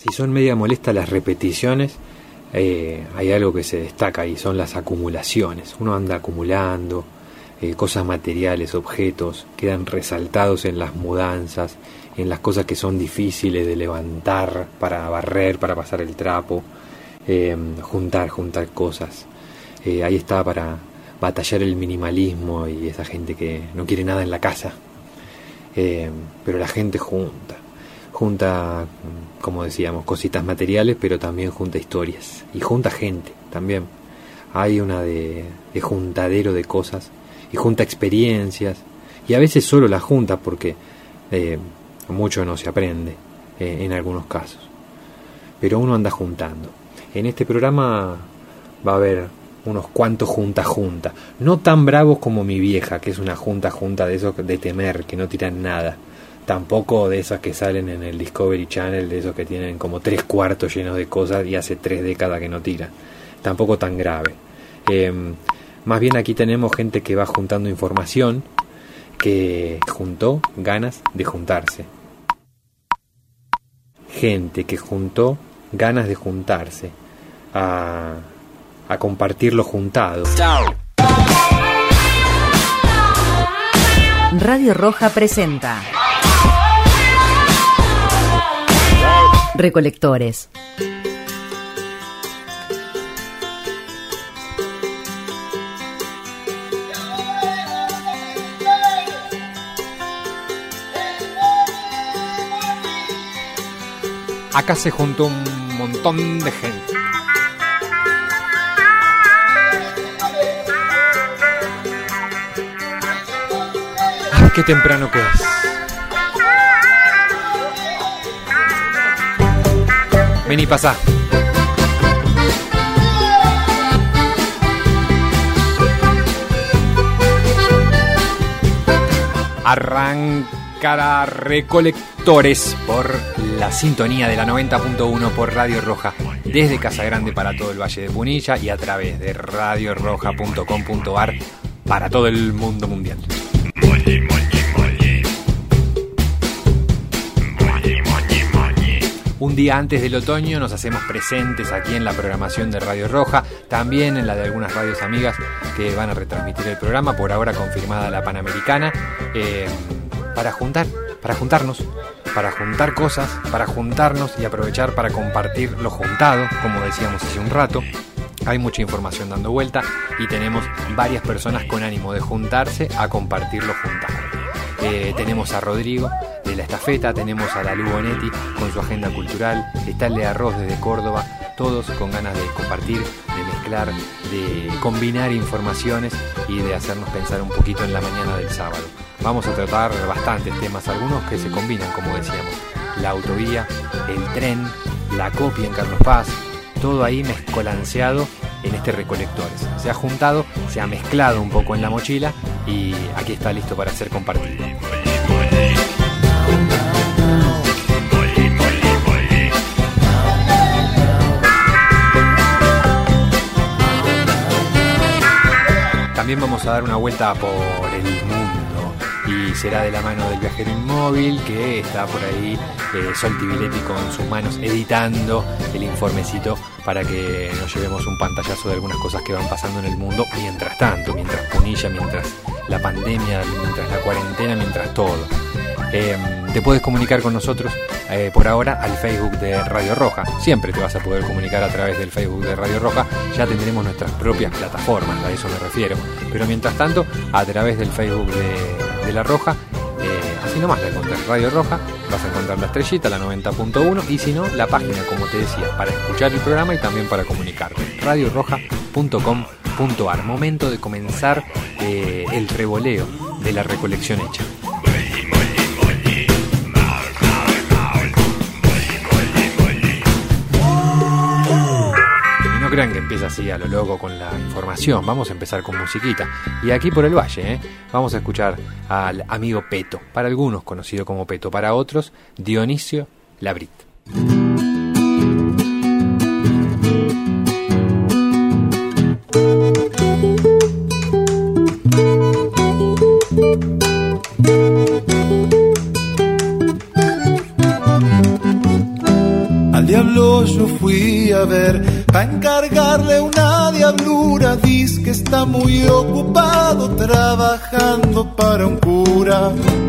Si son media molestas las repeticiones, hay algo que se destaca y son las acumulaciones. Uno anda acumulando cosas materiales, objetos, quedan resaltados en las mudanzas, en las cosas que son difíciles de levantar, para barrer, para pasar el trapo, juntar cosas. Ahí está para batallar el minimalismo y esa gente que no quiere nada en la casa. Pero la gente junta, como decíamos, cositas materiales, pero también junta historias y junta gente también. Hay una de juntadero de cosas y junta experiencias, y a veces solo la junta porque mucho no se aprende en algunos casos, pero uno anda juntando. En este programa va a haber unos cuantos junta, no tan bravos como mi vieja, que es una junta de esos de temer, que no tiran nada. Tampoco de esas que salen en el Discovery Channel, de esos que tienen como 3 cuartos llenos de cosas y hace 3 décadas que no tiran. Tampoco tan grave. Más bien aquí tenemos gente que va juntando información, que juntó ganas de juntarse. Gente que juntó ganas de juntarse a compartir lo juntado. Radio Roja presenta Recolectores. Acá se juntó un montón de gente. ¡Ay, qué temprano que es! Vení, pasá. Arrancará Recolectores por la sintonía de la 90.1 por Radio Roja, desde Casa Grande para todo el Valle de Punilla y a través de radioroja.com.ar para todo el mundo mundial. Un día antes del otoño nos hacemos presentes aquí en la programación de Radio Roja, también en la de algunas radios amigas que van a retransmitir el programa, por ahora confirmada la Panamericana, para juntarnos, para juntar cosas, para juntarnos y aprovechar para compartir lo juntado, como decíamos hace un rato. Hay mucha información dando vuelta y tenemos varias personas con ánimo de juntarse a compartir lo juntado. Tenemos a Rodrigo de la Estafeta, tenemos a Lalu Bonetti con su agenda cultural, está el de Arroz desde Córdoba, todos con ganas de compartir, de mezclar, de combinar informaciones y de hacernos pensar un poquito en la mañana del sábado. Vamos a tratar bastantes temas, algunos que se combinan, como decíamos, la autovía, el tren, la copia en Carlos Paz, todo ahí mezcolanceado en este Recolectores. Se ha juntado, se ha mezclado un poco en la mochila y aquí está listo para ser compartido. También vamos a dar una vuelta por el mundo y será de la mano del viajero inmóvil que está por ahí, Sol Tibiletti con sus manos editando el informecito para que nos llevemos un pantallazo de algunas cosas que van pasando en el mundo mientras tanto, mientras Punilla, mientras la pandemia, mientras la cuarentena, mientras todo. Te puedes comunicar con nosotros por ahora al Facebook de Radio Roja. Siempre te vas a poder comunicar a través del Facebook de Radio Roja. Ya tendremos nuestras propias plataformas, a eso me refiero. Pero mientras tanto, a través del Facebook de La Roja, así nomás la encontrás, Radio Roja, vas a encontrar la estrellita, la 90.1, y si no, la página, como te decía, para escuchar el programa y también para comunicarte, radioroja.com.ar. Momento de comenzar el revoleo de la recolección hecha. No crean que empieza así a lo loco con la información. Vamos a empezar con musiquita. Y aquí por el valle, vamos a escuchar al amigo Peto. Para algunos conocido como Peto, para otros Dionisio Labrit. Al diablo ver, pa' encargarle una diablura. Dice que está muy ocupado trabajando para un cura.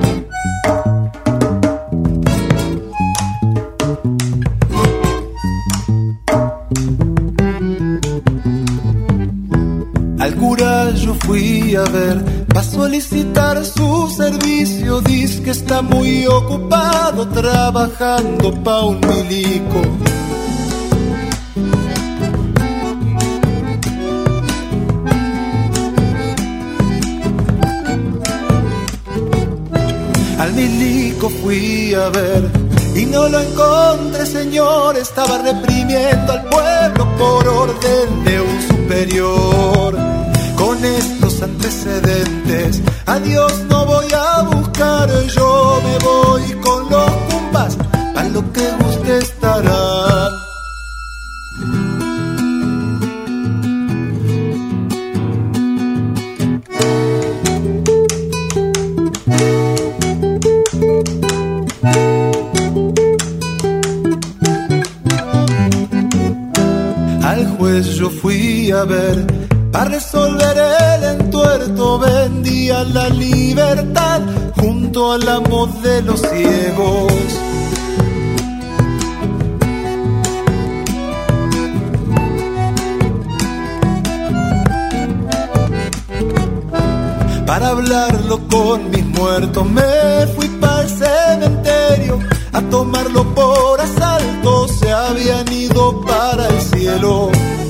Al cura yo fui a ver, pa' solicitar su servicio. Dice que está muy ocupado trabajando pa' un milico. Al milico fui a ver y no lo encontré, señor. Estaba reprimiendo al pueblo por orden de un superior. Con estos antecedentes, a Dios no voy a buscar. Yo me voy con los cumpas, pa' lo que guste estará. Al juez yo fui a ver, para resolver el entuerto. Vendía la libertad junto al amo de los ciegos. Para hablarlo con mis muertos me fui para el cementerio a tomarlo por asalto. Se habían ido para el cielo.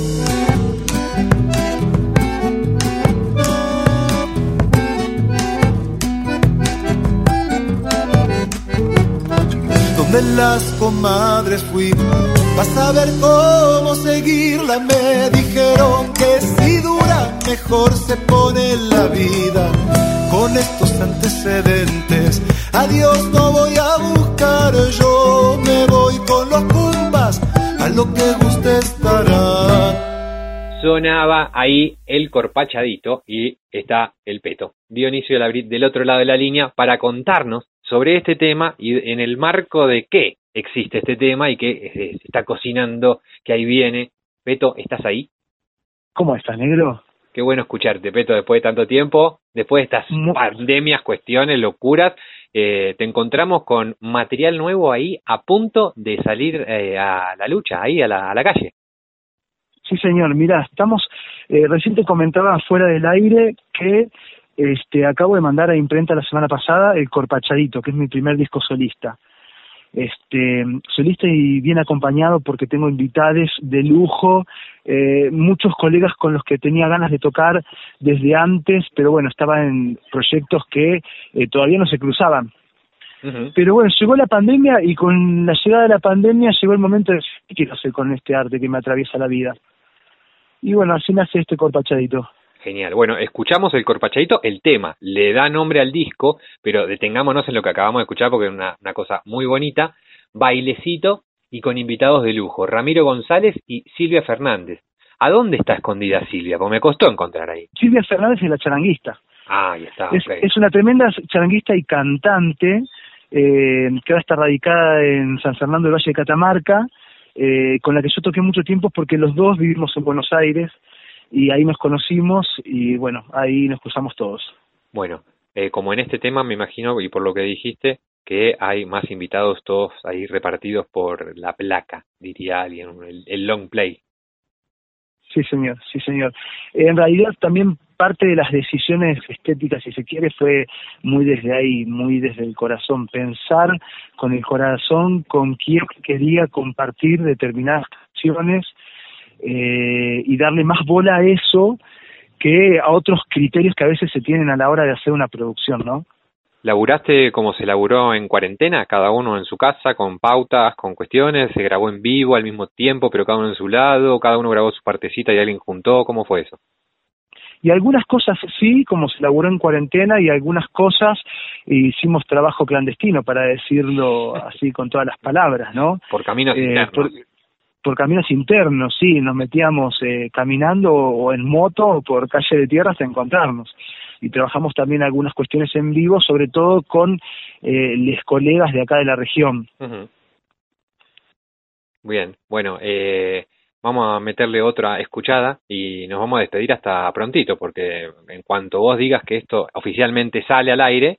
Donde las comadres fui pa' saber cómo seguirla. Me dijeron que si dura mejor se pone la vida. Con estos antecedentes a Dios no voy a buscar. Yo me voy con los cumpas, a lo que guste estará. Sonaba ahí el corpachadito y está el Peto, Dionisio Labrit, del otro lado de la línea para contarnos sobre este tema y en el marco de qué existe este tema y qué se está cocinando, que ahí viene. Peto, ¿estás ahí? ¿Cómo estás, negro? Qué bueno escucharte, Peto, después de tanto tiempo, después de estas pandemias, cuestiones, locuras. Te encontramos con material nuevo ahí a punto de salir a la lucha, ahí a la calle. Sí, señor, mirá, estamos, recién te comentaba fuera del aire que acabo de mandar a imprenta la semana pasada el Corpachadito, que es mi primer disco solista. Solista y bien acompañado porque tengo invitades de lujo, muchos colegas con los que tenía ganas de tocar desde antes, pero bueno, estaba en proyectos que todavía no se cruzaban. Uh-huh. Pero bueno, llegó la pandemia y con la llegada de la pandemia llegó el momento de qué quiero hacer con este arte que me atraviesa la vida. Y bueno, así nace este Corpachadito. Genial. Bueno, escuchamos el Corpachadito, el tema le da nombre al disco, pero detengámonos en lo que acabamos de escuchar porque es una cosa muy bonita. Bailecito y con invitados de lujo, Ramiro González y Silvia Fernández. ¿A dónde está escondida Silvia? Porque me costó encontrar ahí. Silvia Fernández es la charanguista. Ah, ahí está. Es una tremenda charanguista y cantante que ahora está radicada en San Fernando del Valle de Catamarca, con la que yo toqué mucho tiempo porque los dos vivimos en Buenos Aires. Y ahí nos conocimos y bueno, ahí nos cruzamos todos. Bueno, como en este tema me imagino, y por lo que dijiste, que hay más invitados todos ahí repartidos por la placa, diría alguien, el long play. Sí, señor, sí, señor. En realidad también parte de las decisiones estéticas, si se quiere, fue muy desde ahí, muy desde el corazón. Pensar con el corazón con quién quería compartir determinadas canciones, y darle más bola a eso que a otros criterios que a veces se tienen a la hora de hacer una producción, ¿no? ¿Laburaste como se laburó en cuarentena? Cada uno en su casa, con pautas, con cuestiones, se grabó en vivo al mismo tiempo, pero cada uno en su lado, cada uno grabó su partecita y alguien juntó, ¿cómo fue eso? Y algunas cosas sí, como se laburó en cuarentena, y algunas cosas hicimos trabajo clandestino, para decirlo así con todas las palabras, ¿no? Por caminos internos. Por caminos internos, sí, nos metíamos caminando o en moto o por calle de tierra hasta encontrarnos. Y trabajamos también algunas cuestiones en vivo, sobre todo con los colegas de acá de la región. Uh-huh. Bien, bueno, vamos a meterle otra escuchada y nos vamos a despedir hasta prontito, porque en cuanto vos digas que esto oficialmente sale al aire,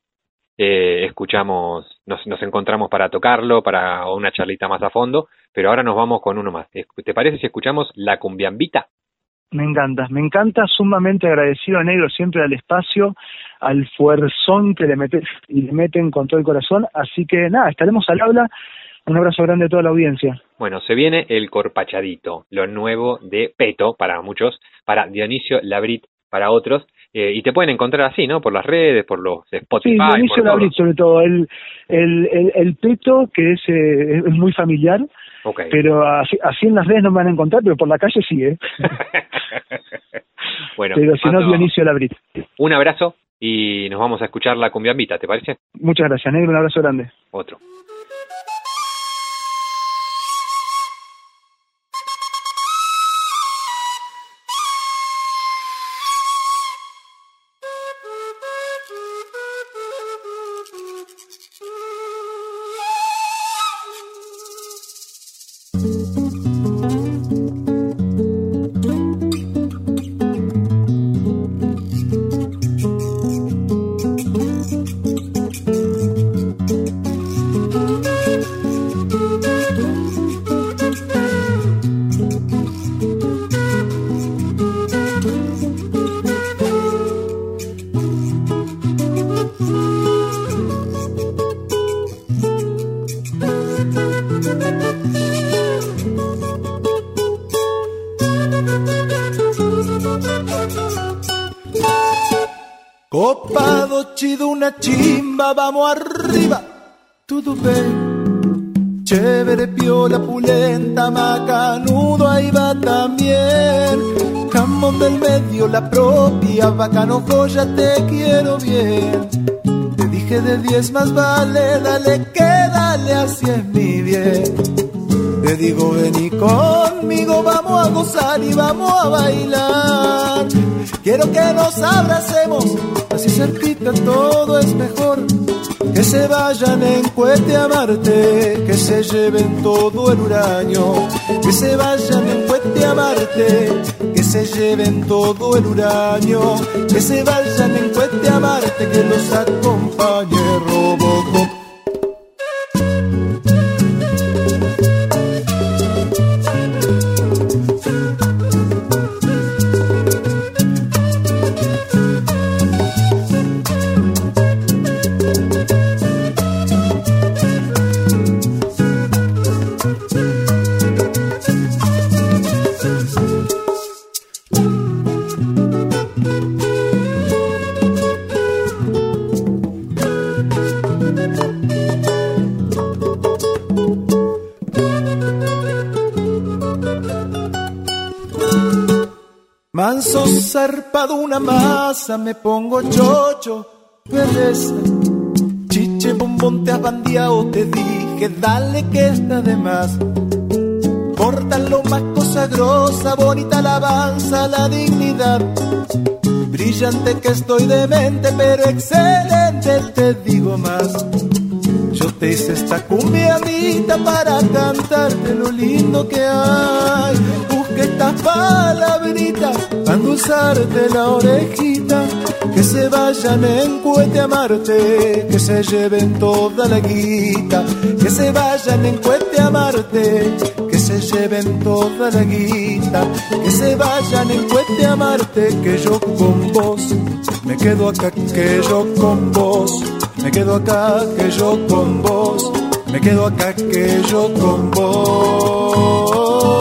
nos encontramos para tocarlo, para una charlita más a fondo, pero ahora nos vamos con uno más. ¿Te parece si escuchamos La Cumbiambita? Me encanta, sumamente agradecido a Negro siempre al espacio, al fuerzón que le meten con todo el corazón, así que nada, estaremos al habla. Un abrazo grande a toda la audiencia. Bueno, se viene El Corpachadito, lo nuevo de Peto para muchos, para Dionisio Labrit para otros, y te pueden encontrar así, ¿no? Por las redes, por los Spotify. Sí, Dionisio Labrit sobre todo, el Peto, que es muy familiar, okay. Pero así en las redes no me van a encontrar, pero por la calle sí, ¿eh? Bueno, pero si no, Dionisio Labrit. Un abrazo y nos vamos a escuchar La Cumbiambita, ¿te parece? Muchas gracias, Negro, un abrazo grande. Otro. Copado, chido, una chimba, vamos arriba, todo bien. Chévere, piola, pulenta, macanudo, ahí va también. Jamón del medio, la propia, bacano, joya, te quiero bien. Te dije de 10 más vale, dale que dale, así es mi bien. Te digo vení conmigo, vamos a gozar y vamos a bailar. Quiero que nos abracemos, así cerquita todo es mejor. Que se vayan en cohete a Marte, que se lleven todo el uranio. Que se vayan en cohete a Marte, que se lleven todo el uranio. Que se vayan en cohete a Marte, que los acompañe Robocop. Manso zarpado una masa, me pongo chocho, pereza. Chiche bombón te has bandeado, te dije, dale que está de más. Córtalo más cosa grosa, bonita alabanza, la dignidad. Brillante que estoy demente, pero excelente, te digo más. Yo te hice esta cumbiambita para cantarte lo lindo que hay. Busqué estas palabritas para endulzarte la orejita. Que se vayan en cohete a Marte, que se lleven toda la guita. Que se vayan en cohete a Marte, que se lleven toda la guita. Que se vayan en cohete a Marte, que yo con vos me quedo acá, que yo con vos me quedo acá, que yo con vos me quedo acá, que yo con vos.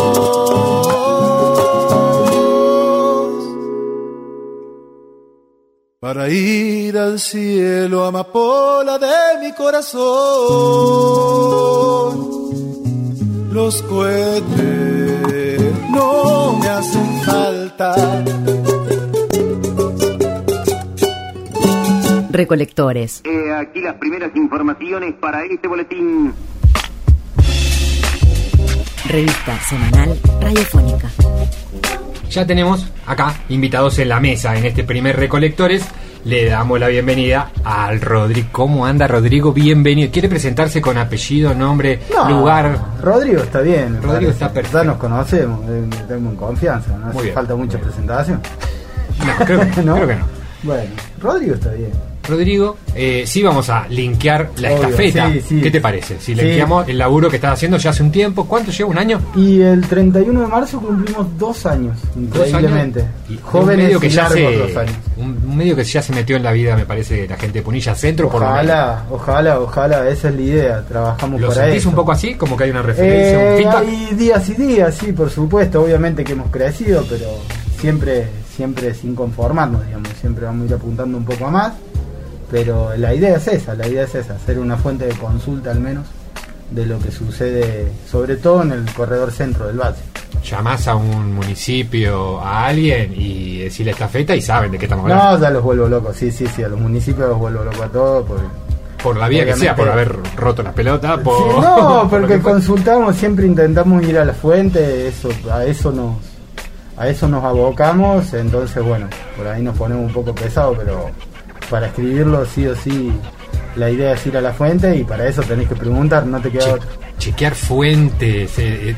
Para ir al cielo, amapola de mi corazón, los cohetes no me hacen falta. Recolectores. Aquí las primeras informaciones para este boletín. Revista semanal radiofónica. Ya tenemos acá invitados en la mesa en este primer Recolectores le damos la bienvenida al Rodrigo. ¿Cómo anda, Rodrigo? Bienvenido. ¿Quiere presentarse con apellido, nombre, lugar? Rodrigo está bien. Rodrigo está perfecto. Ya nos conocemos, tenemos confianza, no hace falta mucha presentación. No, creo que no. Bueno, Rodrigo está bien. Rodrigo, sí vamos a linkear la estafeta. Sí. ¿Qué te parece? Si linkeamos el laburo que estás haciendo ya hace un tiempo. ¿Cuánto lleva? ¿Un año? Y el 31 de marzo cumplimos 2 años, increíblemente. 2 años. Jóvenes y largos 2 años. Un medio que ya se metió en la vida, me parece, la gente de Punilla Centro. Ojalá, esa es la idea. Trabajamos ¿Lo para sentís eso. un poco así? Como que hay una referencia, un feedback. Hay días y días, sí, por supuesto. Obviamente que hemos crecido, pero siempre sin conformarnos, digamos. Siempre vamos a ir apuntando un poco a más. Pero la idea es esa, hacer una fuente de consulta al menos de lo que sucede, sobre todo en el corredor centro del Valle. Llamás a un municipio, a alguien y decís la estafeta y saben de qué estamos hablando. No, ya los vuelvo locos, sí, a los municipios los vuelvo locos a todos. Por la vía que sea, por haber roto las pelotas, por... Sí, no, porque consultamos, siempre intentamos ir a la fuente, a eso nos abocamos, entonces bueno, por ahí nos ponemos un poco pesados, pero... Para escribirlo sí o sí la idea es ir a la fuente y para eso tenés que preguntar, no te queda otra. Chequear fuentes,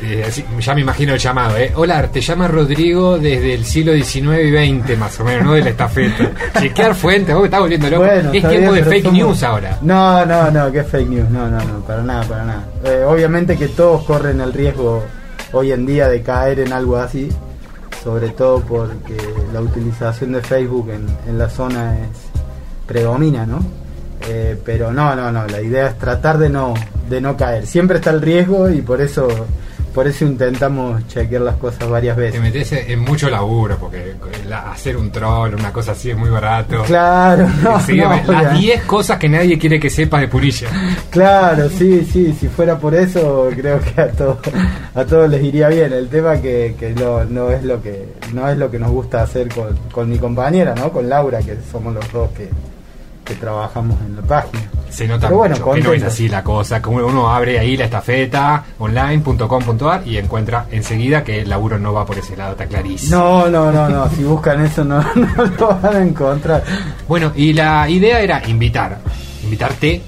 ya me imagino el llamado, Hola, te llama Rodrigo desde el siglo XIX y XX más o menos, no de la estafeta. Chequear fuentes, vos me estás volviendo loco. Bueno, es tiempo de fake news ahora. No, que es fake news, no, para nada. Obviamente que todos corren el riesgo hoy en día de caer en algo así, sobre todo porque la utilización de Facebook en la zona predomina, ¿no? Pero no, la idea es tratar de no caer. Siempre está el riesgo y por eso intentamos chequear las cosas varias veces. Te metes en mucho laburo, porque hacer un troll, una cosa así es muy barato. Claro, las 10 cosas que nadie quiere que sepas de Punilla. Claro, sí, si fuera por eso creo que a todos les iría bien. El tema que no es lo que nos gusta hacer con mi compañera, ¿no? Con Laura, que somos los dos que trabajamos en la página. Se nota mucho que no es así la cosa, como uno abre ahí la estafeta online.com.ar y encuentra enseguida que el laburo no va por ese lado, está clarísimo. No, si buscan eso no lo van a encontrar. Bueno, y la idea era invitarte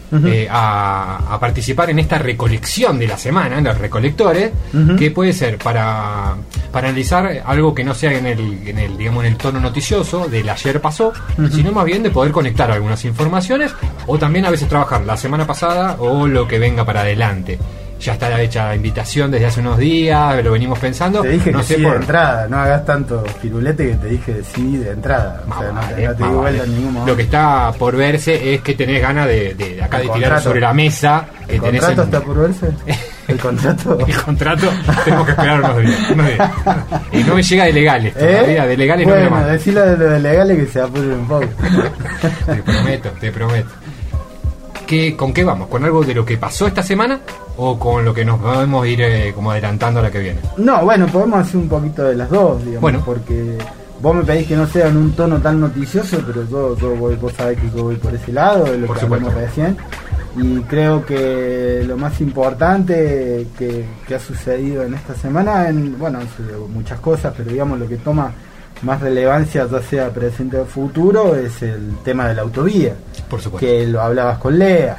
a participar en esta recolección de la semana, en los recolectores, que puede ser para analizar algo que no sea en el tono noticioso del ayer pasó, sino más bien de poder conectar algunas informaciones o también a veces trabajar la semana pasada o lo que venga para adelante. Ya está hecha la invitación desde hace unos días, lo venimos pensando. Te dije de entrada, no hagas tanto firulete, que te dije sí de entrada. No te digo vuelta en ningún momento. Lo que está por verse es que tenés ganas de tirar sobre la mesa. ¿El contrato está por verse? ¿El contrato? El contrato tenemos que esperar unos días. Y no me llega de legales todavía, de legales bueno, no me lo mando. Decirlo de lo de legales que se apure un poco. Te prometo. ¿Con qué vamos? ¿Con algo de lo que pasó esta semana o con lo que nos podemos ir como adelantando a la que viene? No, bueno, podemos hacer un poquito de las dos, digamos, bueno, porque vos me pedís que no sea en un tono tan noticioso, pero vos sabés que yo voy por ese lado, de lo que hablamos recién, y creo que lo más importante que ha sucedido en esta semana, han sucedido muchas cosas, pero digamos lo que toma más relevancia, ya sea presente o futuro, es el tema de la autovía. Por supuesto. Que lo hablabas con Lea.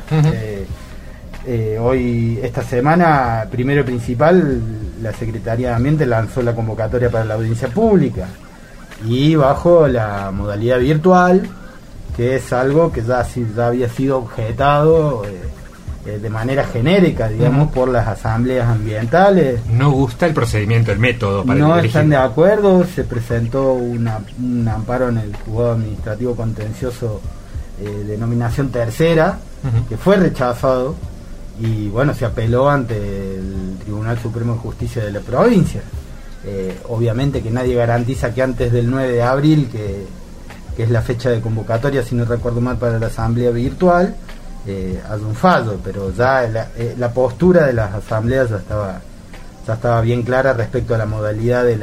Hoy, esta semana, primero y principal, la Secretaría de Ambiente lanzó la convocatoria para la audiencia pública y bajo la modalidad virtual, que es algo que ya había sido objetado de manera genérica, digamos, por las asambleas ambientales. No gusta el procedimiento, el método para no elegir. Están de acuerdo. Se presentó un amparo en el juzgado administrativo contencioso denominación tercera, que fue rechazado, y bueno, se apeló ante el Tribunal Supremo de Justicia de la provincia. Obviamente que nadie garantiza que antes del 9 de abril, que es la fecha de convocatoria, si no recuerdo mal, para la asamblea virtual, haya un fallo, pero ya la postura de las asambleas ya estaba bien clara respecto a la modalidad de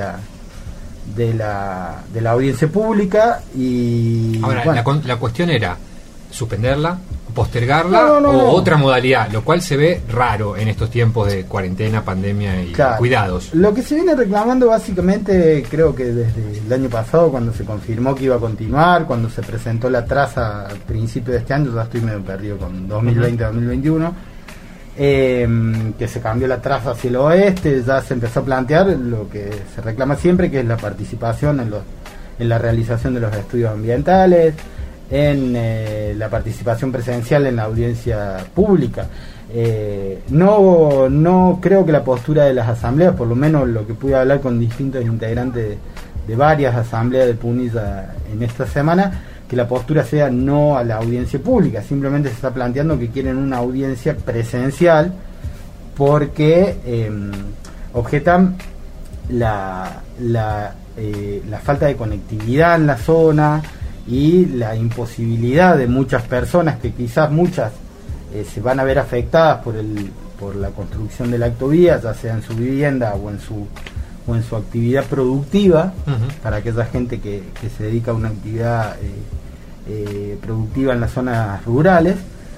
la audiencia pública. Y ahora, bueno, la cuestión era suspenderla, postergarla o otra modalidad, lo cual se ve raro en estos tiempos de cuarentena, pandemia y cuidados. Lo que se viene reclamando básicamente, creo que desde el año pasado, cuando se confirmó que iba a continuar, cuando se presentó la traza al principio de este año, ya estoy medio perdido con 2020-2021, que se cambió la traza hacia el oeste, ya se empezó a plantear lo que se reclama siempre, que es la participación en la realización de los estudios ambientales, en la participación presencial en la audiencia pública. No creo que la postura de las asambleas, por lo menos lo que pude hablar con distintos integrantes de varias asambleas de Punilla en esta semana, que la postura sea no a la audiencia pública, simplemente se está planteando que quieren una audiencia presencial porque objetan la falta de conectividad en la zona y la imposibilidad de muchas personas, que quizás muchas se van a ver afectadas por la construcción de la autovía, ya sea en su vivienda o en su actividad productiva, para aquella gente que se dedica a una actividad productiva en las zonas rurales,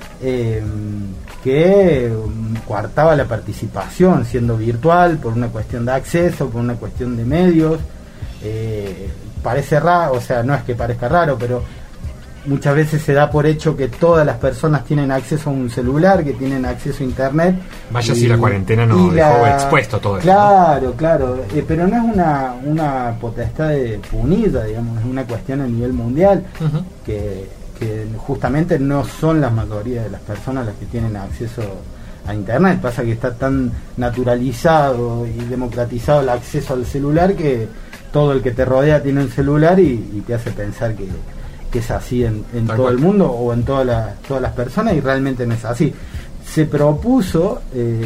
que coartaba la participación, siendo virtual, por una cuestión de acceso, por una cuestión de medios. Parece raro, o sea, no es que parezca raro, pero muchas veces se da por hecho que todas las personas tienen acceso a un celular, que tienen acceso a internet. Vaya si la cuarentena nos dejó expuesto todo eso. Claro, pero no es una potestad de Punilla, digamos, es una cuestión a nivel mundial, que justamente no son la mayoría de las personas las que tienen acceso a internet. Pasa que está tan naturalizado y democratizado el acceso al celular que todo el que te rodea tiene un celular y te hace pensar que es así en todo el mundo o en todas las personas, y realmente no es así. Se propuso,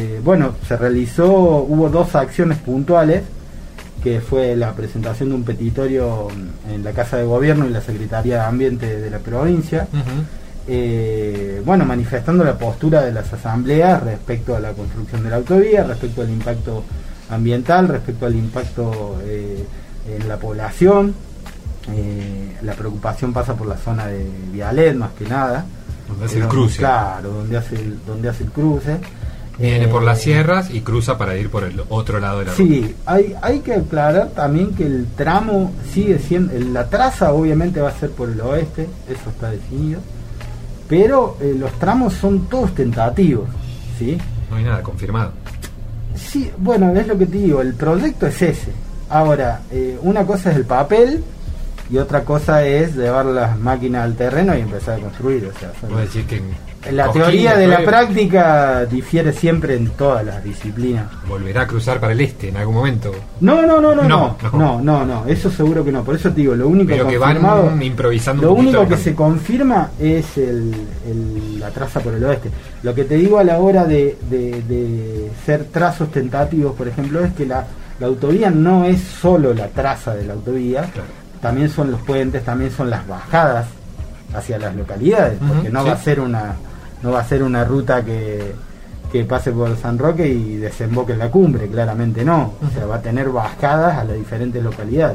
hubo 2 acciones puntuales, que fue la presentación de un petitorio en la Casa de Gobierno y la Secretaría de Ambiente de la provincia, manifestando la postura de las asambleas respecto a la construcción de la autovía, respecto al impacto ambiental, respecto al impacto en la población. La preocupación pasa por la zona de Vialet, más que nada, donde hace el cruce. Claro, donde hace el cruce. Viene por las sierras y cruza para ir por el otro lado de la ruta. Sí, hay que aclarar también que el tramo sigue siendo, la traza obviamente va a ser por el oeste, eso está definido, pero los tramos son todos tentativos, ¿sí? No hay nada confirmado. Sí, bueno, es lo que te digo, el proyecto es ese. Ahora, una cosa es el papel y otra cosa es llevar las máquinas al terreno y empezar a construir. O sea, puedo decir que la teoría de la práctica difiere siempre en todas las disciplinas. ¿Volverá a cruzar para el este en algún momento? No, eso seguro que no. Por eso te digo, lo único que van improvisando. Lo único que se confirma es la traza por el oeste. Lo que te digo a la hora de ser trazos tentativos, por ejemplo, es que la autovía no es solo la traza de la autovía, claro. También son los puentes, también son las bajadas hacia las localidades, porque no va a ser una ruta que pase por San Roque y desemboque en la cumbre, claramente no. O sea, va a tener bajadas a las diferentes localidades.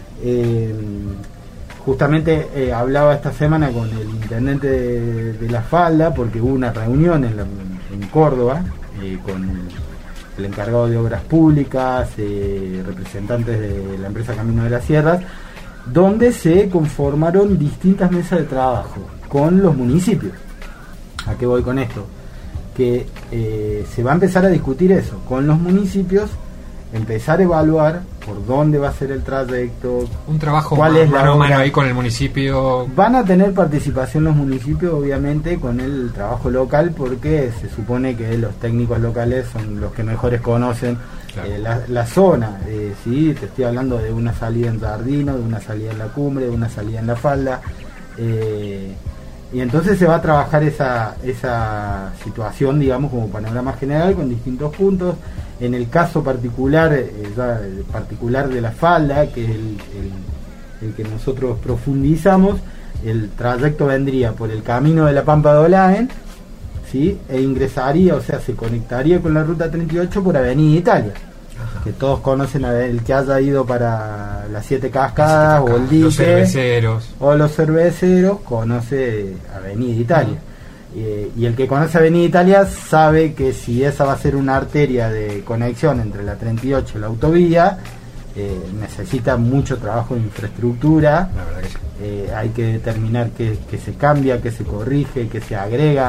Justamente hablaba esta semana con el intendente de La Falda, porque hubo una reunión en Córdoba con el encargado de obras públicas, representantes de la empresa Camino de las Sierras, donde se conformaron distintas mesas de trabajo con los municipios. ¿A qué voy con esto? Que se va a empezar a discutir eso, con los municipios, empezar a evaluar por dónde va a ser el trayecto. Un trabajo mano a mano ahí con el municipio. Van a tener participación los municipios, obviamente, con el trabajo local, porque se supone que los técnicos locales son los que mejores conocen, claro, la zona. Sí, te estoy hablando de una salida en Jardino, de una salida en la Cumbre, de una salida en La Falda. Y entonces se va a trabajar esa situación, digamos, como panorama general, con distintos puntos. En el caso particular de La Falda, que es el que nosotros profundizamos, el trayecto vendría por el camino de la Pampa de Olaen, ¿sí? E ingresaría, o sea, se conectaría con la ruta 38 por Avenida Italia. Ajá. Que todos conocen, el que haya ido para las Siete Cascadas o el dique, los cerveceros, conoce Avenida Italia. Y el que conoce Avenida Italia sabe que si esa va a ser una arteria de conexión entre la 38 y la autovía, necesita mucho trabajo de infraestructura. La verdad que sí. Hay que determinar qué se cambia, qué se corrige, qué se agrega,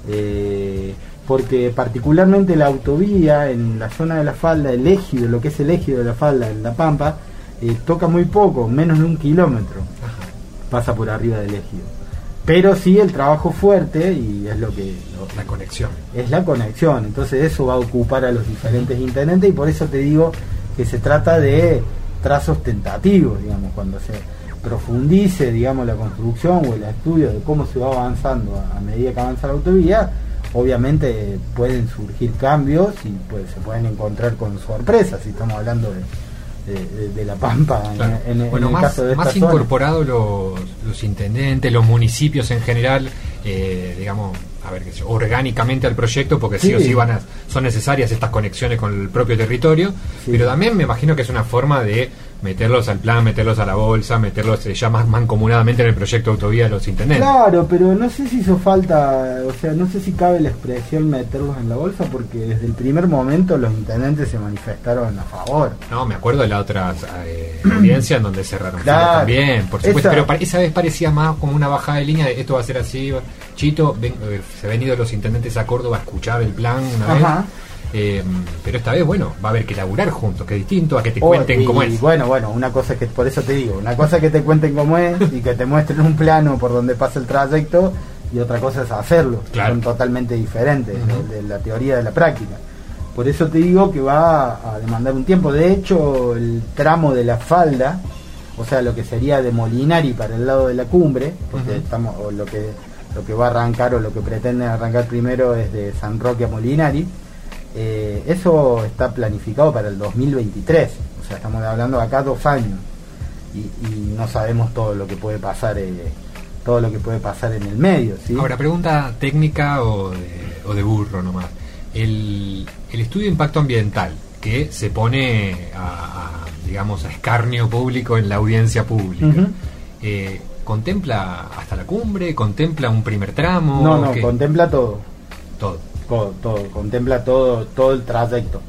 porque particularmente la autovía en la zona de la falda, el ejido, lo que es el ejido de la falda en La Pampa, toca muy poco, menos de 1 kilómetro. Ajá. Pasa por arriba del ejido. Pero sí el trabajo fuerte, y es lo que... La conexión. Es la conexión, entonces eso va a ocupar a los diferentes intendentes, y por eso te digo que se trata de trazos tentativos, digamos, cuando se profundice, digamos, la construcción o el estudio de cómo se va avanzando a medida que avanza la autovía, obviamente pueden surgir cambios y pues se pueden encontrar con sorpresas, si estamos hablando de La Pampa, claro. en Bueno, el más, caso de esta más zona. incorporados los intendentes, los municipios en general, digamos, a ver, orgánicamente al proyecto, porque sí o sí son necesarias estas conexiones con el propio territorio, Sí. pero también me imagino que es una forma de meterlos al plan, meterlos a la bolsa, meterlos ya más mancomunadamente en el proyecto de autovía de los intendentes. Claro, pero no sé si hizo falta, o sea, no sé si cabe la expresión meterlos en la bolsa, porque desde el primer momento los intendentes se manifestaron a favor. No, me acuerdo de la otra audiencia en donde cerraron Claro. fila también, por supuesto, Esa- pero esa vez parecía más como una bajada de línea de esto va a ser así. Chito, se han venido los intendentes a Córdoba a escuchar el plan una Ajá. vez. Pero esta vez, bueno, va a haber que laburar juntos, que es distinto a que te cuenten cómo es. Bueno, una cosa es que, por eso te digo, una cosa es que te cuenten cómo es y que te muestren un plano por donde pasa el trayecto, y otra cosa es hacerlo. Claro. Son totalmente diferentes Ujú. de la teoría de la práctica. Por eso te digo que va a demandar un tiempo. De hecho, el tramo de la falda, o sea, lo que sería de Molinari para el lado de la cumbre, porque Ujú. lo que va a arrancar, o lo que pretenden arrancar primero, es de San Roque a Molinari. Eso está planificado para el 2023, o sea, estamos hablando de acá 2 años, y no sabemos todo lo que puede pasar en el medio, ¿sí? Ahora, pregunta técnica o de burro nomás. El estudio de impacto ambiental que se pone digamos, a escarnio público en la audiencia pública, Ujú. ¿contempla hasta la cumbre? ¿Contempla un primer tramo? No, ¿Qué? contempla todo, Todo. todo el trayecto,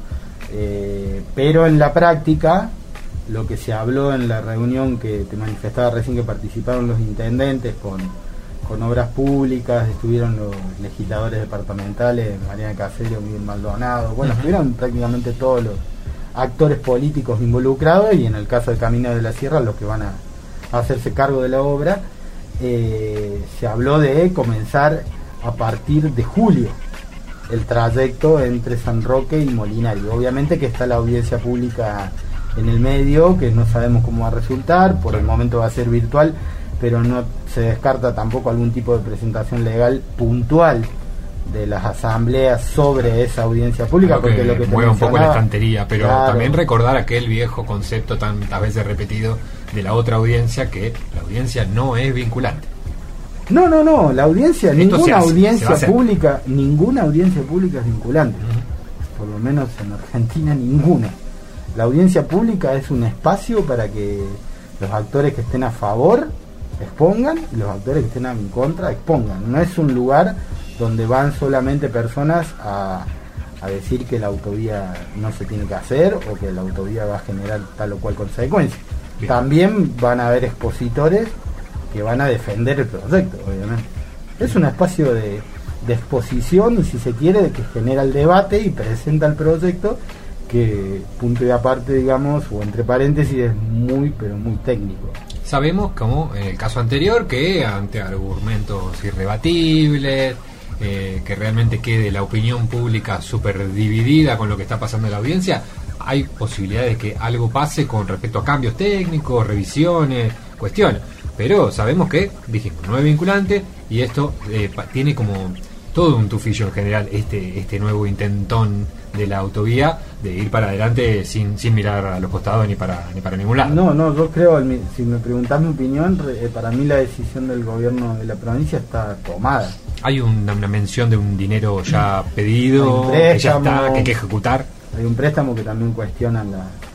pero en la práctica, lo que se habló en la reunión que te manifestaba recién, que participaron los intendentes con obras públicas, estuvieron los legisladores departamentales, Mariana Caserio, Miguel Maldonado, bueno, Ujú. estuvieron prácticamente todos los actores políticos involucrados, y en el caso de Camino de la Sierra, los que van a hacerse cargo de la obra. Se habló de comenzar a partir de julio el trayecto entre San Roque y Molinari. Obviamente que está la audiencia pública en el medio, que no sabemos cómo va a resultar, por el momento va a ser virtual, pero no se descarta tampoco algún tipo de presentación legal puntual de las asambleas sobre esa audiencia pública, Algo porque que lo que te mueva un poco la mencionaba, estantería, pero claro, también recordar aquel viejo concepto tantas veces repetido de la otra audiencia, que la audiencia no es vinculante. No, la audiencia, Esto ninguna se va a audiencia hacer. pública es vinculante. Por lo menos en Argentina ninguna. La audiencia pública es un espacio para que los actores que estén a favor expongan y los actores que estén en contra expongan. No es un lugar donde van solamente personas a decir que la autovía no se tiene que hacer, o que la autovía va a generar tal o cual consecuencia. Bien. También van a haber expositores que van a defender el proyecto, obviamente. Es un espacio de exposición, y si se quiere, de que genera el debate y presenta el proyecto, que, punto y aparte, digamos, o entre paréntesis, es muy, pero muy técnico. Sabemos, como en el caso anterior, que ante argumentos irrebatibles, que realmente quede la opinión pública súper dividida con lo que está pasando en la audiencia, hay posibilidades de que algo pase con respecto a cambios técnicos, revisiones, cuestiones. Pero sabemos que, dijimos, no es vinculante, y esto tiene como todo un tufillo en general, este nuevo intentón de la autovía, de ir para adelante sin mirar a los costados ni para ningún lado. No, yo creo, si me preguntás mi opinión, para mí la decisión del gobierno de la provincia está tomada. Hay una mención de un dinero ya pedido, Hay un que ya está, préstamo. que hay que ejecutar. Hay un préstamo que también cuestionan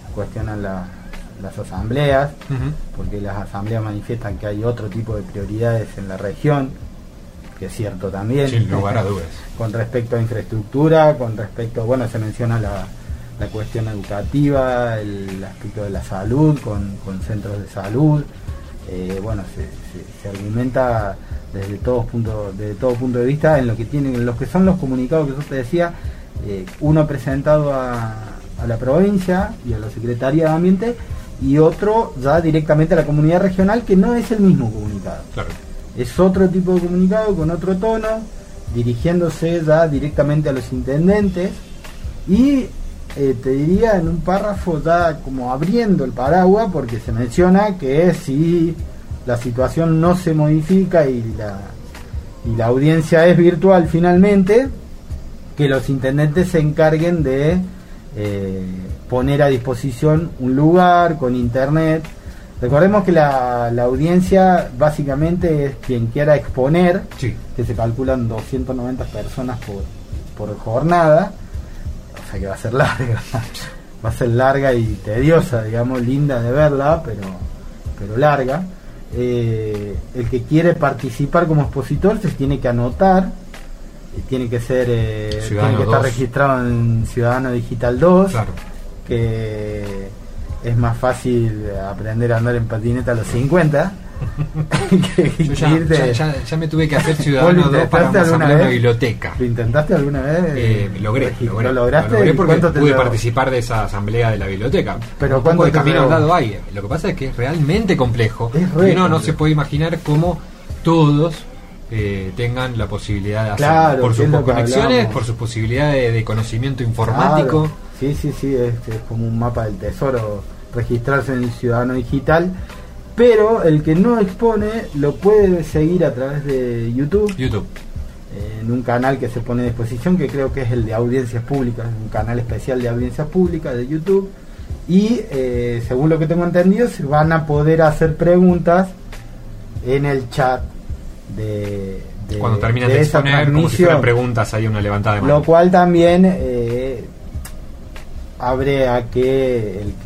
las asambleas, Ujú. porque las asambleas manifiestan que hay otro tipo de prioridades en la región, que es cierto también. Sin lugar a dudas. Con respecto a infraestructura, con respecto, bueno, se menciona la cuestión educativa, el aspecto de la salud, con centros de salud. Bueno, se argumenta desde todo punto de vista en lo que son los comunicados que yo te decía, uno presentado a la provincia y a la Secretaría de Ambiente, y otro ya directamente a la comunidad regional, que no es el mismo comunicado. Claro. Es otro tipo de comunicado con otro tono, dirigiéndose ya directamente a los intendentes, y te diría en un párrafo ya como abriendo el paraguas, porque se menciona que si la situación no se modifica y la audiencia es virtual finalmente, que los intendentes se encarguen de poner a disposición un lugar con internet. Recordemos que la audiencia básicamente es quien quiera exponer, sí, que se calculan 290 personas por jornada, o sea que va a ser larga, va a ser larga y tediosa, digamos, linda de verla, pero larga. El que quiere participar como expositor se tiene que anotar, tiene que ser tiene que estar registrado en Ciudadano Digital 2, claro, que es más fácil aprender a andar en patineta a los 50 Yo ya me tuve que hacer Ciudadano 2 para una asamblea en una biblioteca. ¿Lo intentaste alguna vez? Lo lograste. Lo logré porque pude participar de esa asamblea de la biblioteca. Pero un poco de camino andado hay. Lo que pasa es que es realmente complejo. Y uno no se puede imaginar cómo todos tengan la posibilidad de hacerlo. Claro, por sus conexiones, por sus posibilidades de conocimiento informático. Claro. Sí, es como un mapa del tesoro registrarse en el Ciudadano Digital. Pero el que no expone lo puede seguir a través de YouTube. En un canal que se pone a disposición, que creo que es el de audiencias públicas, un canal especial de audiencias públicas de YouTube. Y según lo que tengo entendido, se van a poder hacer preguntas en el chat de cuando terminas de exponer, como si fueran preguntas, hay una levantada de mano. Lo cual también abre a que el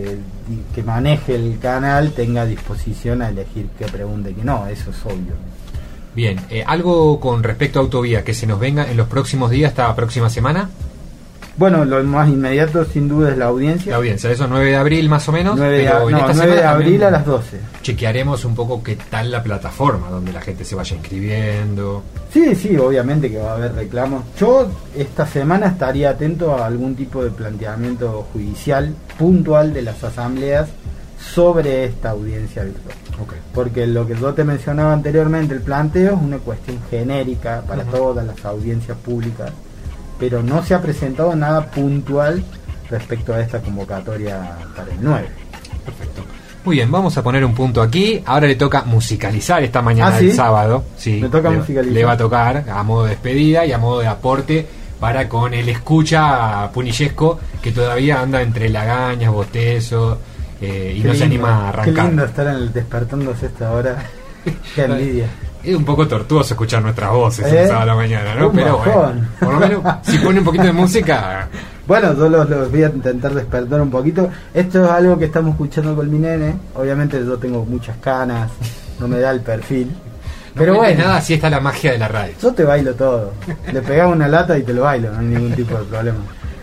que maneje el canal tenga disposición a elegir qué pregunta y qué no, eso es obvio. Bien, algo con respecto a Autovía que se nos venga en los próximos días, esta próxima semana. Bueno, lo más inmediato sin duda es la audiencia. La audiencia, eso 9 de abril más o menos. 9 de abril a las 12. Chequearemos un poco qué tal la plataforma, donde la gente se vaya inscribiendo. Sí, obviamente que va a haber reclamos. Yo esta semana estaría atento a algún tipo de planteamiento judicial puntual de las asambleas sobre esta audiencia virtual. Okay. Porque lo que yo te mencionaba anteriormente, el planteo es una cuestión genérica para todas las audiencias públicas, pero no se ha presentado nada puntual respecto a esta convocatoria para el 9. Perfecto. Muy bien, vamos a poner un punto aquí. Ahora le toca musicalizar esta mañana del sábado. Sí, me toca musicalizar. Le va a tocar a modo de despedida y a modo de aporte para con el escucha punillesco que todavía anda entre lagañas, bostezos y no se anima a arrancar. Qué lindo estar despertándose a esta hora. Qué envidia. Es un poco tortuoso escuchar nuestras voces el sábado a la mañana, ¿no? Pero bueno, por lo menos si pone un poquito de música. Bueno, yo los voy a intentar despertar un poquito. Esto es algo que estamos escuchando con mi nene. Obviamente yo tengo muchas canas, no me da el perfil. Pero bueno, nada, así está la magia de la radio. Yo te bailo todo. Le pegaba una lata y te lo bailo, no hay ningún tipo de problema.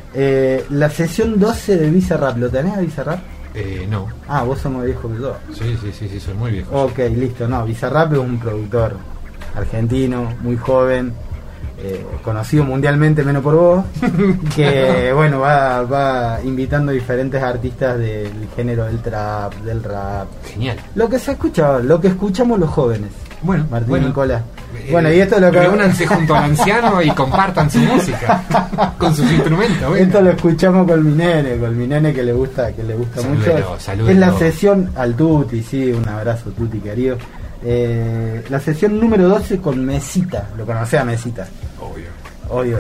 La sesión 12 de Bizarrap, ¿lo tenés a Bizarrap? No. Ah, vos sos más viejo que yo. Sí, soy muy viejo. Ok, listo. No, Bizarrap es un productor argentino, muy joven, conocido mundialmente menos por vos, que bueno, va invitando diferentes artistas del género del trap, del rap. Genial. Lo que se ha escuchado, lo que escuchamos los jóvenes. Bueno, Martín y Nicolás. Bueno, y esto es lo que reúnanse junto al anciano y compartan su música con sus instrumentos. Bueno. Esto lo escuchamos con mi nene que le gusta mucho. Salúdelo. Es la sesión al Tuti, sí, un abrazo Tuti querido. La sesión número 12 con Mesita, lo conocés a Mesita. Obvio,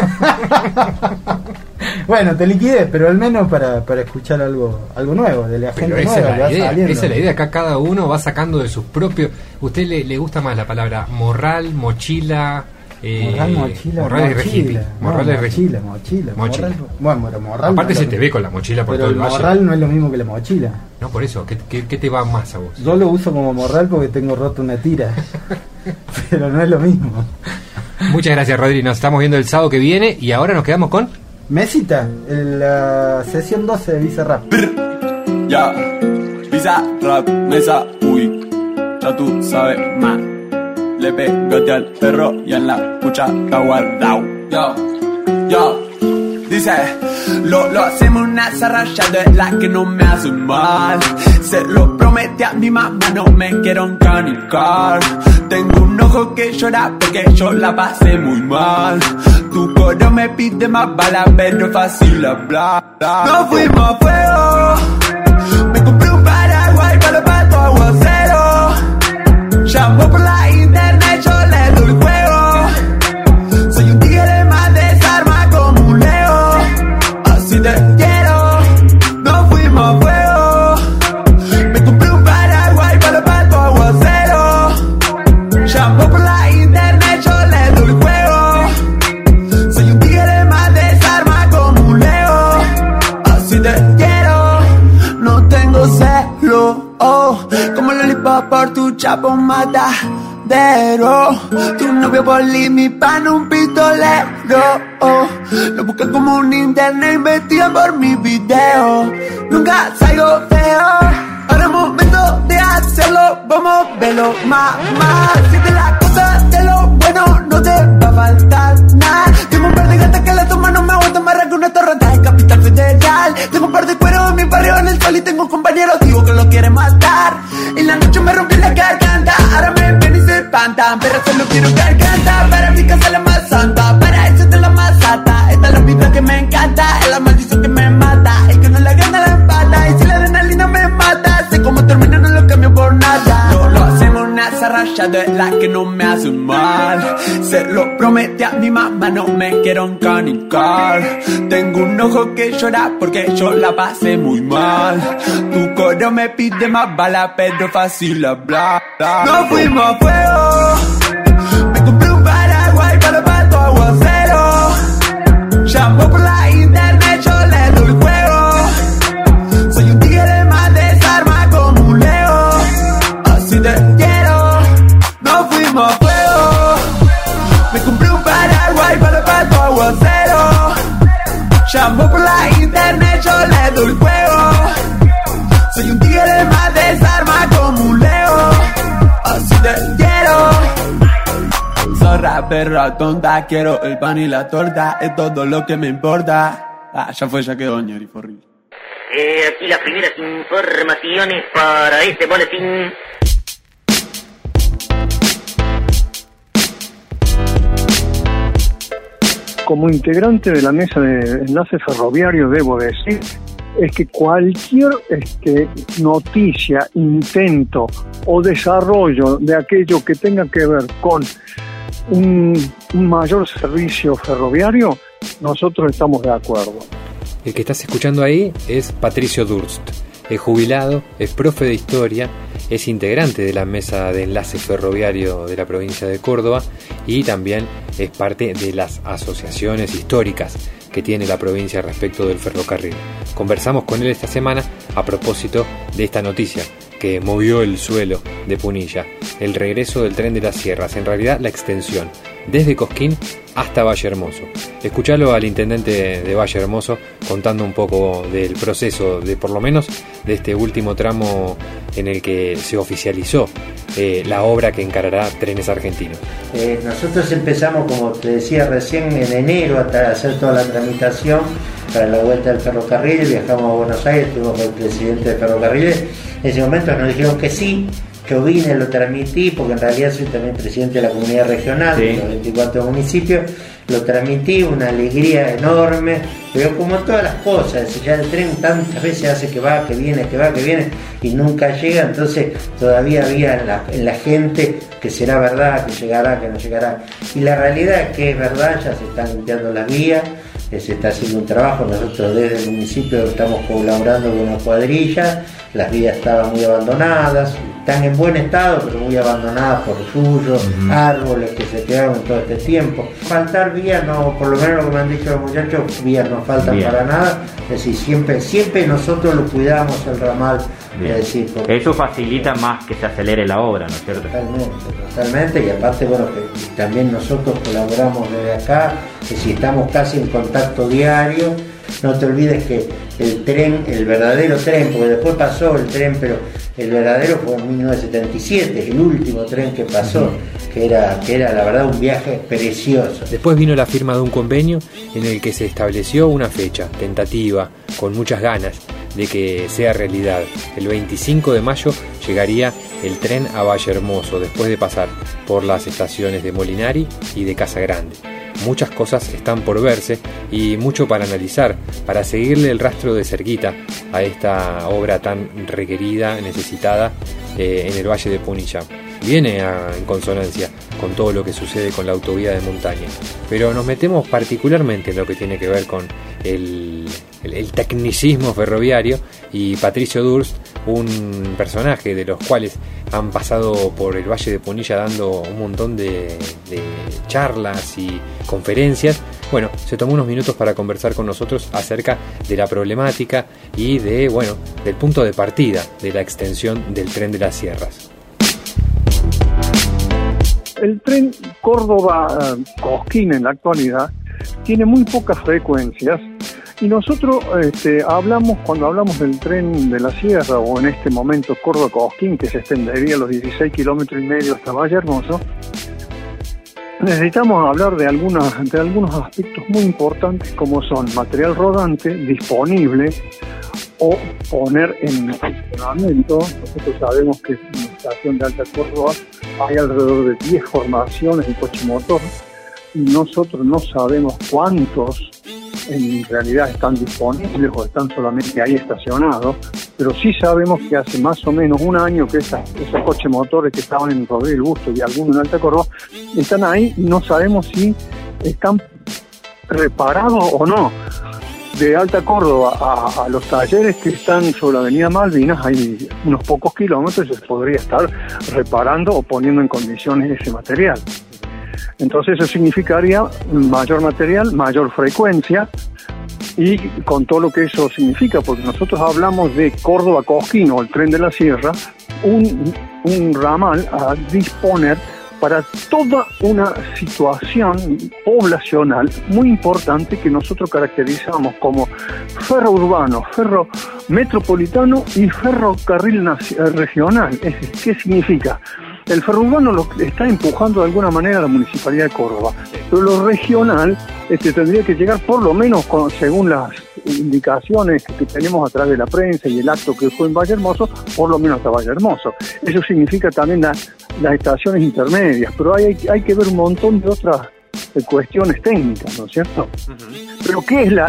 ¿no? Bueno, te liquidé, pero al menos para escuchar algo nuevo, de la gente nueva. Esa es la idea, acá cada uno va sacando de sus propios. ¿Usted le gusta más la palabra morral, mochila? Morral es hippie. Morral es mochila. Bueno, morral. Aparte se te ve con la mochila por todo el valle. Morral no es lo mismo que la mochila. No, por eso, ¿qué te va más a vos? Yo lo uso como morral porque tengo roto una tira. pero no es lo mismo. Muchas gracias, Rodri. Nos estamos viendo el sábado que viene y ahora nos quedamos con Mesita, en la sesión 12 de Visa Rap. Ya, Visa Rap, mesa, uy, ya tú sabes más. Le pegaste al perro y en la pucha está guardado. Yo, dice, lo hacemos una zarrachada de la que no me hace mal. Se lo prometí a mi mamá, no me quiero encanicar. Tengo un ojo que llora porque yo la pasé muy mal. Tu coro me pide más balas, pero es fácil hablar. Nos fuimos a fuego. Me compré un paraguay para los patos aguacero. Llamo por la internet, yo le doy juego. Soy un tigre más desarma como un leo. Así te quiero. Nos fuimos a fuego. Me compré un paraguay para los patos aguacero. Llamo por la internet, yo le doy juego. Soy un tigre más desarma como un leo. Así te quiero. No tengo celo, oh, como lollipop por tu chapo matadero. Tu novio poli, mi pan un pistolero, oh. Lo buscan como un internet, investigan por mi video. Nunca salgo feo. Ahora es momento de hacerlo, vamos a verlo, mamá. Siente la cosa de lo bueno, no te va a faltar nada. Tengo un par de gatas que la toman, no me aguantan más que una torreta en Capital Federal. Tengo un par de cueros en mi barrio en el sol y tengo compañeros, digo que lo quieren matar. En la noche me rompí la garganta, ahora me ven y se espantan, pero solo quiero garganta. Para mi casa la más santa, para eso es la más alta. Esta es la vida que me encanta, es la maldición que me mata. El que no la gana la empata, y si la adrenalina me mata, sé cómo termina, no lo cambio por nada. No lo hacemos una zarrachada de la que no me hace mal. Se lo prometí a mi mamá, no me quiero encanicar. Tengo un ojo que llora porque yo la pasé muy mal. Tu coro me pide más balas, pero fácil hablar. Nos fuimos a fuego. Me compré un paraguay para los patos aguacero. Llamo por la internet, yo le doy juego. Soy un tigre más desarma como un leo. Así te quiero. Nos fuimos a fuego. Me compré un paraguay para los patos aguacero. Llamo por la internet, yo le doy juego. Soy un tigre más desarma como un leo. Así te quiero. Zorra, perra, tonta, quiero el pan y la torta. Es todo lo que me importa. Ah, ya fue, ya quedó, ñeri, fue horrible. Aquí las primeras informaciones para este boletín. Como integrante de la mesa de enlace ferroviario debo decir es que cualquier noticia, intento o desarrollo de aquello que tenga que ver con un mayor servicio ferroviario, nosotros estamos de acuerdo. El que estás escuchando ahí es Patricio Durst. Es jubilado, es profe de historia, es integrante de la mesa de enlace ferroviario de la provincia de Córdoba y también es parte de las asociaciones históricas que tiene la provincia respecto del ferrocarril. Conversamos con él esta semana a propósito de esta noticia que movió el suelo de Punilla, el regreso del tren de las sierras, en realidad la extensión desde Cosquín hasta Valle Hermoso. Escuchalo al intendente de Valle Hermoso contando un poco del proceso, de por lo menos de este último tramo en el que se oficializó la obra que encarará Trenes Argentinos. Nosotros empezamos, como te decía recién, en enero a hacer toda la tramitación para la vuelta del ferrocarril. Viajamos a Buenos Aires, estuvimos con el presidente del ferrocarril. En ese momento nos dijeron que sí. Yo vine, lo transmití, porque en realidad soy también presidente de la comunidad regional, sí, de los 24 municipios, lo transmití, una alegría enorme, pero como todas las cosas, ya el tren tantas veces hace que va, que viene, y nunca llega, entonces todavía había en la gente que será verdad, que llegará, que no llegará, y la realidad es que es verdad, ya se están limpiando las vías, se está haciendo un trabajo, nosotros desde el municipio estamos colaborando con una cuadrilla, las vías estaban muy abandonadas, están en buen estado, pero muy abandonadas por suyos, árboles que se quedaron en todo este tiempo. Faltar vías, no, por lo menos lo que me han dicho los muchachos, vías no faltan para nada, es decir, siempre nosotros lo cuidamos el ramal Bien. Es decir, eso facilita más que se acelere la obra, ¿no es cierto? Totalmente, y aparte, bueno, que también nosotros colaboramos desde acá, que si estamos casi en contacto diario. No te olvides que el tren, el verdadero tren, porque después pasó el tren, pero el verdadero fue en 1977, el último tren que pasó, que era la verdad un viaje precioso. Después vino la firma de un convenio en el que se estableció una fecha tentativa, con muchas ganas de que sea realidad. El 25 de mayo llegaría el tren a Valle Hermoso, después de pasar por las estaciones de Molinari y de Casa Grande. Muchas cosas están por verse y mucho para analizar, para seguirle el rastro de cerquita a esta obra tan requerida, necesitada en el Valle de Punilla. Viene en consonancia con todo lo que sucede con la autovía de montaña, pero nos metemos particularmente en lo que tiene que ver con el tecnicismo ferroviario, y Patricio Durst, un personaje de los cuales han pasado por el Valle de Punilla dando un montón de charlas y conferencias. Bueno, se tomó unos minutos para conversar con nosotros acerca de la problemática y del punto de partida de la extensión del tren de las sierras. El tren Córdoba-Cosquín en la actualidad tiene muy pocas frecuencias, y nosotros cuando hablamos del tren de la sierra, o en este momento Córdoba-Cosquín, que se extendería los 16 kilómetros y medio hasta Valle Hermoso, necesitamos hablar de algunos aspectos muy importantes, como son material rodante disponible o poner en funcionamiento. Nosotros sabemos que en la estación de Alta Córdoba hay alrededor de 10 formaciones de coche motor, y nosotros no sabemos cuántos en realidad están disponibles o están solamente ahí estacionados, pero sí sabemos que hace más o menos un año que esos coches motores que estaban en Rodríguez Busto y algunos en Alta Córdoba están ahí, y no sabemos si están reparados o no. De Alta Córdoba a los talleres que están sobre la avenida Malvinas hay unos pocos kilómetros, y se podría estar reparando o poniendo en condiciones ese material. Entonces eso significaría mayor material, mayor frecuencia, y con todo lo que eso significa, porque nosotros hablamos de Córdoba-Cosquín, o el tren de la sierra, un ramal a disponer para toda una situación poblacional muy importante que nosotros caracterizamos como ferro urbano, ferro metropolitano y ferrocarril regional. ¿Qué significa? El ferro urbano lo está empujando de alguna manera a la Municipalidad de Córdoba, pero lo regional tendría que llegar por lo menos, según las indicaciones que tenemos a través de la prensa y el acto que fue en Valle Hermoso, por lo menos hasta Valle Hermoso. Eso significa también las estaciones intermedias, pero hay que ver un montón de otras cuestiones técnicas, ¿no es cierto? Pero ¿qué es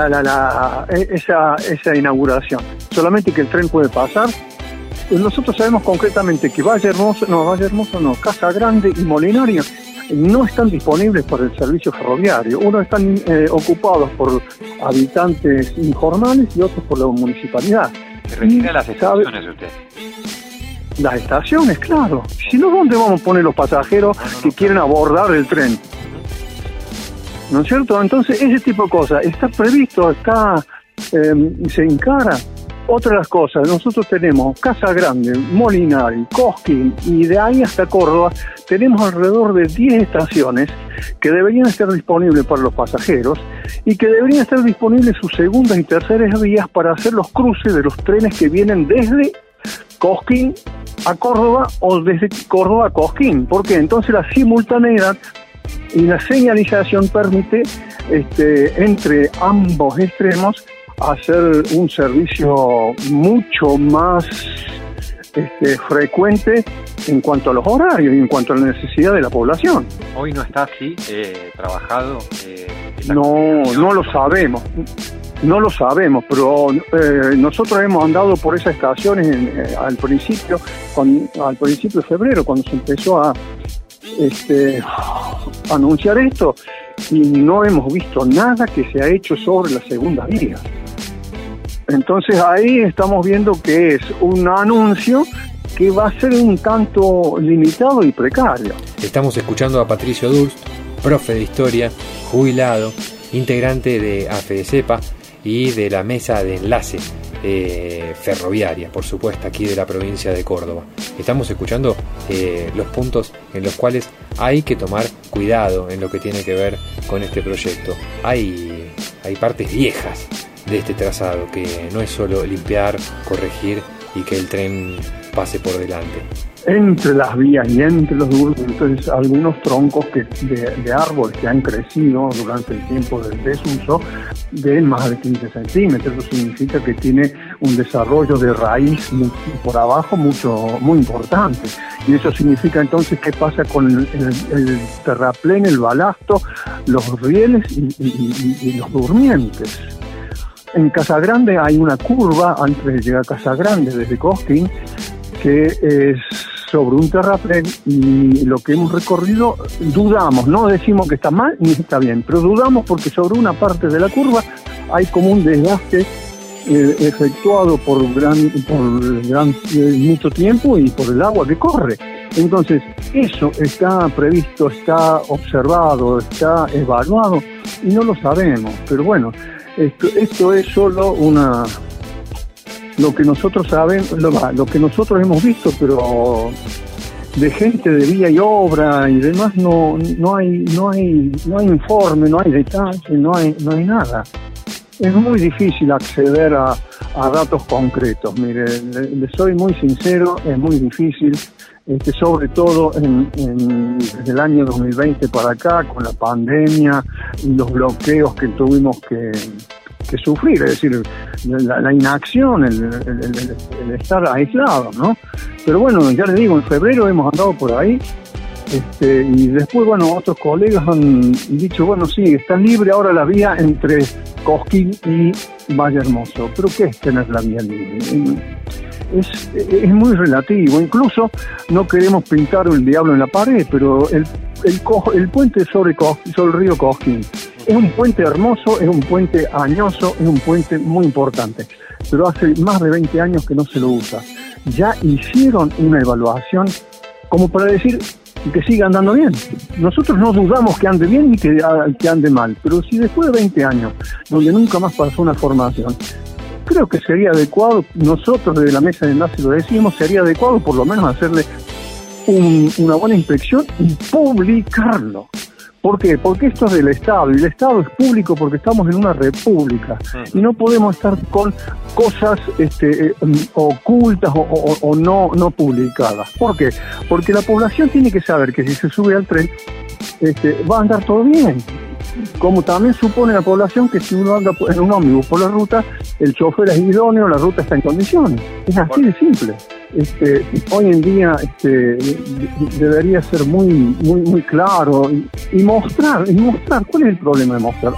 esa inauguración? ¿Solamente que el tren puede pasar? Nosotros sabemos concretamente que Casa Grande y Molinari no están disponibles para el servicio ferroviario. Unos están ocupados por habitantes informales y otros por la municipalidad. ¿Se refiere a las estaciones usted? Las estaciones, claro. Si no, ¿dónde vamos a poner los pasajeros que quieren abordar el tren? ¿No es cierto? Entonces, ese tipo de cosas está previsto, se encara. Otra de las cosas, nosotros tenemos Casa Grande, Molinari, Cosquín, y de ahí hasta Córdoba tenemos alrededor de 10 estaciones que deberían estar disponibles para los pasajeros, y que deberían estar disponibles sus segundas y terceras vías para hacer los cruces de los trenes que vienen desde Cosquín a Córdoba o desde Córdoba a Cosquín. ¿Por qué? Entonces la simultaneidad y la señalización permite entre ambos extremos hacer un servicio mucho más frecuente en cuanto a los horarios y en cuanto a la necesidad de la población. Hoy no está así trabajado. No lo sabemos. No lo sabemos, pero nosotros hemos andado por esas estaciones al principio de febrero, cuando se empezó a anunciar esto, y no hemos visto nada que se ha hecho sobre las segundas vías. Entonces ahí estamos viendo que es un anuncio que va a ser un tanto limitado y precario. Estamos escuchando a Patricio Durst, profe de historia, jubilado, integrante de AFEDESEPA y de la mesa de enlace ferroviaria, por supuesto, aquí de la provincia de Córdoba. Estamos escuchando los puntos en los cuales hay que tomar cuidado en lo que tiene que ver con este proyecto. Hay partes viejas de este trazado, que no es solo limpiar, corregir y que el tren pase por delante. Entre las vías y entre los durmientes, algunos troncos de árboles que han crecido durante el tiempo del desuso de más de 15 centímetros. Eso significa que tiene un desarrollo de raíz por abajo muy importante. Y eso significa entonces qué pasa con el terraplén, el balasto, los rieles y los durmientes. En Casagrande hay una curva antes de llegar a Casagrande desde Cosquín, que es sobre un terraplén, y lo que hemos recorrido dudamos, no decimos que está mal ni está bien, pero dudamos porque sobre una parte de la curva hay como un desgaste efectuado por mucho tiempo y por el agua que corre. Entonces eso está previsto, está observado, está evaluado y no lo sabemos, pero bueno, esto es solo lo que nosotros sabemos, lo que nosotros hemos visto, pero de gente de vía y obra y demás no hay informe, no hay detalle, no hay nada. Es muy difícil acceder a datos concretos. Mire, le soy muy sincero, es muy difícil, sobre todo desde el año 2020 para acá, con la pandemia y los bloqueos que tuvimos que sufrir, es decir, la inacción, el estar aislado, ¿no? Pero bueno, ya les digo, en febrero hemos andado por ahí, y después, bueno, otros colegas han dicho, bueno, sí, está libre ahora la vía entre Cosquín y Valle Hermoso, pero ¿qué es tener la vía libre? Es muy relativo, incluso no queremos pintar el diablo en la pared, pero el puente sobre el río Cosquín es un puente hermoso, es un puente añoso, es un puente muy importante, pero hace más de 20 años que no se lo usa. Ya hicieron una evaluación como para decir que siga andando bien. Nosotros no dudamos que ande bien ni que ande mal, pero si después de 20 años, donde nunca más pasó una formación, creo que sería adecuado, nosotros desde la mesa de enlace lo decimos, sería adecuado por lo menos hacerle una buena inspección y publicarlo. ¿Por qué? Porque esto es del Estado, y el Estado es público porque estamos en una república, y no podemos estar con cosas ocultas o no publicadas. ¿Por qué? Porque la población tiene que saber que si se sube al tren, va a andar todo bien. Como también supone la población que si uno anda en un ómnibus por la ruta, el chofer es idóneo, la ruta está en condiciones. Es así de simple. Hoy en día debería ser muy claro y mostrar. ¿Cuál es el problema de mostrar?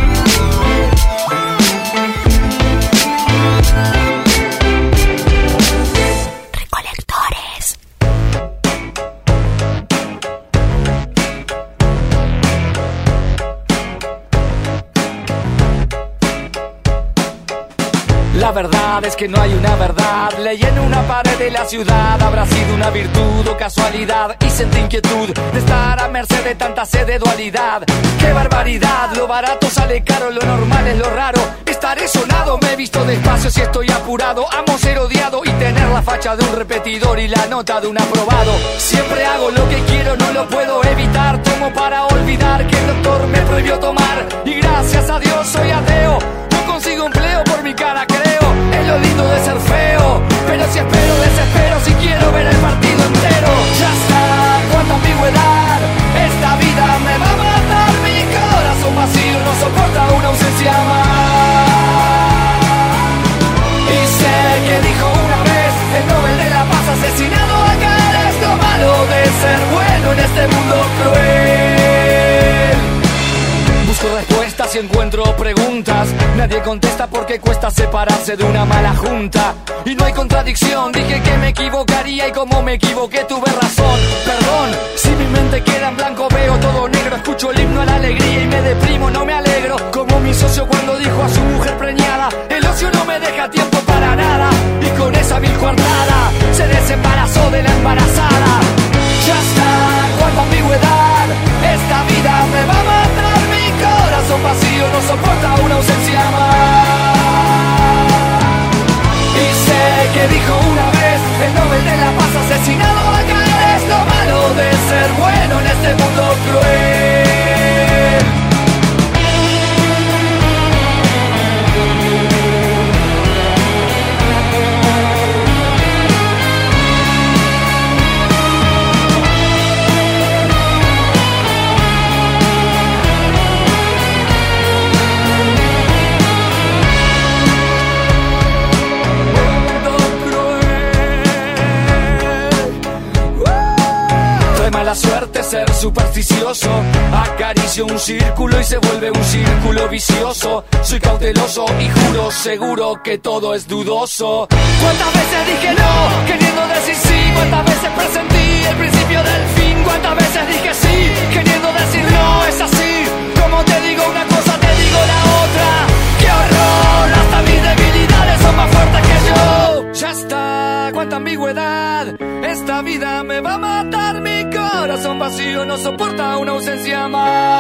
Recolectores. La verdad es que no hay una verdad. Leí en una pared de la ciudad. Habrá sido una virtud o casualidad, y sentí inquietud de estar a merced de tanta sed de dualidad. ¡Qué barbaridad! Lo barato sale caro, lo normal es lo raro. Estaré sonado, me he visto despacio si estoy apurado. Amo ser odiado y tener la facha de un repetidor y la nota de un aprobado. Siempre hago lo que quiero, no lo puedo evitar. Tomo para olvidar que el doctor me prohibió tomar. Y gracias a Dios soy ateo. No consigo empleo por mi cara, creo. Es lo lindo de ser feo, pero si espero, desespero si quiero ver el partido entero. Ya está, cuánta ambigüedad. Esta vida me va a matar. Mi corazón vacío no soporta una ausencia más. Y sé que dijo una vez el Nobel de la Paz asesinado acá. Es lo malo de ser bueno en este mundo cruel. Busco respuestas y encuentro preguntas. Nadie contesta porque cuesta separarse de una mala junta. Y no hay contradicción, dije que me equivocaría y como me equivoqué tuve razón. Perdón, si mi mente queda en blanco veo todo negro. Escucho el himno a la alegría y me deprimo, no me alegro. Como mi socio cuando dijo a su mujer preñada: el ocio no me deja tiempo para nada. Y con esa vil coartada se desembarazó de la embarazada. Ya está, cuánta ambigüedad. Esta vida me va a matar. Mi corazón vacío no soporta una ausencia más. bueno en este mundo cruel. La suerte ser supersticioso, acaricio un círculo y se vuelve un círculo vicioso. Soy cauteloso y juro seguro que todo es dudoso. ¿Cuántas veces dije no, queriendo decir sí? ¿Cuántas veces presentí el principio del fin? ¿Cuántas veces dije sí, queriendo decir no? Es así, como te digo una cosa, te digo la otra. ¡Qué horror! Hasta mis debilidades son más fuertes que yo. Ya está, cuánta ambigüedad. Esta vida me va a matar, mi corazón vacío no soporta una ausencia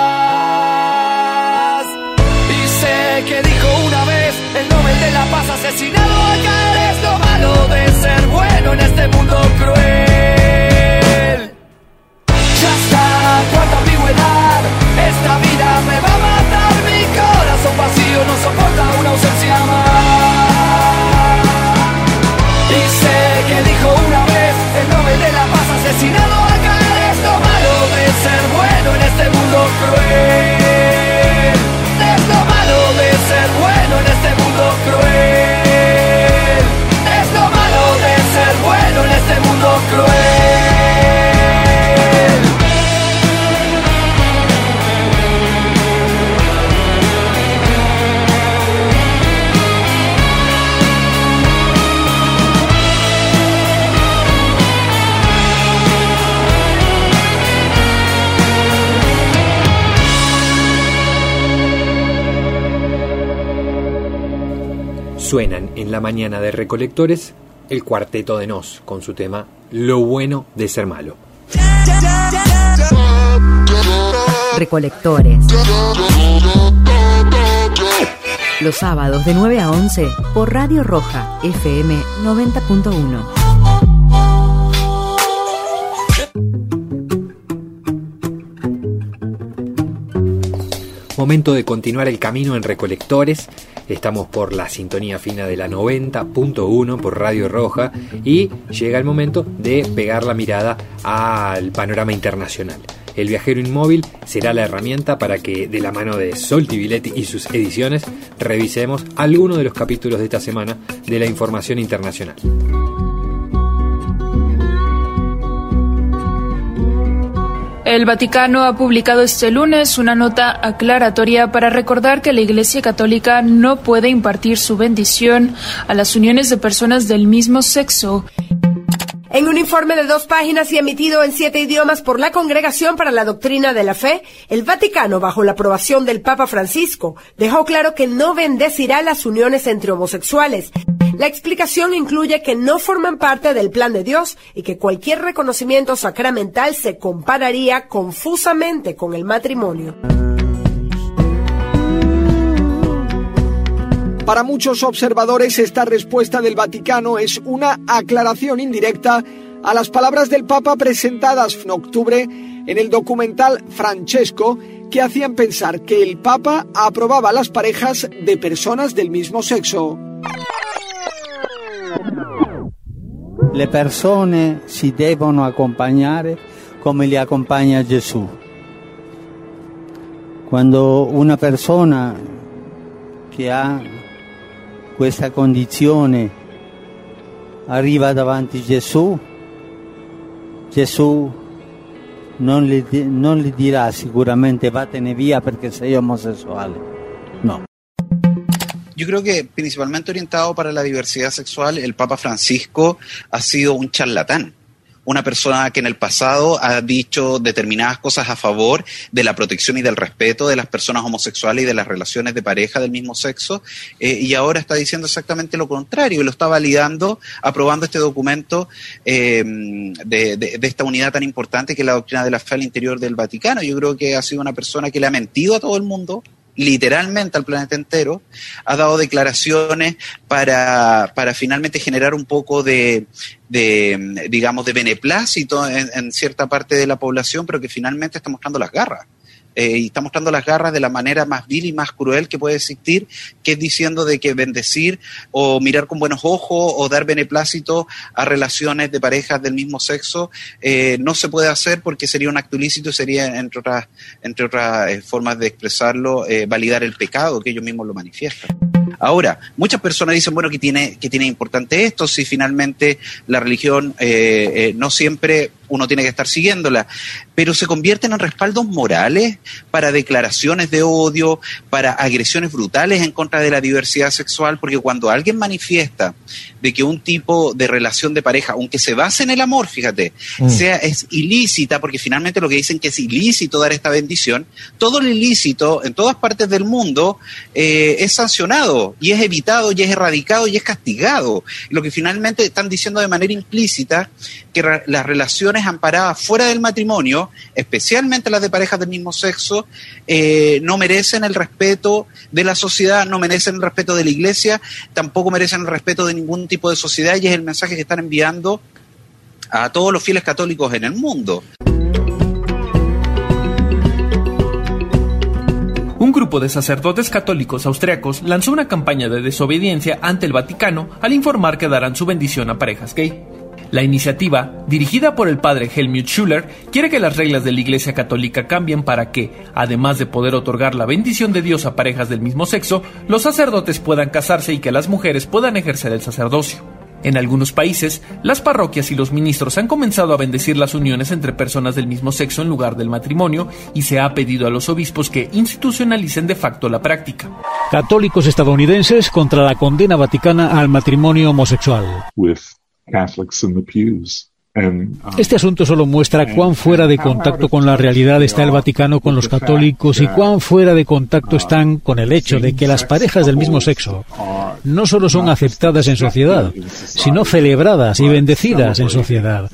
más. Y sé que dijo una vez el Nobel de la Paz asesinado a caer. Es lo malo de ser bueno en este mundo cruel. Ya está, cuánta ambigüedad. Esta vida me va a matar, mi corazón vacío no soporta una ausencia más. Y sé que dijo una vez el Nobel de la Paz asesinado a caer. Es lo malo de ser bueno en este mundo cruel. Es lo malo de ser bueno en este mundo cruel. Es lo malo de ser bueno en este mundo cruel. Suenan en la mañana de Recolectores el Cuarteto de Nos con su tema Lo bueno de ser malo. Recolectores. Los sábados de 9 a 11 por Radio Roja FM 90.1. Momento de continuar el camino en Recolectores. Estamos por la sintonía fina de la 90.1 por Radio Roja y llega el momento de pegar la mirada al panorama internacional. El viajero inmóvil será la herramienta para que, de la mano de Sol Tibiletti y sus ediciones, revisemos algunos de los capítulos de esta semana de la información internacional. El Vaticano ha publicado este lunes una nota aclaratoria para recordar que la Iglesia Católica no puede impartir su bendición a las uniones de personas del mismo sexo. En un informe de 2 páginas y emitido en 7 idiomas por la Congregación para la Doctrina de la Fe, el Vaticano, bajo la aprobación del Papa Francisco, dejó claro que no bendecirá las uniones entre homosexuales. La explicación incluye que no forman parte del plan de Dios y que cualquier reconocimiento sacramental se compararía confusamente con el matrimonio. Para muchos observadores, esta respuesta del Vaticano es una aclaración indirecta a las palabras del Papa presentadas en octubre en el documental Francesco, que hacían pensar que el Papa aprobaba las parejas de personas del mismo sexo. Le persone si devono accompagnare come li accompagna Gesù. Quando una persona che ha questa condizione arriva davanti a Gesù, Gesù non le dirà sicuramente vattene via perché sei omosessuale. No. Yo creo que principalmente orientado para la diversidad sexual, el Papa Francisco ha sido un charlatán. Una persona que en el pasado ha dicho determinadas cosas a favor de la protección y del respeto de las personas homosexuales y de las relaciones de pareja del mismo sexo, y ahora está diciendo exactamente lo contrario y lo está validando, aprobando este documento de esta unidad tan importante que es la doctrina de la fe al interior del Vaticano. Yo creo que ha sido una persona que le ha mentido a todo el mundo, literalmente al planeta entero, ha dado declaraciones para finalmente generar un poco de beneplácito en cierta parte de la población, pero que finalmente está mostrando las garras. Y está mostrando las garras de la manera más vil y más cruel que puede existir, que es diciendo de que bendecir o mirar con buenos ojos o dar beneplácito a relaciones de parejas del mismo sexo no se puede hacer porque sería un acto ilícito y sería, entre otras formas de expresarlo, validar el pecado, que ellos mismos lo manifiestan. Ahora, muchas personas dicen, bueno, que tiene importante esto, si finalmente la religión no siempre uno tiene que estar siguiéndola, pero se convierten en respaldos morales para declaraciones de odio, para agresiones brutales en contra de la diversidad sexual, porque cuando alguien manifiesta de que un tipo de relación de pareja, aunque se base en el amor, fíjate, es ilícita, porque finalmente lo que dicen que es ilícito dar esta bendición, todo lo ilícito en todas partes del mundo es sancionado y es evitado y es erradicado y es castigado. Lo que finalmente están diciendo de manera implícita que las relaciones amparadas fuera del matrimonio, especialmente las de parejas del mismo sexo, no merecen el respeto de la sociedad, no merecen el respeto de la iglesia, tampoco merecen el respeto de ningún tipo de sociedad, y es el mensaje que están enviando a todos los fieles católicos en el mundo. Un grupo de sacerdotes católicos austriacos lanzó una campaña de desobediencia ante el Vaticano al informar que darán su bendición a parejas gay. La iniciativa, dirigida por el padre Helmut Schuller, quiere que las reglas de la Iglesia Católica cambien para que, además de poder otorgar la bendición de Dios a parejas del mismo sexo, los sacerdotes puedan casarse y que las mujeres puedan ejercer el sacerdocio. En algunos países, las parroquias y los ministros han comenzado a bendecir las uniones entre personas del mismo sexo en lugar del matrimonio, y se ha pedido a los obispos que institucionalicen de facto la práctica. Católicos estadounidenses contra la condena vaticana al matrimonio homosexual. Este asunto solo muestra cuán fuera de contacto con la realidad está el Vaticano con los católicos y cuán fuera de contacto están con el hecho de que las parejas del mismo sexo no solo son aceptadas en sociedad, sino celebradas y bendecidas en sociedad.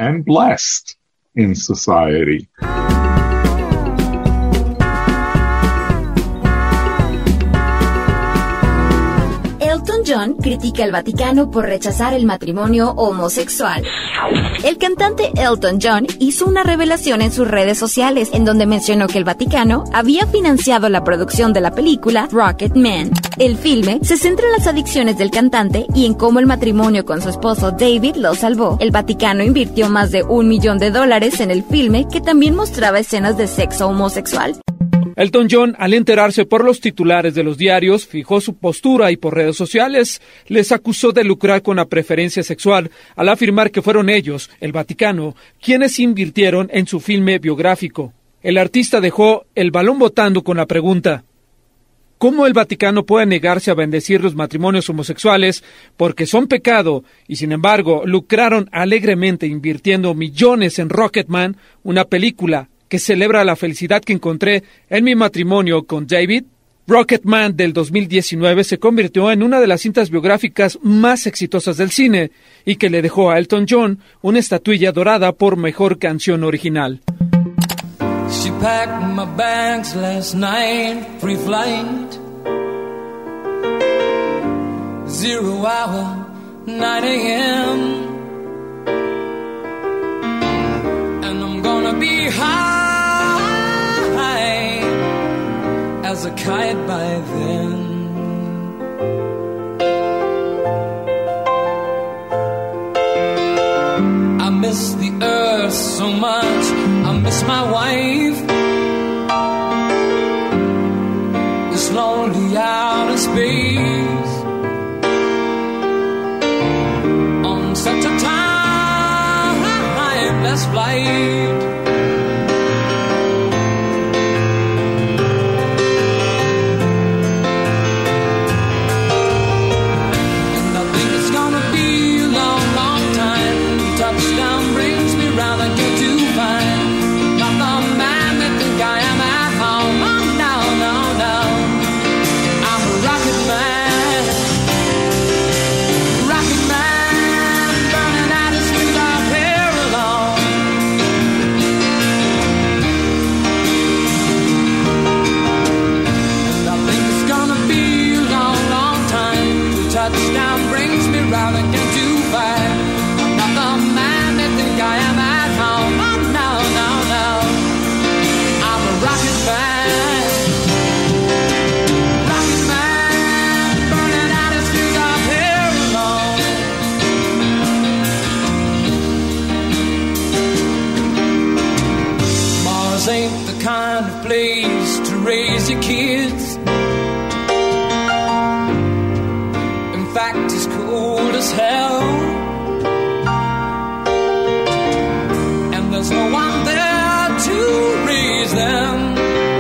John critica al Vaticano por rechazar el matrimonio homosexual. El cantante Elton John hizo una revelación en sus redes sociales en donde mencionó que el Vaticano había financiado la producción de la película Rocket Man. El filme se centra en las adicciones del cantante y en cómo el matrimonio con su esposo David lo salvó. El Vaticano invirtió más de $1 millón en el filme, que también mostraba escenas de sexo homosexual. Elton John, al enterarse por los titulares de los diarios, fijó su postura y por redes sociales les acusó de lucrar con la preferencia sexual al afirmar que fueron ellos, el Vaticano, quienes invirtieron en su filme biográfico. El artista dejó el balón botando con la pregunta: ¿cómo el Vaticano puede negarse a bendecir los matrimonios homosexuales porque son pecado y sin embargo lucraron alegremente invirtiendo millones en Rocketman, una película que celebra la felicidad que encontré en mi matrimonio con David? Rocketman del 2019 se convirtió en una de las cintas biográficas más exitosas del cine y que le dejó a Elton John una estatuilla dorada por mejor canción original. She packed my bags last night, free flight, 0 hour, 9 a.m. And I'm gonna be high as a kite by then. I miss the earth so much, I miss my wife. This lonely outer space on such a timeless flight. Touchdown brings me round again to find not the man that This ain't the kind of place to raise your kids. In fact, it's cold as hell, and there's no one there to raise them.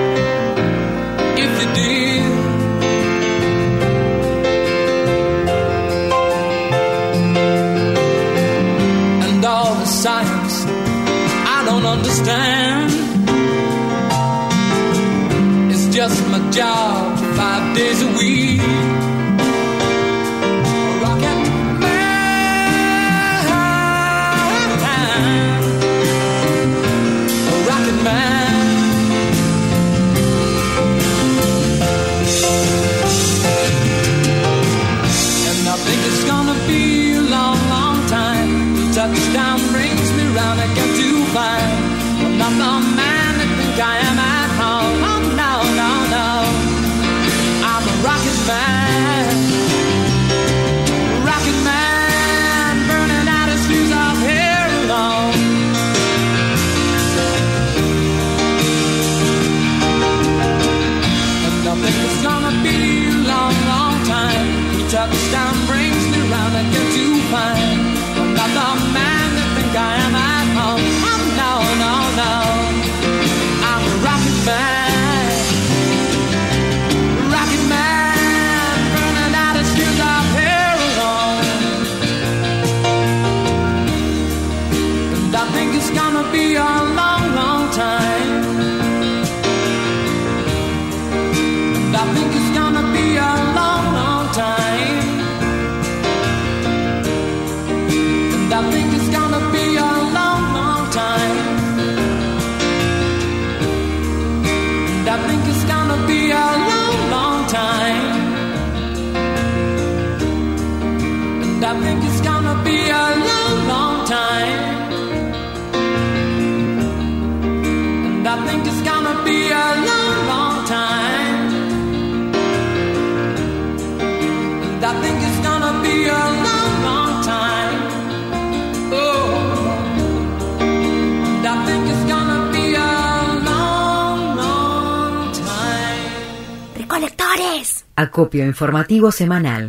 If you did, and all the science I don't understand, it's just my job 5 days a week. Touchdown brings me round again to find I'm not the man that think I am at home. Oh, no, no, no, I'm a rocket man, burning out his fuse off here alone. And I think it's gonna be a long, long time. Touchdown brings me round again to find I'm the man that think I am at home. Oh, no, no, no, I'm a rocket man, burning out his fuse off here alone. And I think it's gonna be a long, long time. And I think it's gonna be a long, long time. I think it's gonna be a long, long time. And I think it's gonna be a long, long time. And I think it's gonna be a long, long time. And I think it's gonna be a long, long time. And I think it's gonna be a long, long time. Recolectores. Acopio informativo semanal.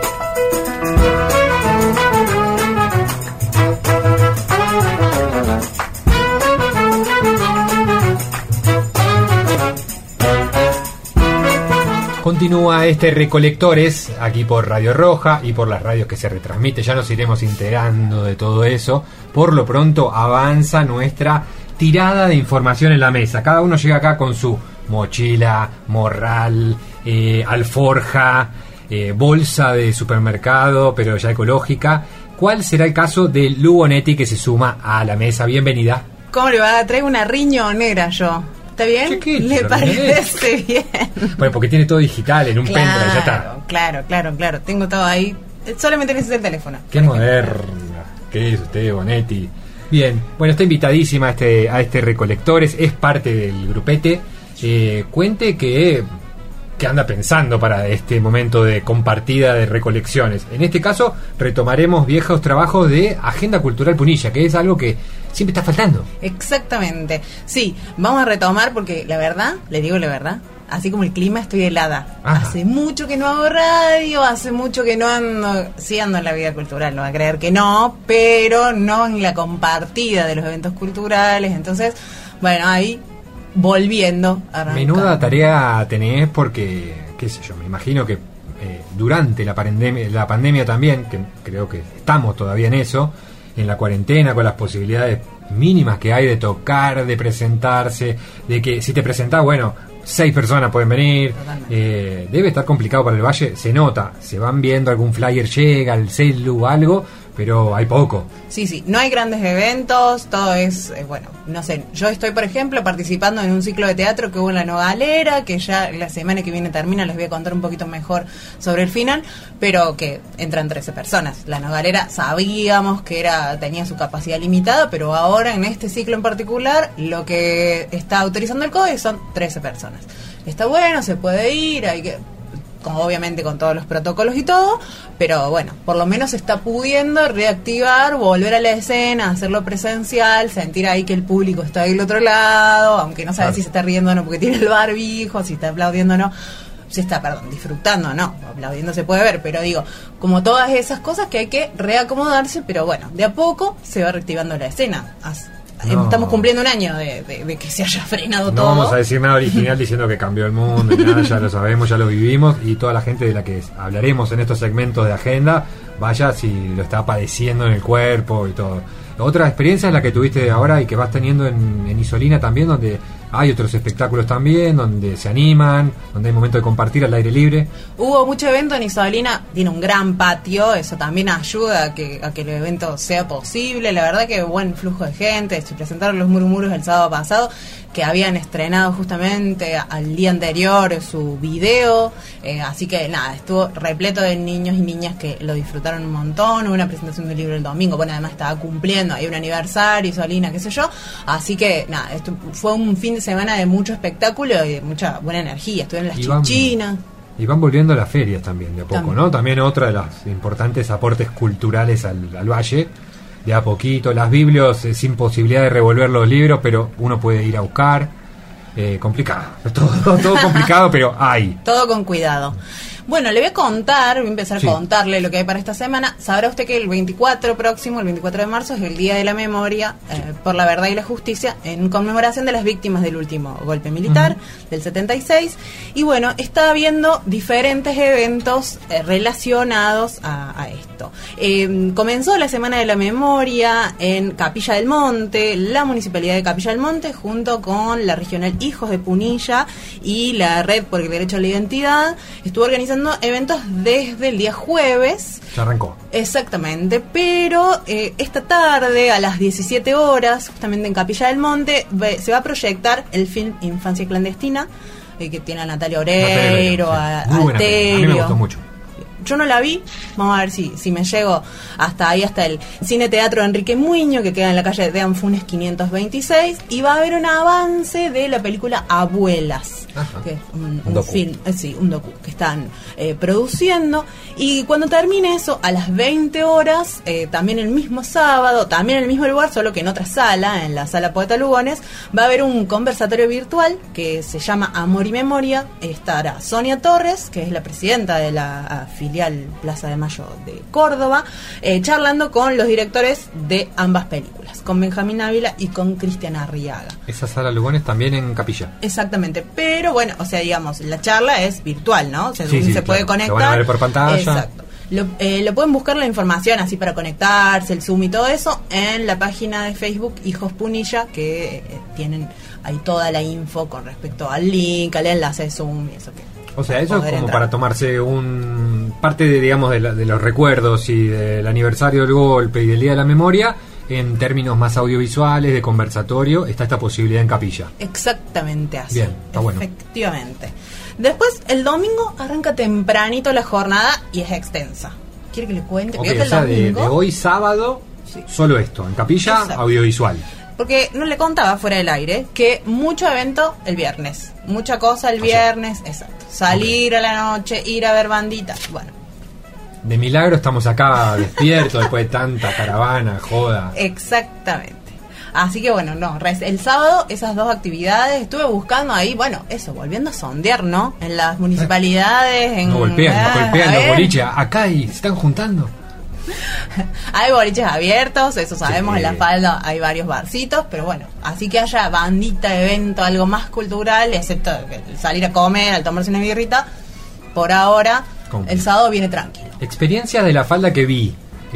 Continúa este Recolectores aquí por Radio Roja y por las radios que se retransmite. Ya nos iremos enterando de todo eso. Por lo pronto avanza nuestra tirada de información en la mesa. Cada uno llega acá con su mochila, morral, alforja, bolsa de supermercado, pero ya ecológica. ¿Cuál será el caso de Lu Bonetti, que se suma a la mesa? Bienvenida. ¿Cómo le va? Traigo una riñonera yo. ¿Está bien? ¿Le parece bien? Bueno, porque tiene todo digital en un pendrive, ya está. Claro. Tengo todo ahí. Solamente necesito el teléfono. Qué moderna. ¿Qué es usted, Bonetti? Bien, bueno, está invitadísima a este Recolectores. Es parte del grupete. Cuente qué anda pensando para este momento de compartida de recolecciones. En este caso, retomaremos viejos trabajos de Agenda Cultural Punilla, que es algo que siempre está faltando. Exactamente. Sí, vamos a retomar porque la verdad, le digo la verdad, así como el clima, estoy helada. Hace mucho que no hago radio, hace mucho que no ando, sí ando en la vida cultural, no va a creer que no, pero no en la compartida de los eventos culturales. Entonces, bueno, ahí volviendo a arrancar. Menuda tarea tenés porque, qué sé yo, me imagino que durante la pandemia también, que creo que estamos todavía en eso, en la cuarentena, con las posibilidades mínimas que hay de tocar, de presentarse, de que si te presentás, bueno, 6 personas pueden venir, debe estar complicado para el Valle, se nota, se van viendo, algún flyer llega, el celu, algo, pero hay poco. Sí, no hay grandes eventos, todo es, bueno, no sé, yo estoy, por ejemplo, participando en un ciclo de teatro que hubo en La Nogalera, que ya la semana que viene termina, les voy a contar un poquito mejor sobre el final, pero que entran 13 personas. La Nogalera sabíamos que tenía su capacidad limitada, pero ahora en este ciclo en particular, lo que está autorizando el COE son 13 personas. Está bueno, se puede ir, hay que como obviamente con todos los protocolos y todo, pero bueno, por lo menos se está pudiendo reactivar, volver a la escena, hacerlo presencial, sentir ahí que el público está ahí del otro lado, aunque no sabe si se está riendo o no porque tiene el barbijo, si está aplaudiendo o no. Si está, disfrutando, no, aplaudiendo se puede ver, pero digo, como todas esas cosas que hay que reacomodarse, pero bueno, de a poco se va reactivando la escena. Estamos cumpliendo un año de que se haya frenado todo. No vamos a decir nada original diciendo que cambió el mundo y nada, ya lo sabemos, ya lo vivimos, y toda la gente de la que hablaremos en estos segmentos de agenda, vaya si lo está padeciendo en el cuerpo y todo. Otra experiencia es la que tuviste ahora y que vas teniendo en Isolina también, donde hay otros espectáculos también, donde se animan, donde hay momento de compartir al aire libre. Hubo mucho evento en Isolina, tiene un gran patio, eso también ayuda a que el evento sea posible. La verdad que buen flujo de gente, se presentaron los Murmuros el sábado pasado, que habían estrenado justamente al día anterior su video, así que nada, estuvo repleto de niños y niñas que lo disfrutaron un montón. Hubo una presentación del libro el domingo, bueno, además estaba cumpliendo ahí un aniversario, Isolina, qué sé yo, así que nada, esto fue un fin de semana de mucho espectáculo y de mucha buena energía. Estuvieron las chichinas. Y van volviendo las ferias también, de a poco, ¿no? También otra de los importantes aportes culturales al valle, de a poquito. Las biblios sin posibilidad de revolver los libros, pero uno puede ir a buscar. Complicado, todo complicado, pero hay. Todo con cuidado. Bueno, le voy a empezar a contarle lo que hay para esta semana. Sabrá usted que el 24 de marzo, es el Día de la Memoria por la Verdad y la Justicia, en conmemoración de las víctimas del último golpe militar del 76. Y bueno, está habiendo diferentes eventos relacionados a esto. Comenzó la Semana de la Memoria en Capilla del Monte, la Municipalidad de Capilla del Monte, junto con la Regional Hijos de Punilla y la Red por el Derecho a la Identidad, estuvo organizando eventos desde el día jueves. Se arrancó. Exactamente, pero esta tarde a las 17 horas, justamente en Capilla del Monte, se va a proyectar el film Infancia Clandestina, que tiene a Natalia Oreiro, a Alterio. A mí me gustó mucho. Yo no la vi, vamos a ver si me llego hasta ahí, hasta el Cine Teatro Enrique Muño, que queda en la calle de Anfunes 526, y va a haber un avance de la película Abuelas, que es un film, un docu que están produciendo, y cuando termine eso, a las 20 horas, también el mismo sábado, también en el mismo lugar, solo que en otra sala, en la Sala Poeta Lugones, va a haber un conversatorio virtual que se llama Amor y Memoria. Estará Sonia Torres, que es la presidenta de la filial Plaza de Mayo de Córdoba, charlando con los directores de ambas películas, con Benjamín Ávila y con Cristian Arriaga. Esa Sala Lugones también en Capilla. Exactamente, pero bueno, o sea, digamos, la charla es virtual, ¿no? O sea, se puede conectar. Lo van a ver por pantalla. Exacto. Lo pueden buscar la información así para conectarse, el Zoom y todo eso, en la página de Facebook Hijos Punilla, que tienen ahí toda la info con respecto al link, al enlace de Zoom y eso que... O sea, eso es como para tomarse parte de, digamos, de los recuerdos y del aniversario del golpe y del Día de la Memoria, en términos más audiovisuales, de conversatorio, está esta posibilidad en Capilla. Exactamente así. Bien, está bueno. Efectivamente. Después, el domingo arranca tempranito la jornada y es extensa. ¿Quiere que le cuente? Okay, o sea, de hoy sábado, solo esto, en Capilla, audiovisual. Porque no le contaba fuera del aire que mucho evento el viernes, mucha cosa el viernes, exacto. Salir a la noche, ir a ver banditas, bueno. De milagro estamos acá despiertos después de tanta caravana, joda. Exactamente. Así que bueno, el sábado esas dos actividades, estuve buscando ahí, bueno, eso, volviendo a sondear, ¿no? En las municipalidades, nos golpean los boliches, acá y se están juntando. Hay boliches abiertos, eso sabemos, en La Falda hay varios barcitos, pero bueno, así que haya bandita, evento, algo más cultural, excepto salir a comer, al tomarse una birrita, por ahora, el sábado viene tranquilo. Experiencias de La Falda que vi.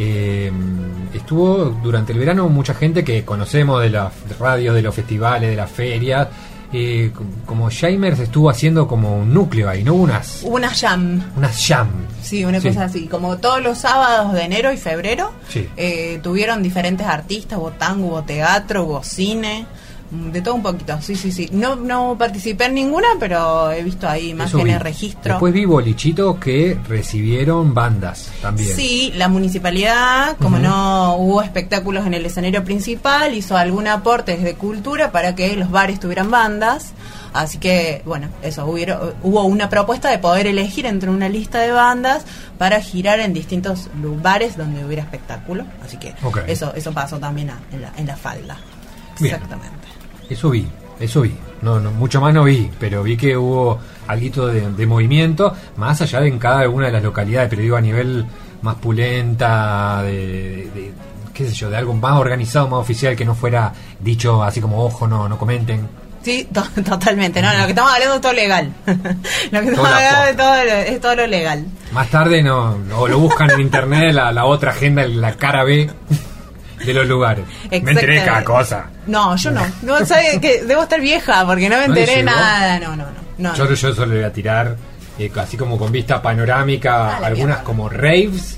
Estuvo durante el verano mucha gente que conocemos de las radios, de los festivales, de las ferias. Como Jaimers estuvo haciendo como un núcleo ahí, ¿no? Hubo unas jam. Sí, una cosa así. Como todos los sábados de enero y febrero, tuvieron diferentes artistas, hubo tango, hubo teatro, hubo cine, de todo un poquito. Sí. No participé en ninguna, pero he visto ahí más que en el registro. Después vi bolichitos que recibieron bandas también. Sí, la municipalidad, como no hubo espectáculos en el escenario principal, hizo algún aporte de cultura para que los bares tuvieran bandas. Así que, bueno, eso, hubo una propuesta de poder elegir entre una lista de bandas para girar en distintos lugares donde hubiera espectáculo. Así que eso pasó también en la falda. Bien. Exactamente. Eso vi. No, mucho más no vi, pero vi que hubo algo de movimiento, más allá de en cada una de las localidades, pero digo a nivel más pulenta, de qué sé yo, de algo más organizado, más oficial, que no fuera dicho así como, ojo, no comenten. Sí, totalmente. No, lo que estamos hablando es todo legal. Lo que estamos hablando es todo lo legal. Más tarde o lo buscan en internet, la otra agenda, la cara B de los lugares. Me enteré de cada cosa. No, yo no. No, ¿sabes que debo estar vieja porque no me enteré nada. No. Yo solo le voy a tirar, así como con vista panorámica, algunas como raves,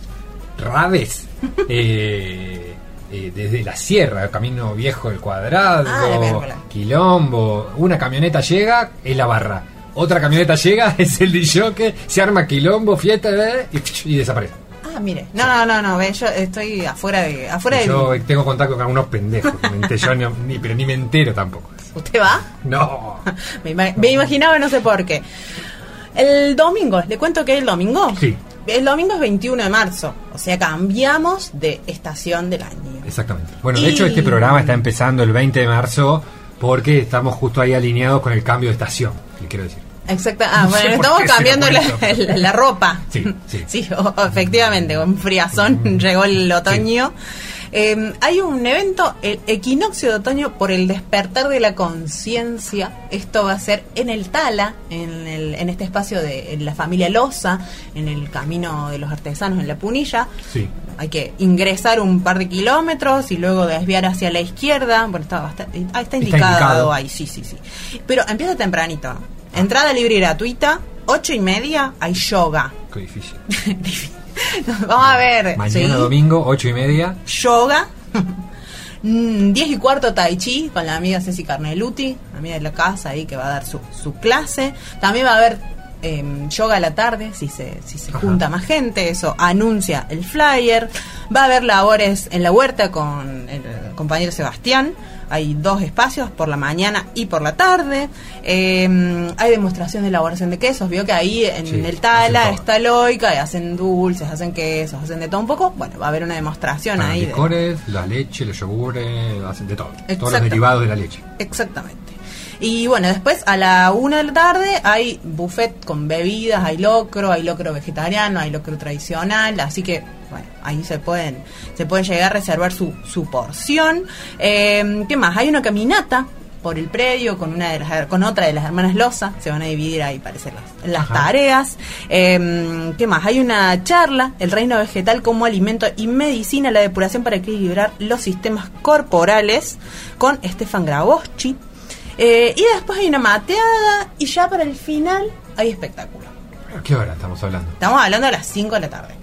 desde la sierra, el Camino Viejo del Cuadrado, Quilombo. Una camioneta llega, es la barra. Otra camioneta llega, es el DJ, se arma quilombo, fiesta y desaparece. Ah, mire. No, ve, yo estoy afuera yo tengo contacto con algunos pendejos, pero ni me entero tampoco. ¿Usted va? No. Me imaginaba, no sé por qué. El domingo, ¿le cuento que es el domingo? Sí. El domingo es 21 de marzo, o sea, cambiamos de estación del año. Exactamente. Bueno, de hecho este programa está empezando el 20 de marzo porque estamos justo ahí alineados con el cambio de estación, le quiero decir. Exacto. Estamos cambiando la ropa. Sí. Sí, efectivamente, con friazón llegó el otoño. Hay un evento, el equinoccio de otoño por el despertar de la conciencia. Esto va a ser en el Tala, en este espacio de la familia Loza, en el Camino de los Artesanos, en La Punilla. Sí. Hay que ingresar un par de kilómetros y luego desviar hacia la izquierda. Bueno, está indicado ahí, sí. Pero empieza tempranito. Entrada libre y gratuita, 8:30, hay yoga. Qué difícil. Vamos a ver. Mañana domingo, 8:30. Yoga. 10:15 tai chi con la amiga Ceci Carneluti, amiga de la casa ahí que va a dar su clase. También va a haber yoga a la tarde, si se junta más gente, eso anuncia el flyer. Va a haber labores en la huerta con el compañero Sebastián. Hay 2 espacios, por la mañana y por la tarde. Hay demostración de elaboración de quesos. Vio que ahí en el Tala está Loica, y hacen dulces, hacen quesos, hacen de todo un poco. Bueno, va a haber una demostración ahí. Los licores, la leche, los yogures, hacen de todo. Todos los derivados de la leche. Exactamente. Y bueno, después a la 1 de la tarde hay buffet con bebidas, hay locro vegetariano, hay locro tradicional, así que bueno, ahí se pueden llegar a reservar su porción. ¿Qué más? Hay una caminata por el predio con otra de las hermanas Loza, se van a dividir ahí, parece, las tareas. ¿Qué más? Hay una charla, el reino vegetal como alimento y medicina, la depuración para equilibrar los sistemas corporales, con Stefan Graboschi. Y después hay una mateada y ya para el final hay espectáculo. ¿A qué hora estamos hablando? Estamos hablando a las 5 de la tarde.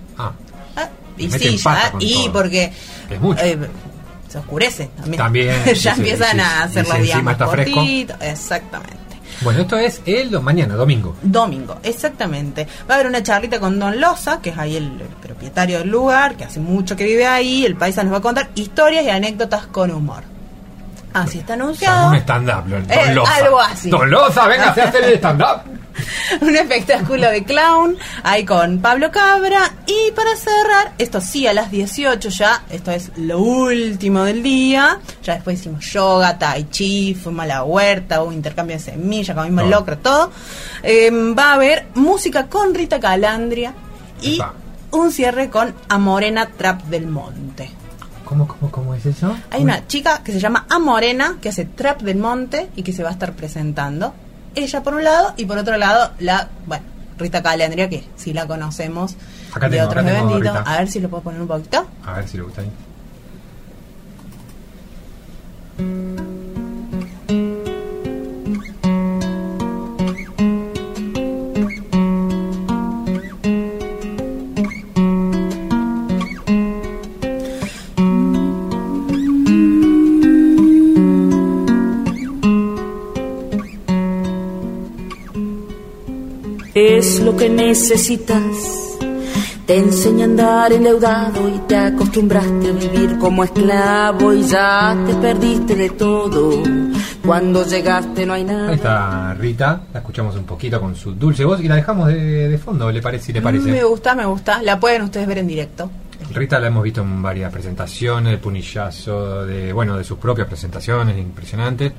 Y sí, ya, y todo. Porque es mucho. Se oscurece también ya empiezan a hacer los días más cortitos. Exactamente. Bueno, esto es mañana, domingo. Domingo, exactamente. Va a haber una charlita con Don Loza, que es ahí el propietario del lugar, que hace mucho que vive ahí. El paisa nos va a contar historias y anécdotas con humor. Así está anunciado. Un stand-up, Don Loza. Algo así. Don Loza, venga a hacer el stand-up. Un espectáculo de clown ahí con Pablo Cabra. Y para cerrar, esto sí, a las 18 ya, esto es lo último del día. Ya después hicimos yoga, tai chi, fuimos a la huerta, hubo intercambio de semillas, comimos locro, todo. Va a haber música con Rita Calandria y un cierre con Amorena Trap del Monte. ¿Cómo es eso? Hay una chica que se llama Amorena, que hace Trap del Monte y que se va a estar presentando. Ella por un lado, y por otro lado Rita Calandria, que sí la conocemos de otros eventitos. A ver si lo puedo poner un poquito. A ver si le gusta ahí. Es lo que necesitas, Te enseñé a andar endeudado y te acostumbraste a vivir como esclavo y ya te perdiste de todo. Cuando llegaste no hay nada. Ahí está Rita, la escuchamos un poquito con su dulce voz y la dejamos de fondo, ¿le parece? ¿Le parece? Me gusta. La pueden ustedes ver en directo. Rita la hemos visto en varias presentaciones, de Punillazo, de sus propias presentaciones impresionantes.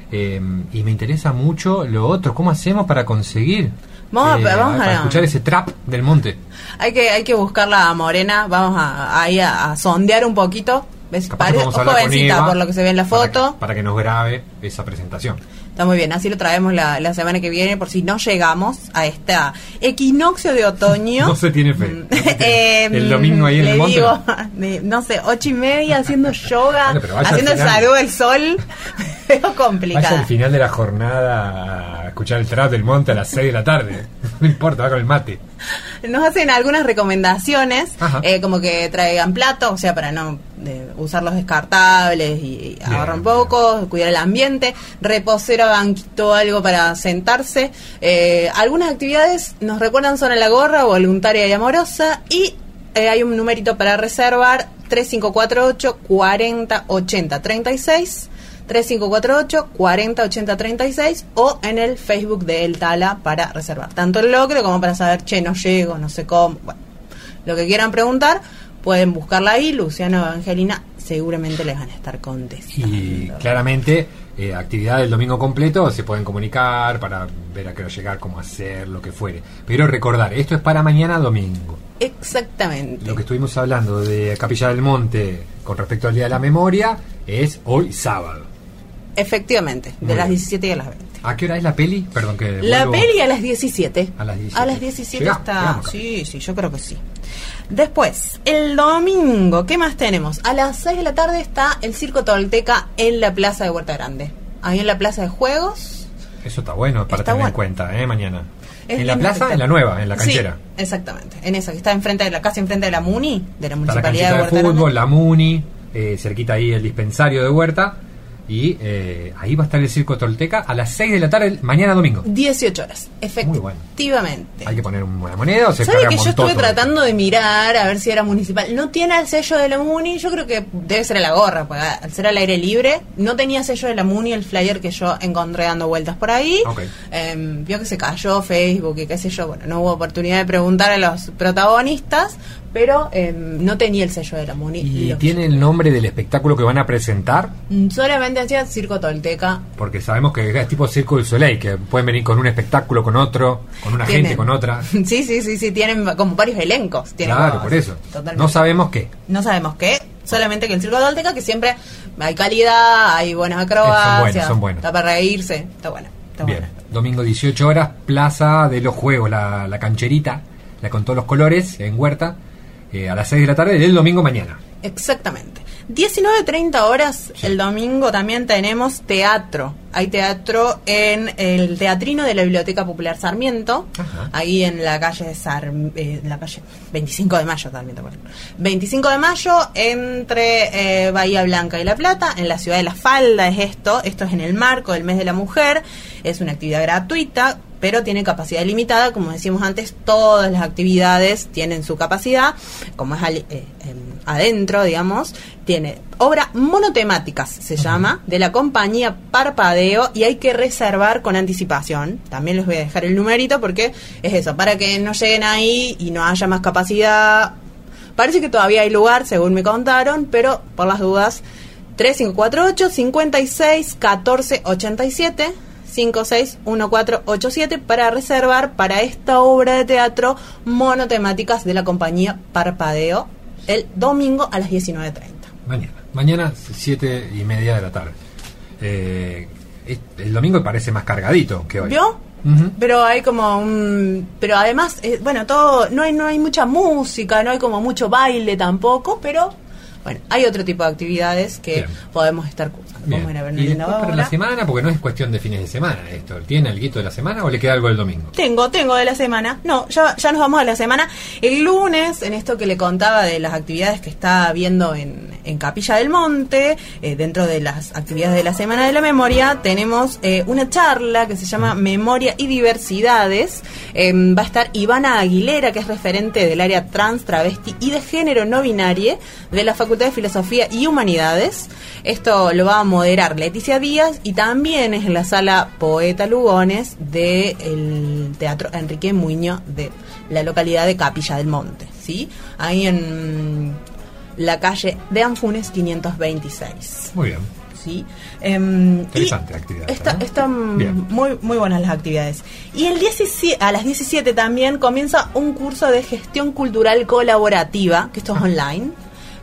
Y me interesa mucho lo otro, ¿cómo hacemos para conseguir? Vamos para escuchar ese trap del monte. Hay que buscarla a Morena, vamos a sondear un poquito. ¿Ves? Jovencita por lo que se ve en la foto. Para que nos grabe esa presentación. Está muy bien, así lo traemos la semana que viene por si no llegamos a esta equinoccio de otoño. No se tiene fe. El domingo ahí en el monte. No sé, 8:30 haciendo yoga, haciendo el saludo del sol. Veo complicado. Vaya al final de la jornada a escuchar el trap del monte a las 6 de la tarde. No importa, va con el mate. Nos hacen algunas recomendaciones, como que traigan plato, o sea, para no usar los descartables y ahorrar un poco, cuidar el ambiente, reposera, banquito, algo para sentarse. Algunas actividades nos recuerdan son en la gorra, voluntaria y amorosa, y hay un numerito para reservar, 3548 40 80 36, 3548 40 80 36, o en el Facebook de El Tala para reservar tanto el locro como para saber, no llego, no sé cómo. Bueno, lo que quieran preguntar pueden buscarla ahí. Luciano, Evangelina seguramente les van a estar contestando. Y claramente actividad del domingo completo, se pueden comunicar para ver a qué hora llegar, cómo hacer, lo que fuere, pero recordar, esto es para mañana domingo. Exactamente. Lo que estuvimos hablando de Capilla del Monte con respecto al Día de la Memoria es hoy sábado. Efectivamente, de las 17 y a las 20. ¿A qué hora es la peli? Perdón, que la peli a las 17. A las 17. A las 17 está. Sí, yo creo que sí. Después, el domingo, ¿qué más tenemos? A las 6 de la tarde está el Circo Tolteca en la Plaza de Huerta Grande. Ahí en la Plaza de Juegos. Eso está bueno para tener en cuenta, mañana. Es en la plaza, en la nueva, en la canchera. Sí, exactamente. En esa que está casi enfrente de la MUNI, de la Municipalidad la de Huerta de fútbol, Grande. la MUNI, cerquita ahí el dispensario de Huerta. Y ahí va a estar el Circo Tolteca a las 6 de la tarde, mañana domingo. 18 horas, efectivamente. Muy bueno. Hay que poner una moneda o se ¿sabe carga que un yo estuve montón? tratando de mirar a ver si era municipal? No tiene el sello de la MUNI, yo creo que debe ser a la gorra, porque al ser al aire libre, no tenía sello de la MUNI el flyer que yo encontré dando vueltas por ahí. Vio que se cayó Facebook y qué sé yo, bueno, no hubo oportunidad de preguntar a los protagonistas, pero no tenía el sello de la MUNI. ¿Y tiene el nombre del espectáculo que van a presentar? Solamente hacía Circo Tolteca. Porque sabemos que es tipo Circo del Soleil, que pueden venir con un espectáculo, con otro, con una gente, con otra. Sí, tienen como varios elencos. Claro, por eso. Totalmente. No sabemos qué. Solamente que el Circo Tolteca, que siempre hay calidad, hay buenas acrobacias. Son buenos. Está para reírse, está bueno. Bien, domingo 18 horas, Plaza de los Juegos, la cancherita, con todos los colores, en Huerta, a las 6 de la tarde del domingo mañana. Exactamente. 19:30 horas, el domingo también tenemos teatro. Hay teatro en el Teatrino de la Biblioteca Popular Sarmiento, ahí en la calle la calle 25 de Mayo, Sarmiento, 25 de Mayo, entre Bahía Blanca y La Plata, en la ciudad de La Falda es esto es en el marco del mes de la mujer, es una actividad gratuita, pero tiene capacidad limitada, como decimos antes, todas las actividades tienen su capacidad, como es adentro, digamos, tiene obra monotemáticas, se llama, de la compañía Parpadeo, y hay que reservar con anticipación. También les voy a dejar el numerito porque es eso, para que no lleguen ahí y no haya más capacidad. Parece que todavía hay lugar, según me contaron, pero por las dudas, 3548 56 14 87 561487 para reservar para esta obra de teatro monotemáticas de la compañía Parpadeo el domingo a las 19:30. Mañana 7:30 de la tarde. El domingo parece más cargadito que hoy. ¿Vio? Pero hay como pero además todo no hay mucha música, no hay como mucho baile tampoco, pero bueno, hay otro tipo de actividades que podemos estar cursando. Vamos a ir a ver. ¿Y después para la semana? Porque no es cuestión de fines de semana esto. ¿Tiene alguito de la semana o le queda algo del domingo? Tengo de la semana. No, ya nos vamos a la semana. El lunes, en esto que le contaba de las actividades que está viendo en En Capilla del Monte, dentro de las actividades de la Semana de la Memoria, tenemos una charla que se llama Memoria y Diversidades. Va a estar Ivana Aguilera, que es referente del área trans, travesti y de género no binario de la Facultad de Filosofía y Humanidades. Esto lo va a moderar Leticia Díaz y también es en la sala Poeta Lugones del Teatro Enrique Muñoz de la localidad de Capilla del Monte, ¿sí? Ahí en la calle de Anfunes 526. Muy bien. Sí. Interesante actividad. Están muy buenas las actividades. Y a las 17 también comienza un curso de gestión cultural colaborativa, que esto es online.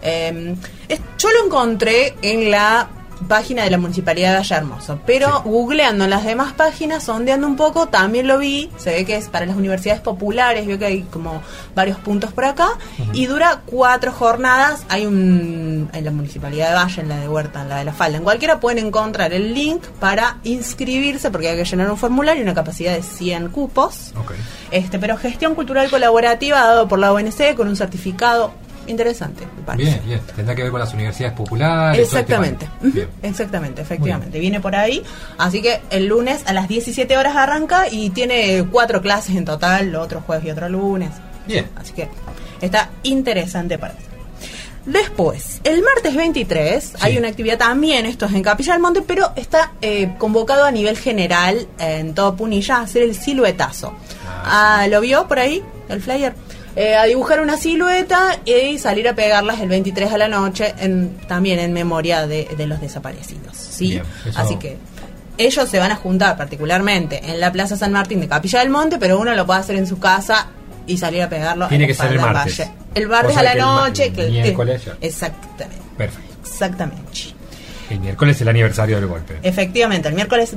Yo lo encontré en la página de la Municipalidad de Valle Hermoso, pero googleando en las demás páginas, sondeando un poco, también lo vi. Se ve que es para las universidades populares, veo que hay como varios puntos por acá, y dura 4 jornadas. Hay en la Municipalidad de Valle, en la de Huerta, en la de La Falda, en cualquiera pueden encontrar el link para inscribirse, porque hay que llenar un formulario y una capacidad de 100 cupos. Pero gestión cultural colaborativa dado por la ONC con un certificado. Interesante, me parece. Bien. Tendrá que ver con las universidades populares. Exactamente. Exactamente, efectivamente. Viene por ahí. Así que el lunes a las 17 horas arranca y tiene 4 clases en total, otro jueves y otro lunes. Bien. Así que está interesante para eso. Después, el martes 23 hay una actividad también, esto es en Capilla del Monte, pero está convocado a nivel general en todo Punilla a hacer el siluetazo. ¿Lo vio por ahí, el flyer? A dibujar una silueta y salir a pegarlas el 23 a la noche, también en memoria de los desaparecidos, ¿sí? Bien, así que ellos se van a juntar particularmente en la Plaza San Martín de Capilla del Monte, pero uno lo puede hacer en su casa y salir a pegarlo. Tiene que ser el martes. El martes a la noche. El miércoles. Exactamente. Perfecto. Exactamente. El miércoles es el aniversario del golpe. Efectivamente, el miércoles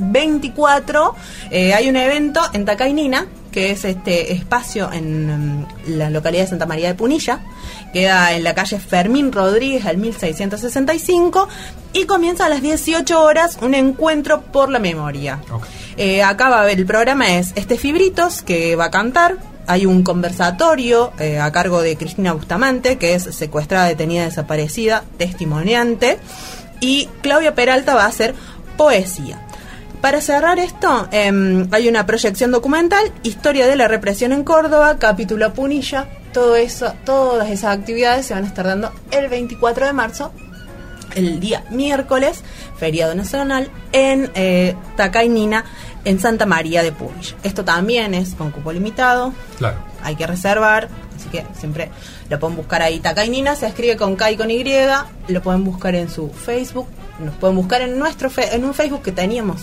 24 hay un evento en Tacainina, que es este espacio en la localidad de Santa María de Punilla. Queda en la calle Fermín Rodríguez, al 1665, y comienza a las 18 horas un encuentro por la memoria. Acá va a haber, el programa es Fibritos, que va a cantar. Hay un conversatorio a cargo de Cristina Bustamante, que es secuestrada, detenida, desaparecida, testimoniante. Y Claudia Peralta va a hacer poesía. Para cerrar esto, hay una proyección documental, Historia de la Represión en Córdoba, capítulo Punilla. Todas esas actividades se van a estar dando el 24 de marzo, el día miércoles, feriado nacional, en Tacainina, en Santa María de Punilla. Esto también es con cupo limitado. Claro. Hay que reservar, así que siempre lo pueden buscar ahí. Tacainina se escribe con K y con Y. Lo pueden buscar en su Facebook. Nos pueden buscar en en un Facebook que teníamos.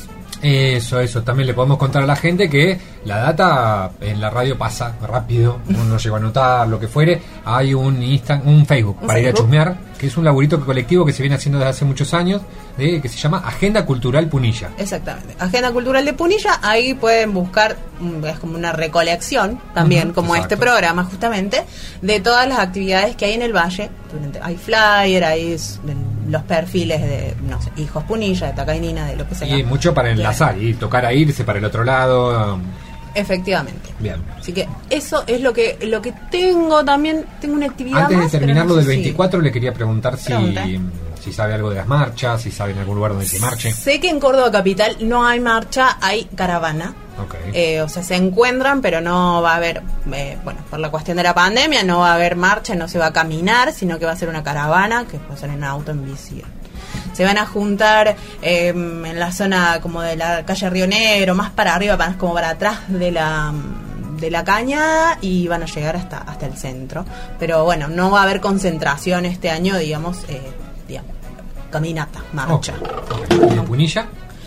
Eso. También le podemos contar a la gente que la data en la radio pasa rápido. Uno no llegó a anotar lo que fuere. Hay un Facebook para ir a chusmear, que es un laburito colectivo que se viene haciendo desde hace muchos años, que se llama Agenda Cultural Punilla. Exactamente. Agenda Cultural de Punilla. Ahí pueden buscar, es como una recolección también, como exacto. Este programa justamente, de todas las actividades que hay en el valle. Hay flyer, hay los perfiles de, no sé, Hijos Punilla, de Tacainina, de lo que sea. Y mucho para enlazar y tocar a irse para el otro lado. Efectivamente. Bien. Así que eso es lo que tengo. También tengo una actividad. Antes más, de terminar no lo sé del 24, le quería preguntar Pregunta. si sabe algo de las marchas, si sabe en algún lugar donde se marche. Sé que en Córdoba Capital no hay marcha, hay caravana. Okay. O sea, se encuentran, pero no va a haber, por la cuestión de la pandemia, no va a haber marcha, no se va a caminar, sino que va a ser una caravana, que puede ser en auto, en bici. Se van a juntar en la zona como de la calle Río Negro, más para arriba, como para atrás de la cañada, y van a llegar hasta el centro. Pero bueno, no va a haber concentración este año, digamos, caminata, marcha. Okay. ¿Y en Punilla?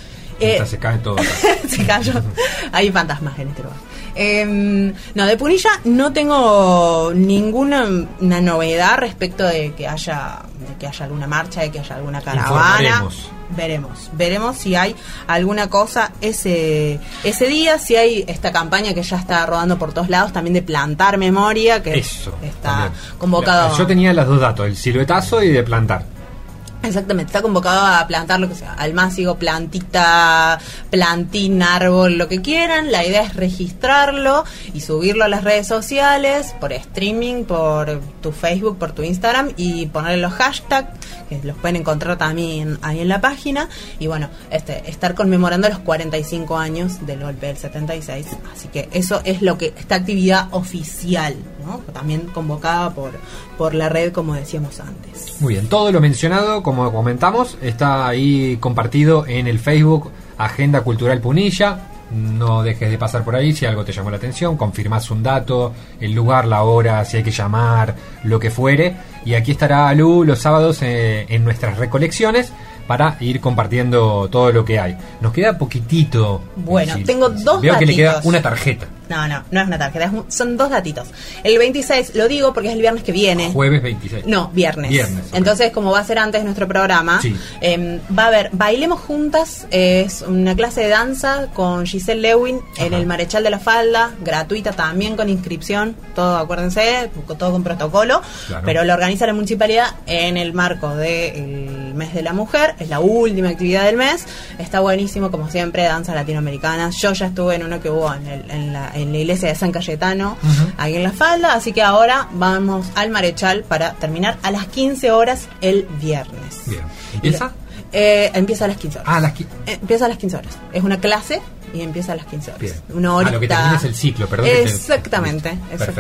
Se cae todo. Se cayó. Hay fantasmas en este lugar. No, de Punilla no tengo ninguna novedad respecto de que haya alguna marcha, de que haya alguna caravana. Veremos si hay alguna cosa ese día, si hay esta campaña que ya está rodando por todos lados, también de plantar memoria, que eso está también. Convocado. Yo tenía los dos datos, el siluetazo y de plantar. Exactamente, está convocado a plantar lo que sea, almácigo, plantita, plantín, árbol, lo que quieran. La idea es registrarlo y subirlo a las redes sociales, por streaming, por tu Facebook, por tu Instagram, y ponerle los hashtags, que los pueden encontrar también ahí en la página. Y bueno, estar conmemorando los 45 años del golpe del 76. Así que eso es lo que esta actividad oficial, ¿no? También convocada por la red, como decíamos antes. Muy bien, todo lo mencionado, como comentamos, está ahí compartido en el Facebook Agenda Cultural Punilla. No dejes de pasar por ahí si algo te llamó la atención, confirmás un dato, el lugar, la hora, si hay que llamar, lo que fuere. Y aquí estará Lu los sábados en nuestras recolecciones para ir compartiendo todo lo que hay. Nos queda poquitito. Bueno, tengo dos Veo datitos. que le queda una tarjeta. No es una tarjeta, son dos datitos. El 26, lo digo porque es el viernes que viene. Jueves 26. No, viernes. Viernes, okay. Entonces, como va a ser antes de nuestro programa, sí. Va a haber Bailemos Juntas, es una clase de danza con Giselle Lewin en el Marechal de la Falda, gratuita también con inscripción, todo, acuérdense, todo con protocolo, claro. Pero lo organiza la municipalidad en el marco del mes de la mujer, es la última actividad del mes, está buenísimo, como siempre, danza latinoamericana. Yo ya estuve en uno que hubo en la iglesia de San Cayetano, ahí en la Falda, así que ahora vamos al Marechal para terminar a las 15 horas el viernes. Bien. ¿Empieza? Empieza a las 15 horas. Empieza a las 15 horas. Es una clase y empieza a las 15 horas. Bien. Una horita. Lo que termina es el ciclo, perdón. Exactamente.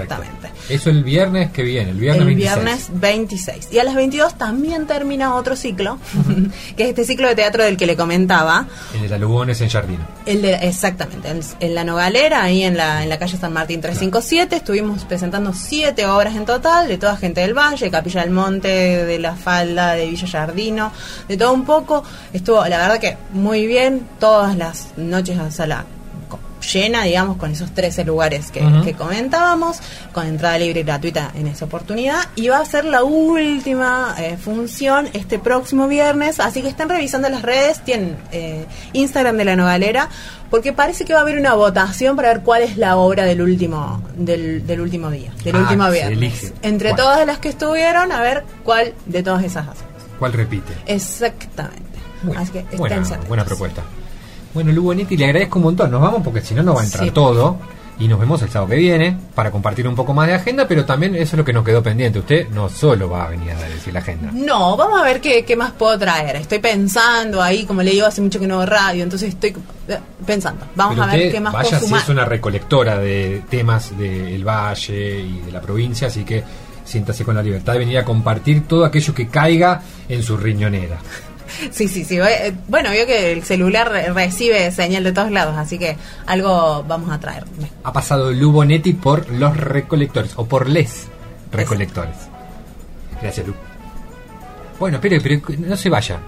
Eso el viernes que viene, el viernes 26. Viernes 26. Y a las 22 también termina otro ciclo, que es este ciclo de teatro del que le comentaba. El de la Lugones en Jardino. Exactamente, en la Nogalera, ahí en la calle San Martín 357, estuvimos presentando 7 obras en total, de toda gente del Valle, Capilla del Monte, de la Falda, de Villa Jardino, de todo un poco. Estuvo, la verdad que muy bien, todas las noches a sala llena, digamos, con esos 13 lugares que comentábamos, con entrada libre y gratuita en esa oportunidad, y va a ser la última función este próximo viernes, así que estén revisando las redes, tienen Instagram de la Nogalera, porque parece que va a haber una votación para ver cuál es la obra del último día, del último viernes. Entre todas las que estuvieron, a ver cuál de todas esas hacemos. ¿Cuál repite? Exactamente. Así que buena propuesta. Bueno, Lu Bonetti, le agradezco un montón. Nos vamos porque si no va a entrar todo. Y nos vemos el sábado que viene para compartir un poco más de agenda, pero también eso es lo que nos quedó pendiente. Usted no solo va a venir a decir la agenda. No, vamos a ver qué más puedo traer. Estoy pensando ahí, como le digo, hace mucho que no hago radio, entonces estoy pensando. Vamos a ver qué más puedo sumar. Si es una recolectora de temas del Valle y de la provincia, así que siéntase con la libertad de venir a compartir todo aquello que caiga en su riñonera. Sí. Bueno, veo que el celular recibe señal de todos lados, así que algo vamos a traer. Ha pasado Lu Bonetti por los recolectores, o por les recolectores. Gracias, Lu. Bueno, pero no se vaya.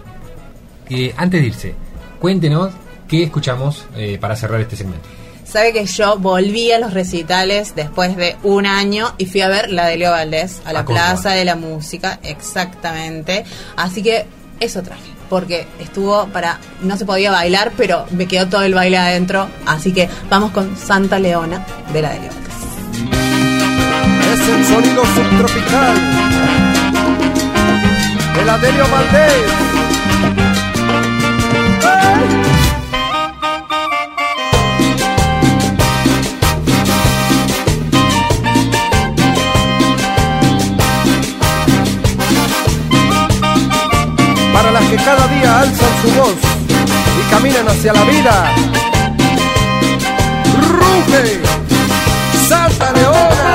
Antes de irse, cuéntenos qué escuchamos para cerrar este segmento. Sabe que yo volví a los recitales después de un año y fui a ver la de Leo Valdés a la Plaza de la Música, exactamente. Así que eso traje, porque no se podía bailar, pero me quedó todo el baile adentro, así que vamos con Santa Leona de la de Leo Valdés. Es el sonido subtropical de la de Leo Valdés. Para las que cada día alzan su voz y caminan hacia la vida, ruge Santa Leona.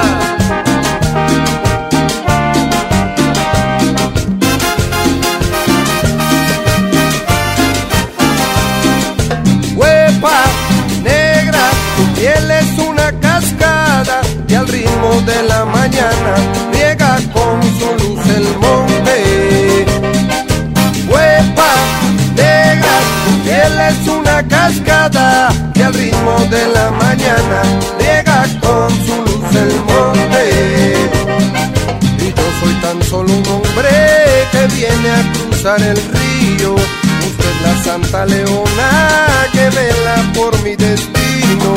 Huepa negra, tu piel es una cascada y al ritmo de la mañana riega con su luz el monte. Huepa negra, tu piel es una cascada y al ritmo de la mañana riega con su luz el monte. Y yo soy tan solo un hombre que viene a cruzar el río. Usted es la Santa Leona que vela por mi destino.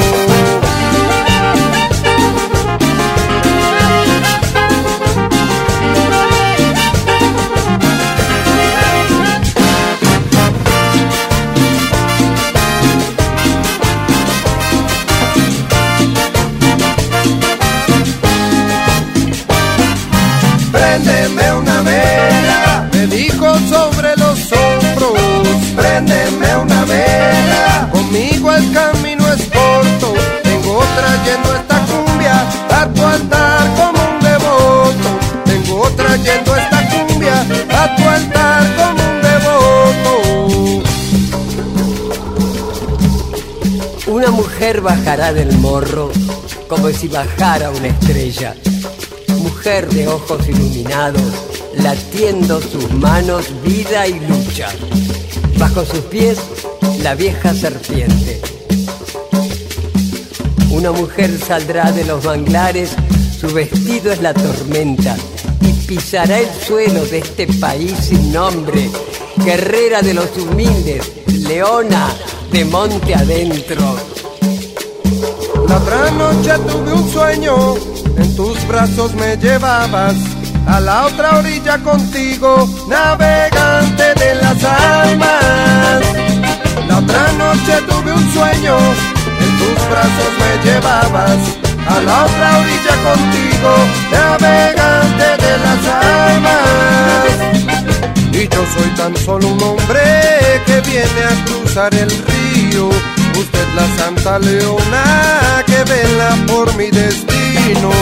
mujer bajará del morro como si bajara una estrella. Mujer de ojos iluminados, latiendo sus manos vida y lucha. Bajo sus pies, la vieja serpiente. Una mujer saldrá de los manglares, su vestido es la tormenta, y pisará el suelo de este país sin nombre. Guerrera de los humildes, leona de monte adentro. La otra noche tuve un sueño, en tus brazos me llevabas a la otra orilla contigo, navegante de las almas. La otra noche tuve un sueño, en tus brazos me llevabas a la otra orilla contigo, navegante de las almas. Y yo soy tan solo un hombre que viene a cruzar el río. Usted la Santa Leona que vela por mi destino.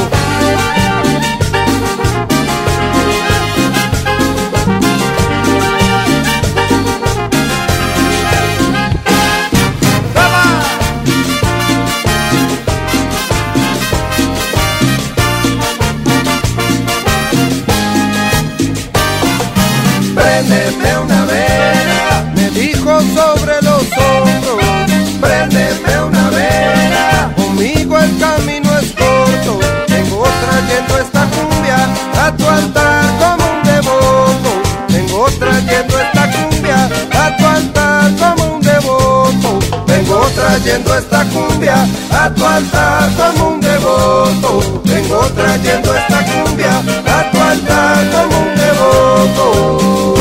Préndeme una vela, me dijo sobre los hombros. Préndeme una vela, conmigo el camino es corto. Vengo trayendo esta cumbia a tu altar como un devoto. Vengo trayendo esta cumbia a tu altar como un devoto. Vengo trayendo esta cumbia a tu altar como un devoto. Vengo trayendo esta cumbia a tu altar como un devoto.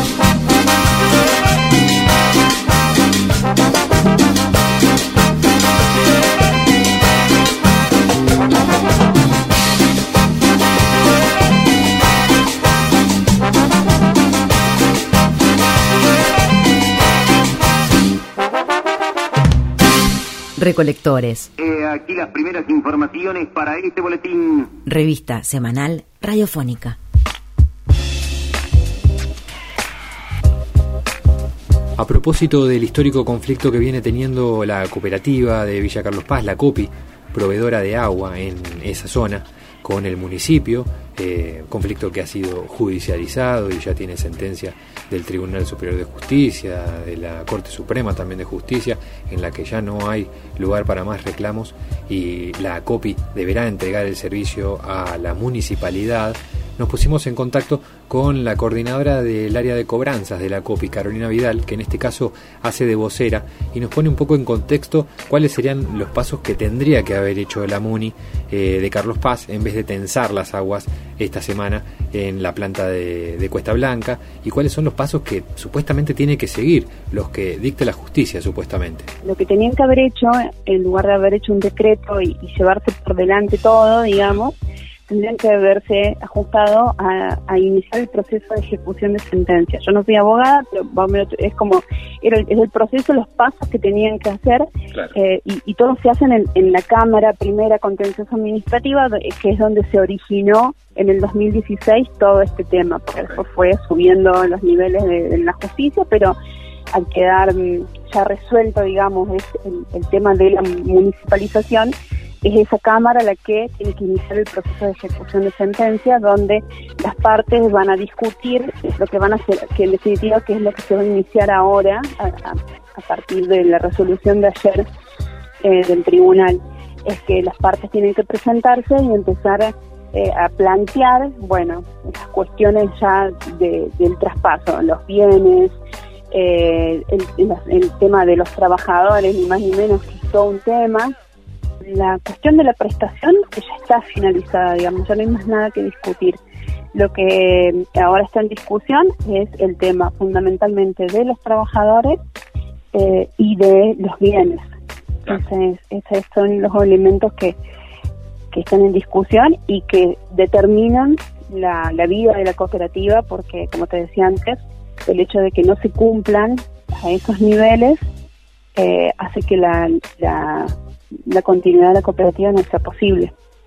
Recolectores. Aquí las primeras informaciones para este boletín. Revista semanal radiofónica. A propósito del histórico conflicto que viene teniendo la cooperativa de Villa Carlos Paz, la COPI, proveedora de agua en esa zona, con el municipio, conflicto que ha sido judicializado y ya tiene sentencia del Tribunal Superior de Justicia, de la Corte Suprema también de Justicia, en la que ya no hay lugar para más reclamos y la COPI deberá entregar el servicio a la municipalidad. Nos pusimos en contacto con la coordinadora del área de cobranzas de la COPI, Carolina Vidal, que en este caso hace de vocera y nos pone un poco en contexto cuáles serían los pasos que tendría que haber hecho la MUNI de Carlos Paz en vez de tensar las aguas esta semana en la planta de Cuesta Blanca y cuáles son los pasos que supuestamente tiene que seguir, los que dicte la justicia supuestamente. Lo que tenían que haber hecho, en lugar de haber hecho un decreto y llevarse por delante todo, digamos, tendrían que haberse ajustado a iniciar el proceso de ejecución de sentencia. Yo no soy abogada, pero es como es el proceso, los pasos que tenían que hacer, claro. Y todos se hacen en la Cámara Primera Contencioso Administrativa, que es donde se originó en el 2016 todo este tema, porque después fue subiendo los niveles de la justicia, pero al quedar ya resuelto, digamos, el tema de la municipalización, es esa Cámara la que tiene que iniciar el proceso de ejecución de sentencia, donde las partes van a discutir lo que van a hacer, que en definitiva que es lo que se va a iniciar ahora a partir de la resolución de ayer del tribunal. Es que las partes tienen que presentarse y empezar a plantear, bueno, las cuestiones ya del traspaso, los bienes, el tema de los trabajadores, ni más ni menos, que es todo un tema. La cuestión de la prestación, que ya está finalizada, digamos, ya no hay más nada que discutir. Lo que ahora está en discusión es el tema fundamentalmente de los trabajadores y de los bienes. Entonces, esos son los elementos que están en discusión y que determinan la vida de la cooperativa, porque, como te decía antes, el hecho de que no se cumplan a esos niveles hace que la continuidad de la cooperativa no sea posible.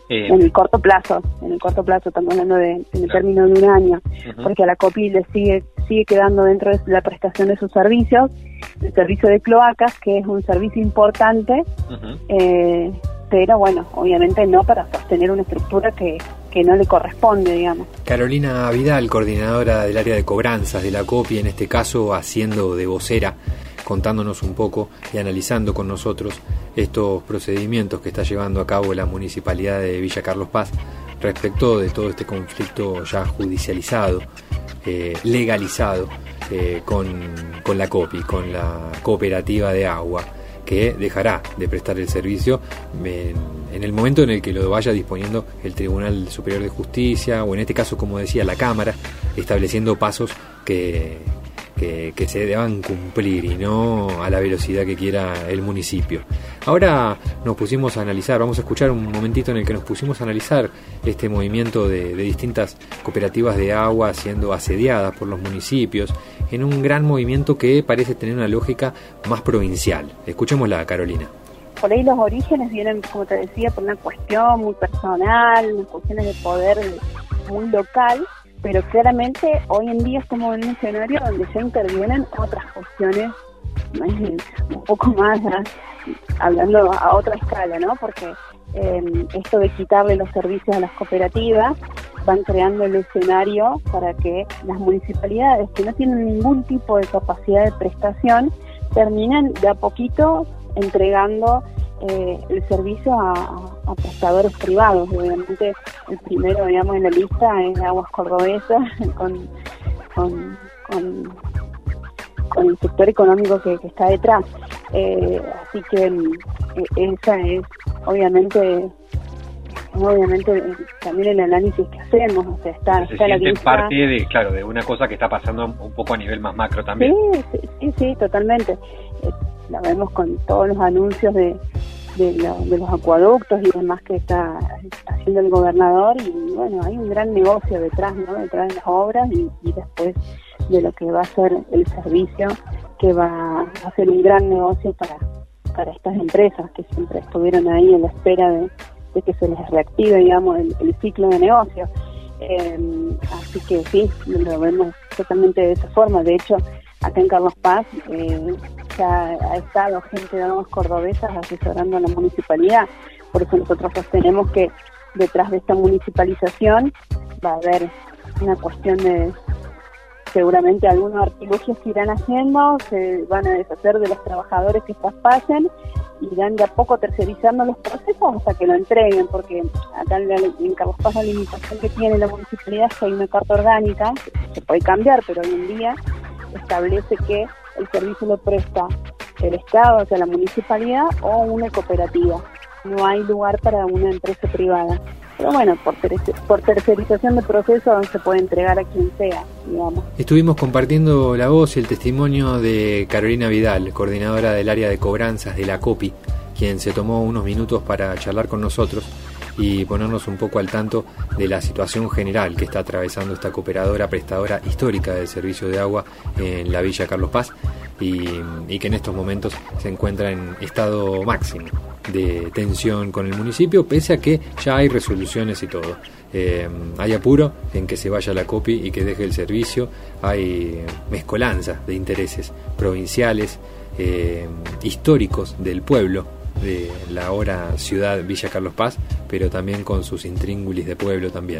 en el corto plazo, estamos hablando en el término de un año, porque a la COPI le sigue quedando dentro de la prestación de sus servicios, el servicio de cloacas, que es un servicio importante, pero bueno, obviamente no para sostener una estructura que no le corresponde, digamos. Carolina Vidal, coordinadora del área de cobranzas de la COPI, en este caso haciendo de vocera, contándonos un poco y analizando con nosotros estos procedimientos que está llevando a cabo la Municipalidad de Villa Carlos Paz respecto de todo este conflicto ya judicializado, legalizado, con la COPI, con la Cooperativa de Agua, que dejará de prestar el servicio en el momento en el que lo vaya disponiendo el Tribunal Superior de Justicia, o en este caso, como decía, la Cámara, estableciendo pasos que se deban cumplir y no a la velocidad que quiera el municipio. Ahora nos pusimos a analizar, vamos a escuchar un momentito en el que nos pusimos a analizar este movimiento de distintas cooperativas de agua siendo asediadas por los municipios en un gran movimiento que parece tener una lógica más provincial. Escuchémosla, Carolina. Por ahí los orígenes vienen, como te decía, por una cuestión muy personal, unas cuestiones de poder muy local, pero claramente hoy en día estamos en un escenario donde ya intervienen otras cuestiones un poco más, hablando a otra escala, ¿no? Porque esto de quitarle los servicios a las cooperativas van creando el escenario para que las municipalidades que no tienen ningún tipo de capacidad de prestación terminen de a poquito entregando el servicio a prestadores privados. Obviamente el primero, digamos, en la lista es Aguas Cordobesas con el sector económico que está detrás. Así que esa es obviamente también el análisis que hacemos, o sea, está la lista. Parte de una cosa que está pasando un poco a nivel más macro también. Sí, totalmente. La vemos con todos los anuncios de los acueductos y demás que está haciendo el gobernador, y bueno, hay un gran negocio detrás, ¿no? Detrás de las obras y después de lo que va a ser el servicio, que va a ser un gran negocio para estas empresas que siempre estuvieron ahí en la espera de que se les reactive, digamos, el ciclo de negocio. Así que sí, lo vemos totalmente de esa forma. De hecho, acá en Carlos Paz ya ha estado gente de Aguas Cordobesas asesorando a la municipalidad. Por eso nosotros sostenemos que detrás de esta municipalización va a haber una cuestión de seguramente algunos artilugios que irán haciendo, se van a deshacer de los trabajadores que traspasen, irán de a poco tercerizando los procesos hasta que lo entreguen, porque acá en Carlos Paz la limitación que tiene la municipalidad es que hay una carta orgánica, que se puede cambiar, pero hoy en día establece que el servicio lo presta el Estado, o sea, la municipalidad o una cooperativa. No hay lugar para una empresa privada. Pero bueno, por tercerización de procesos se puede entregar a quien sea, digamos. Estuvimos compartiendo la voz y el testimonio de Carolina Vidal, coordinadora del área de cobranzas de la COPI, quien se tomó unos minutos para charlar con nosotros y ponernos un poco al tanto de la situación general que está atravesando esta cooperadora prestadora histórica del servicio de agua en la Villa Carlos Paz y que en estos momentos se encuentra en estado máximo de tensión con el municipio, pese a que ya hay resoluciones y todo. Hay apuro en que se vaya la COPI y que deje el servicio, hay mezcolanza de intereses provinciales, históricos del pueblo, de la ahora ciudad Villa Carlos Paz, pero también con sus intríngulis de pueblo también.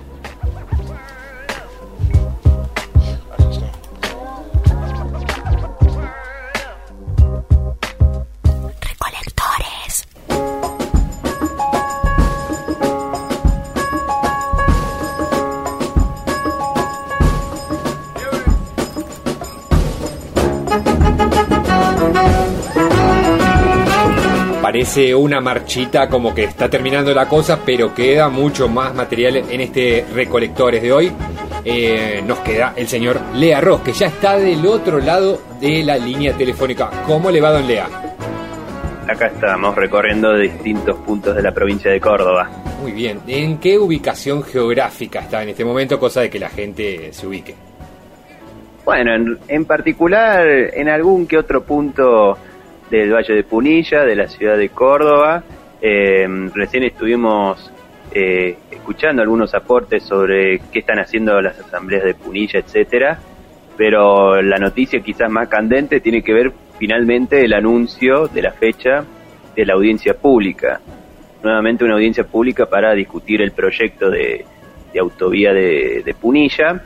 Parece una marchita, como que está terminando la cosa, pero queda mucho más material en este Recolectores de hoy. Nos queda el señor Lea Ross, que ya está del otro lado de la línea telefónica. ¿Cómo le va, don Lea? Acá estamos recorriendo distintos puntos de la provincia de Córdoba. Muy bien. ¿En qué ubicación geográfica está en este momento? Cosa de que la gente se ubique. Bueno, en particular en algún que otro punto del Valle de Punilla, de la ciudad de Córdoba. Recién estuvimos escuchando algunos aportes sobre qué están haciendo las asambleas de Punilla, etcétera, pero la noticia quizás más candente tiene que ver finalmente el anuncio de la fecha de la audiencia pública. Nuevamente una audiencia pública para discutir el proyecto de autovía de Punilla,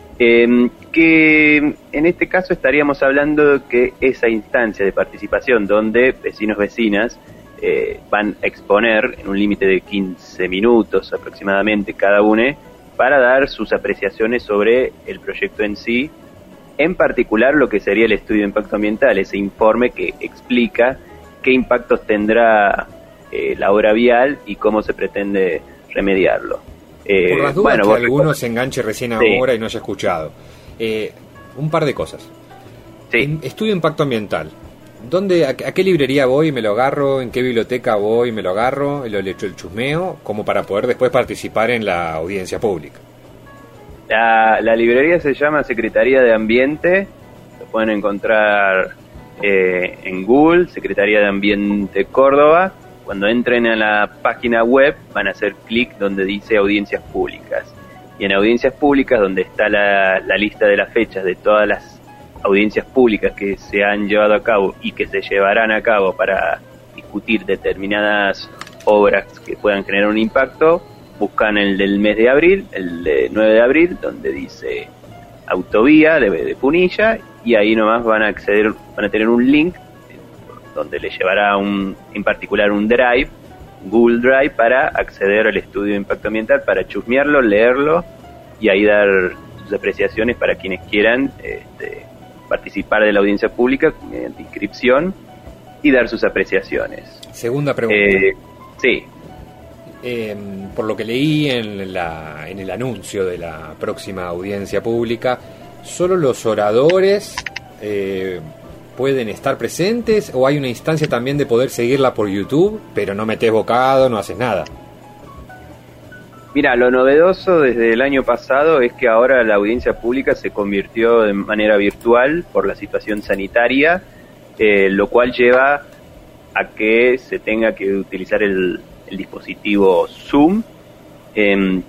que en este caso estaríamos hablando de que esa instancia de participación donde vecinos-vecinas van a exponer en un límite de 15 minutos aproximadamente cada uno para dar sus apreciaciones sobre el proyecto en sí, en particular lo que sería el estudio de impacto ambiental, ese informe que explica qué impactos tendrá la obra vial y cómo se pretende remediarlo. Por las dudas que alguno se enganche recién ahora y no haya escuchado. Un par de cosas. Estudio de impacto ambiental. ¿A qué librería voy y me lo agarro? ¿En qué biblioteca voy y me lo agarro? Le echo el chusmeo, como para poder después participar en la audiencia pública. La librería se llama Secretaría de Ambiente. Lo pueden encontrar en Google, Secretaría de Ambiente Córdoba. Cuando entren a la página web van a hacer clic donde dice audiencias públicas. Y en audiencias públicas, donde está la lista de las fechas de todas las audiencias públicas que se han llevado a cabo y que se llevarán a cabo para discutir determinadas obras que puedan generar un impacto, buscan el del mes de abril, el de 9 de abril, donde dice autovía de Punilla, y ahí nomás van a acceder, van a tener un link donde le llevará en particular un Drive, Google Drive, para acceder al estudio de impacto ambiental, para chusmearlo, leerlo y ahí dar sus apreciaciones para quienes quieran participar de la audiencia pública mediante inscripción y dar sus apreciaciones. Segunda pregunta. Sí. Por lo que leí en el anuncio de la próxima audiencia pública, ¿solo los oradores pueden estar presentes o hay una instancia también de poder seguirla por YouTube, pero no metes bocado, no haces nada? Mira, lo novedoso desde el año pasado es que ahora la audiencia pública se convirtió de manera virtual por la situación sanitaria, lo cual lleva a que se tenga que utilizar el dispositivo Zoom. En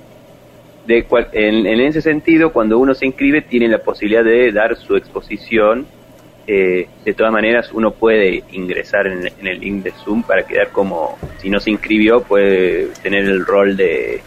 ese sentido, cuando uno se inscribe, tiene la posibilidad de dar su exposición. De todas maneras, uno puede ingresar en el link de Zoom para quedar como, si no se inscribió, puede tener el rol de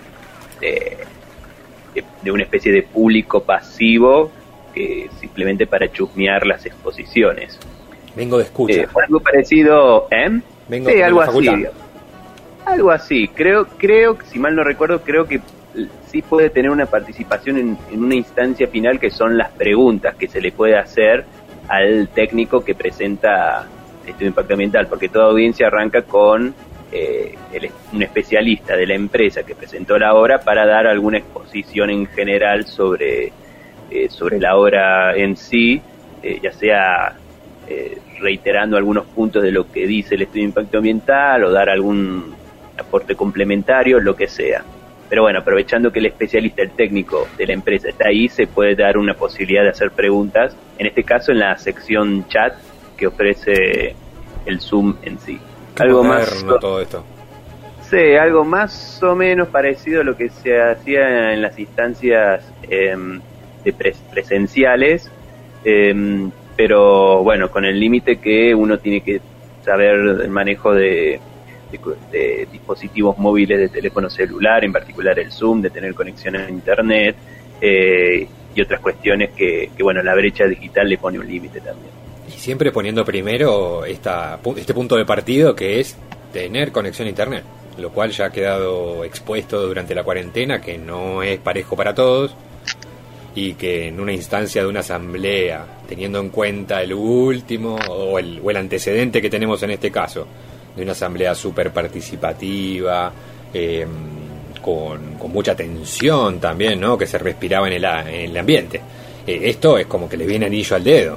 una especie de público pasivo, simplemente para chusmear las exposiciones. Vengo de escucha. Algo parecido, Vengo sí, de algo la así. facultad. Algo así. Creo, si mal no recuerdo, creo que sí puede tener una participación en una instancia final, que son las preguntas que se le puede hacer al técnico que presenta el estudio de impacto ambiental, porque toda audiencia arranca con un especialista de la empresa que presentó la obra para dar alguna exposición en general sobre la obra en sí, ya sea reiterando algunos puntos de lo que dice el estudio de impacto ambiental o dar algún aporte complementario, lo que sea. Pero bueno, aprovechando que el especialista, el técnico de la empresa está ahí, se puede dar una posibilidad de hacer preguntas, en este caso en la sección chat que ofrece el Zoom en sí. Algo más todo esto. Sí, algo más o menos parecido a lo que se hacía en las instancias presenciales, pero bueno, con el límite que uno tiene que saber el manejo de dispositivos móviles de teléfono celular, en particular el Zoom, de tener conexión a internet y otras cuestiones que bueno, la brecha digital le pone un límite también. Y siempre poniendo primero este punto de partido, que es tener conexión a internet, lo cual ya ha quedado expuesto durante la cuarentena, que no es parejo para todos, y que en una instancia de una asamblea, teniendo en cuenta el último o el antecedente que tenemos en este caso, de una asamblea súper participativa, con mucha tensión también, ¿no?, que se respiraba en el ambiente. Esto es como que le viene anillo al dedo.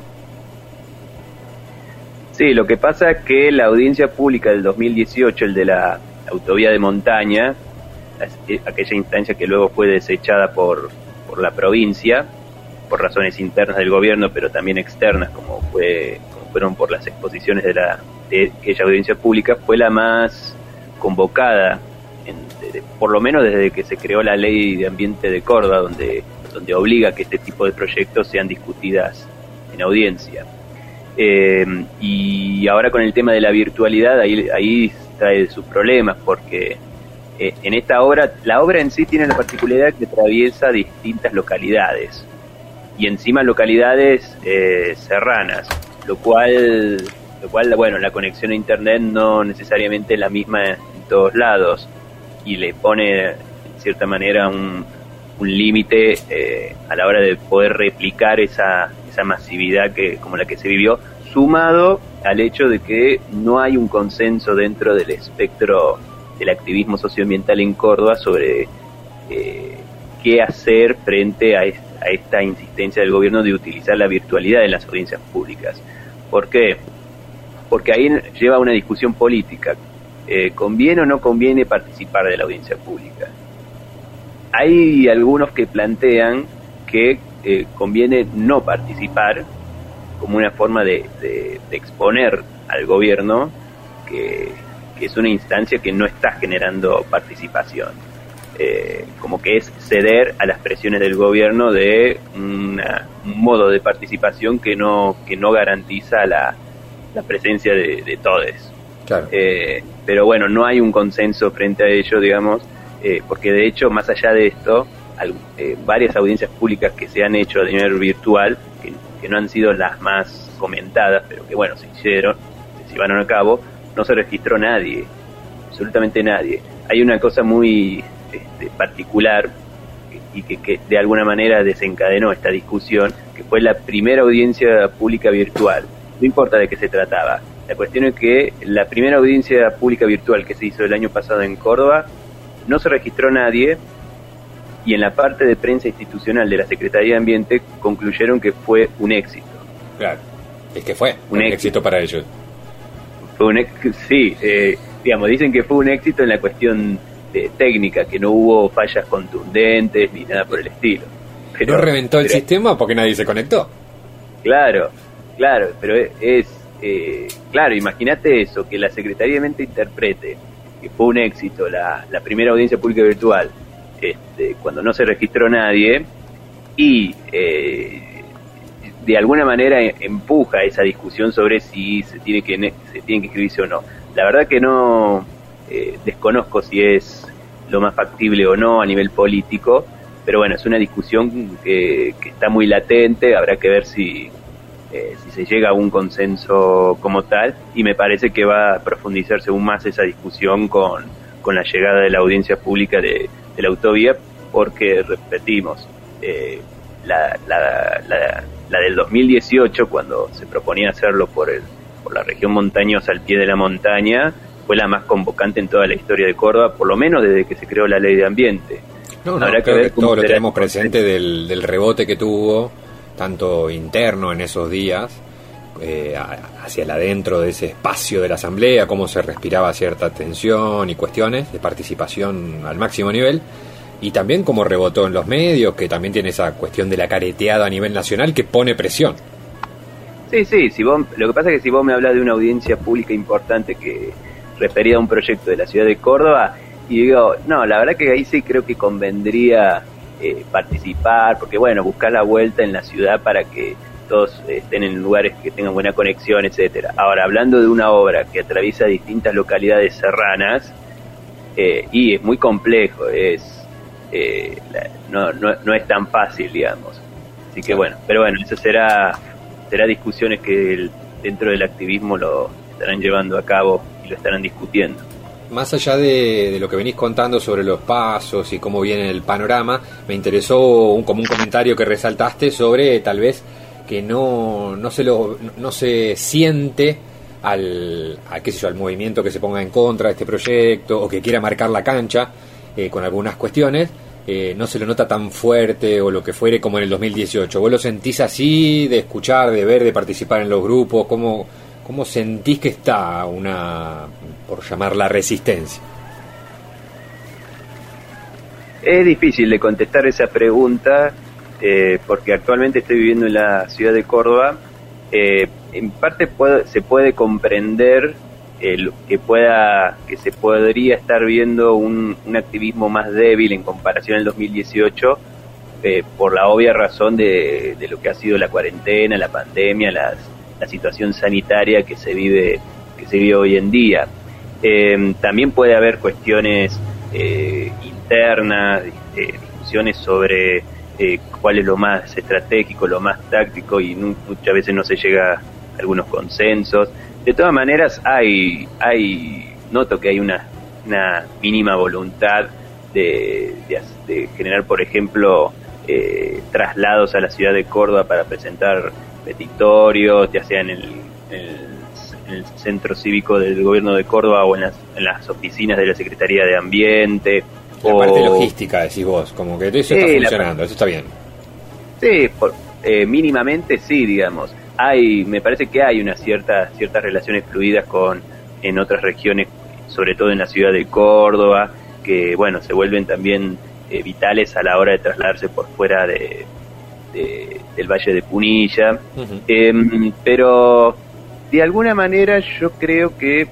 Sí, lo que pasa es que la audiencia pública del 2018, el de la autovía de montaña, aquella instancia que luego fue desechada por la provincia, por razones internas del gobierno, pero también externas, como fueron por las exposiciones de aquella audiencia pública, fue la más convocada por lo menos desde que se creó la ley de ambiente de Córdoba, donde obliga que este tipo de proyectos sean discutidas en audiencia. Y ahora con el tema de la virtualidad, ahí trae sus problemas, porque en esta obra, la obra en sí tiene la particularidad que atraviesa distintas localidades, y encima localidades serranas, lo cual, bueno, la conexión a internet no necesariamente es la misma en todos lados, y le pone, en cierta manera, un límite a la hora de poder replicar esa masividad como la que se vivió, sumado al hecho de que no hay un consenso dentro del espectro del activismo socioambiental en Córdoba sobre qué hacer frente a esta insistencia del gobierno de utilizar la virtualidad en las audiencias públicas. ¿Por qué? Porque ahí lleva una discusión política. ¿Conviene o no conviene participar de la audiencia pública? Hay algunos que plantean que conviene no participar como una forma de exponer al gobierno que es una instancia que no está generando participación, como que es ceder a las presiones del gobierno de un modo de participación que no garantiza la presencia de todes. Claro. Pero bueno, no hay un consenso frente a ello, digamos, porque de hecho, más allá de esto, varias audiencias públicas que se han hecho de nivel virtual, que no han sido las más comentadas, pero que bueno, se llevaron a cabo, no se registró nadie, absolutamente nadie. Hay una cosa muy particular y que de alguna manera desencadenó esta discusión, que fue la primera audiencia pública virtual. No importa de qué se trataba. La cuestión es que la primera audiencia pública virtual que se hizo el año pasado en Córdoba, no se registró nadie, y en la parte de prensa institucional de la Secretaría de Ambiente concluyeron que fue un éxito. Claro, es que fue un éxito para ellos. Sí, digamos, dicen que fue un éxito en la cuestión técnica, que no hubo fallas contundentes ni nada por el estilo. Pero, no reventó el sistema porque nadie se conectó. Claro, pero claro, imagínate eso, que la Secretaría de Ambiente interprete que fue un éxito la primera audiencia pública virtual, cuando no se registró nadie, y de alguna manera empuja esa discusión sobre si se tiene que inscribirse o no. La verdad que no desconozco si es lo más factible o no a nivel político, pero bueno, es una discusión que está muy latente. Habrá que ver si se llega a un consenso como tal, y me parece que va a profundizarse aún más esa discusión con la llegada de la audiencia pública de la autovía, porque repetimos, la del 2018, cuando se proponía hacerlo por la región montañosa al pie de la montaña, fue la más convocante en toda la historia de Córdoba, por lo menos desde que se creó la ley de ambiente. Habrá que ver todo lo tenemos presente del rebote que tuvo, tanto interno en esos días, hacia el adentro de ese espacio de la asamblea, cómo se respiraba cierta tensión y cuestiones de participación al máximo nivel, y también cómo rebotó en los medios, que también tiene esa cuestión de la careteada a nivel nacional que pone presión. Sí, lo que pasa es que si vos me hablas de una audiencia pública importante que referida a un proyecto de la ciudad de Córdoba, y digo, no, la verdad que ahí sí creo que convendría participar, porque bueno, buscar la vuelta en la ciudad para que todos estén en lugares que tengan buena conexión, etcétera. Ahora, hablando de una obra que atraviesa distintas localidades serranas, y es muy complejo, no es tan fácil, digamos. Así que bueno, pero bueno, eso será discusiones que dentro del activismo lo estarán llevando a cabo y lo estarán discutiendo. Más allá de lo que venís contando sobre los pasos y cómo viene el panorama, me interesó como un comentario que resaltaste sobre tal vez que no se siente al movimiento que se ponga en contra de este proyecto o que quiera marcar la cancha con algunas cuestiones, no se lo nota tan fuerte o lo que fuere como en el 2018. ¿Vos lo sentís así, de escuchar, de ver, de participar en los grupos? ¿Cómo sentís que está por llamarla, resistencia? Es difícil de contestar esa pregunta, porque actualmente estoy viviendo en la ciudad de Córdoba. En parte se puede comprender que se podría estar viendo un activismo más débil en comparación al 2018, por la obvia razón de lo que ha sido la cuarentena, la pandemia, la situación sanitaria que se vive hoy en día. También puede haber cuestiones internas, discusiones sobre cuál es lo más estratégico, lo más táctico, y muchas veces no se llega a algunos consensos. De todas maneras, noto que hay una mínima voluntad de generar, por ejemplo, traslados a la ciudad de Córdoba para presentar petitorios, ya sea en el centro cívico del gobierno de Córdoba o en las oficinas de la Secretaría de Ambiente. La parte logística, decís vos, como que eso está funcionando, eso está bien. Sí, mínimamente sí, digamos. Me parece que hay unas ciertas relaciones fluidas en otras regiones, sobre todo en la ciudad de Córdoba, que bueno, se vuelven también vitales a la hora de trasladarse por fuera del Valle de Punilla. Uh-huh. Pero de alguna manera yo creo que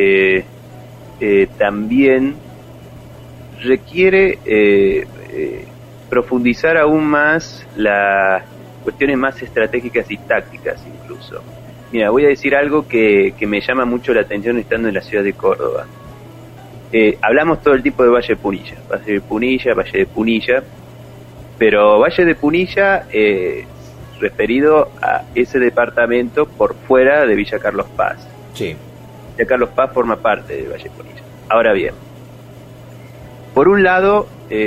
también requiere profundizar aún más las cuestiones más estratégicas y tácticas incluso. Mira, voy a decir algo que me llama mucho la atención estando en la ciudad de Córdoba. Hablamos todo el tiempo de Valle de Punilla, pero Valle de Punilla referido a ese departamento por fuera de Villa Carlos Paz. Sí. Villa Carlos Paz forma parte de Valle de Punilla. Ahora bien, por un lado,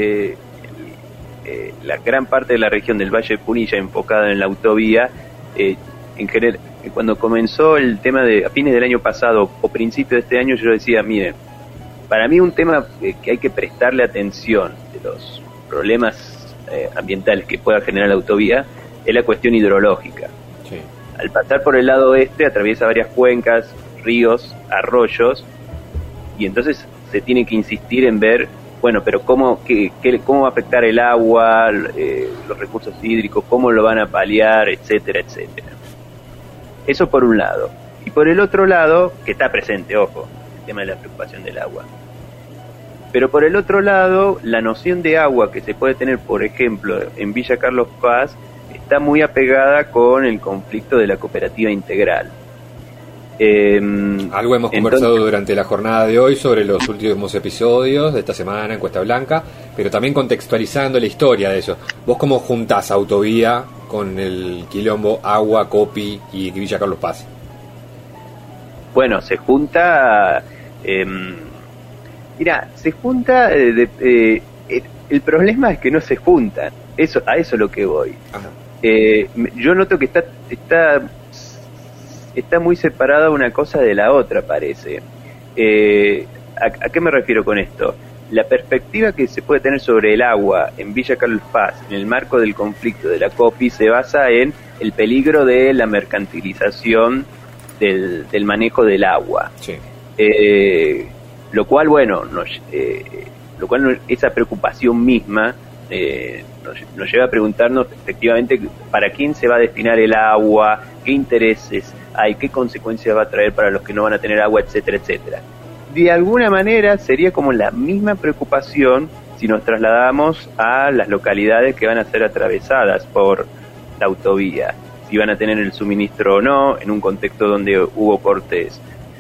la gran parte de la región del Valle de Punilla enfocada en la autovía, en general, cuando comenzó el tema a fines del año pasado o principio de este año, yo decía, miren, para mí un tema que hay que prestarle atención de los problemas ambientales que pueda generar la autovía es la cuestión hidrológica. Sí. Al pasar por el lado oeste atraviesa varias cuencas, ríos, arroyos, y entonces se tiene que insistir en ver, bueno, pero cómo va a afectar el agua, los recursos hídricos, cómo lo van a paliar, etcétera, etcétera. Eso por un lado. Y por el otro lado, que está presente, ojo, el tema de la preocupación del agua. Pero por el otro lado, la noción de agua que se puede tener, por ejemplo, en Villa Carlos Paz, está muy apegada con el conflicto de la cooperativa integral. Algo hemos conversado durante la jornada de hoy sobre los últimos episodios de esta semana en Cuesta Blanca, pero también contextualizando la historia de eso. ¿Vos cómo juntás autovía con el quilombo agua, Copi y Villa Carlos Paz? Bueno, se junta... se junta... el problema es que no se juntan. A eso es lo que voy. Yo noto que está muy separada una cosa de la otra, parece. ¿A qué me refiero con esto? La perspectiva que se puede tener sobre el agua en Villa Carlos Paz, en el marco del conflicto de la COPI, se basa en el peligro de la mercantilización del manejo del agua. Sí. Lo cual, bueno, esa preocupación misma nos lleva a preguntarnos efectivamente para quién se va a destinar el agua, qué intereses hay, qué consecuencias va a traer para los que no van a tener agua, etcétera, etcétera. De alguna manera sería como la misma preocupación si nos trasladamos a las localidades que van a ser atravesadas por la autovía, si van a tener el suministro o no, en un contexto donde hubo cortes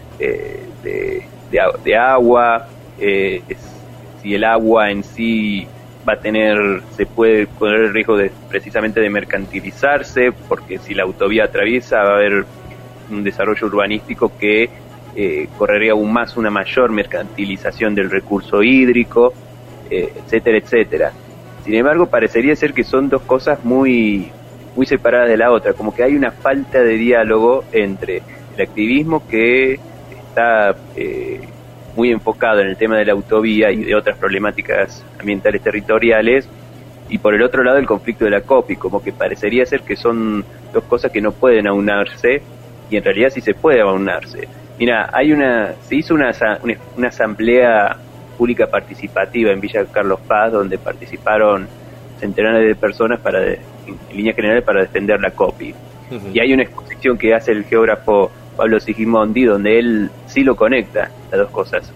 de agua, si el agua en sí se puede correr el riesgo precisamente de mercantilizarse, porque si la autovía atraviesa va a haber un desarrollo urbanístico que correría aún más una mayor mercantilización del recurso hídrico, etcétera, etcétera. Sin embargo, parecería ser que son dos cosas muy, muy separadas de la otra, como que hay una falta de diálogo entre el activismo que está muy enfocado en el tema de la autovía y de otras problemáticas ambientales territoriales, y por el otro lado el conflicto de la COPI, como que parecería ser que son dos cosas que no pueden aunarse, y en realidad sí se puede aunarse. Mira, se hizo una asamblea pública participativa en Villa Carlos Paz, donde participaron centenares de personas en líneas generales para defender la COPI. Uh-huh. Y hay una exposición que hace el geógrafo Pablo Sigismondi, donde él sí lo conecta, las dos cosas.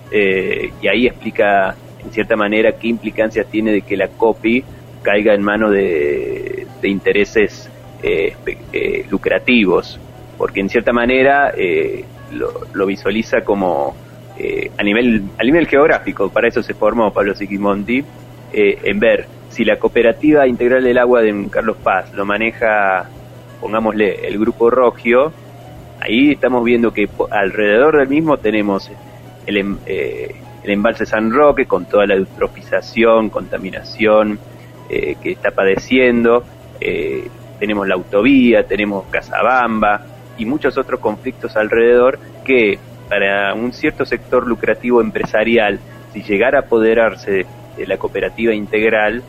Y ahí explica, en cierta manera, qué implicancias tiene de que la copy caiga en manos de intereses lucrativos, porque en cierta manera lo visualiza como a nivel geográfico. Para eso se formó Pablo Sigismondi, en ver si la Cooperativa Integral del Agua de Carlos Paz lo maneja, pongámosle, el Grupo Rogio. Ahí estamos viendo que alrededor del mismo tenemos el embalse San Roque, con toda la eutrofización, contaminación que está padeciendo. Tenemos la autovía, tenemos Casabamba y muchos otros conflictos alrededor que, para un cierto sector lucrativo empresarial, si llegara a apoderarse de la cooperativa integral,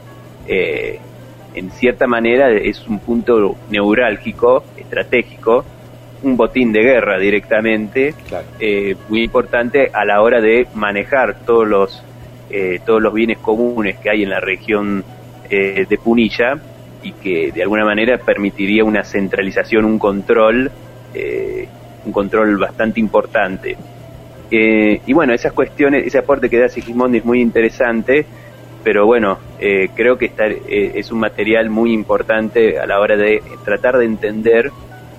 en cierta manera es un punto neurálgico, estratégico, un botín de guerra directamente, claro. Muy importante a la hora de manejar todos los bienes comunes que hay en la región de Punilla, y que de alguna manera permitiría una centralización, un control bastante importante. Y bueno, esas cuestiones, ese aporte que da Sigismondi es muy interesante, pero bueno, creo que es un material muy importante a la hora de tratar de entender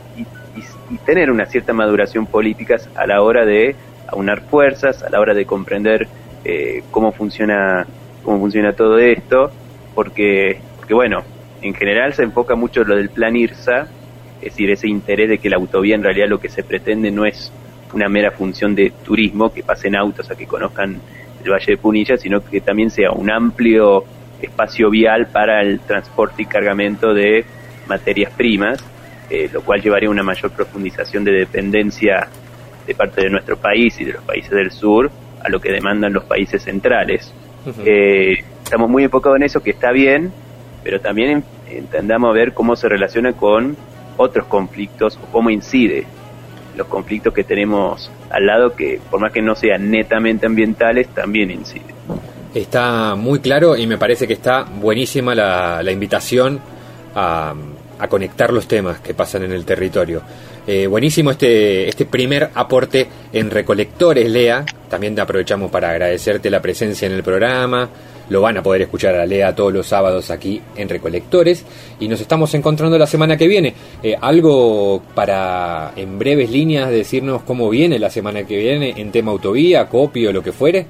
y tener una cierta maduración política a la hora de aunar fuerzas, a la hora de comprender cómo funciona todo esto, porque bueno, en general se enfoca mucho lo del plan IRSA, es decir, ese interés de que la autovía en realidad lo que se pretende no es una mera función de turismo, que pasen autos a que conozcan el Valle de Punilla, sino que también sea un amplio espacio vial para el transporte y cargamento de materias primas, lo cual llevaría a una mayor profundización de dependencia de parte de nuestro país y de los países del sur a lo que demandan los países centrales. Uh-huh. Estamos muy enfocados en eso, que está bien, pero también entendamos a ver cómo se relaciona con otros conflictos o cómo incide los conflictos que tenemos al lado, que por más que no sean netamente ambientales, también inciden. Está muy claro y me parece que está buenísima la invitación a conectar los temas que pasan en el territorio. Buenísimo este primer aporte en Recolectores, Lea. También te aprovechamos para agradecerte la presencia en el programa. Lo van a poder escuchar a Lea todos los sábados aquí en Recolectores. Y nos estamos encontrando la semana que viene. ¿Algo para, en breves líneas, decirnos cómo viene la semana que viene en tema autovía, copy o lo que fuere?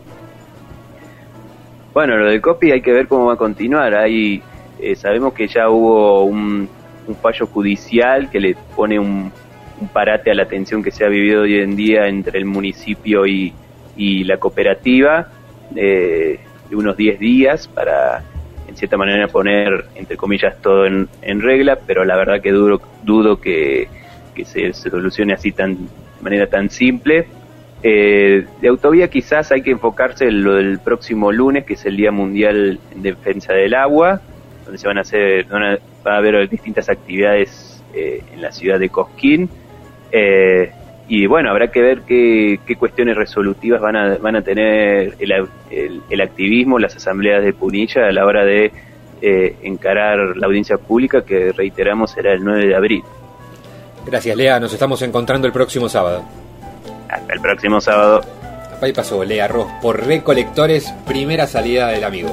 Bueno, lo del copy hay que ver cómo va a continuar. Sabemos que ya hubo un fallo judicial que le pone un parate a la tensión que se ha vivido hoy en día entre el municipio y la cooperativa, de unos 10 días para, en cierta manera, poner, entre comillas, todo en regla, pero la verdad que dudo que se solucione así de manera tan simple. De autovía quizás hay que enfocarse en lo del próximo lunes, que es el Día Mundial en Defensa del Agua, donde va a haber distintas actividades en la ciudad de Cosquín, y bueno, habrá que ver qué cuestiones resolutivas van a tener el activismo, las asambleas de Punilla a la hora de encarar la audiencia pública, que reiteramos será el 9 de abril. Gracias, Lea, nos estamos encontrando el próximo sábado. Hasta el próximo sábado. Ahí pasó Lea Ross por Recolectores, primera salida del amigo.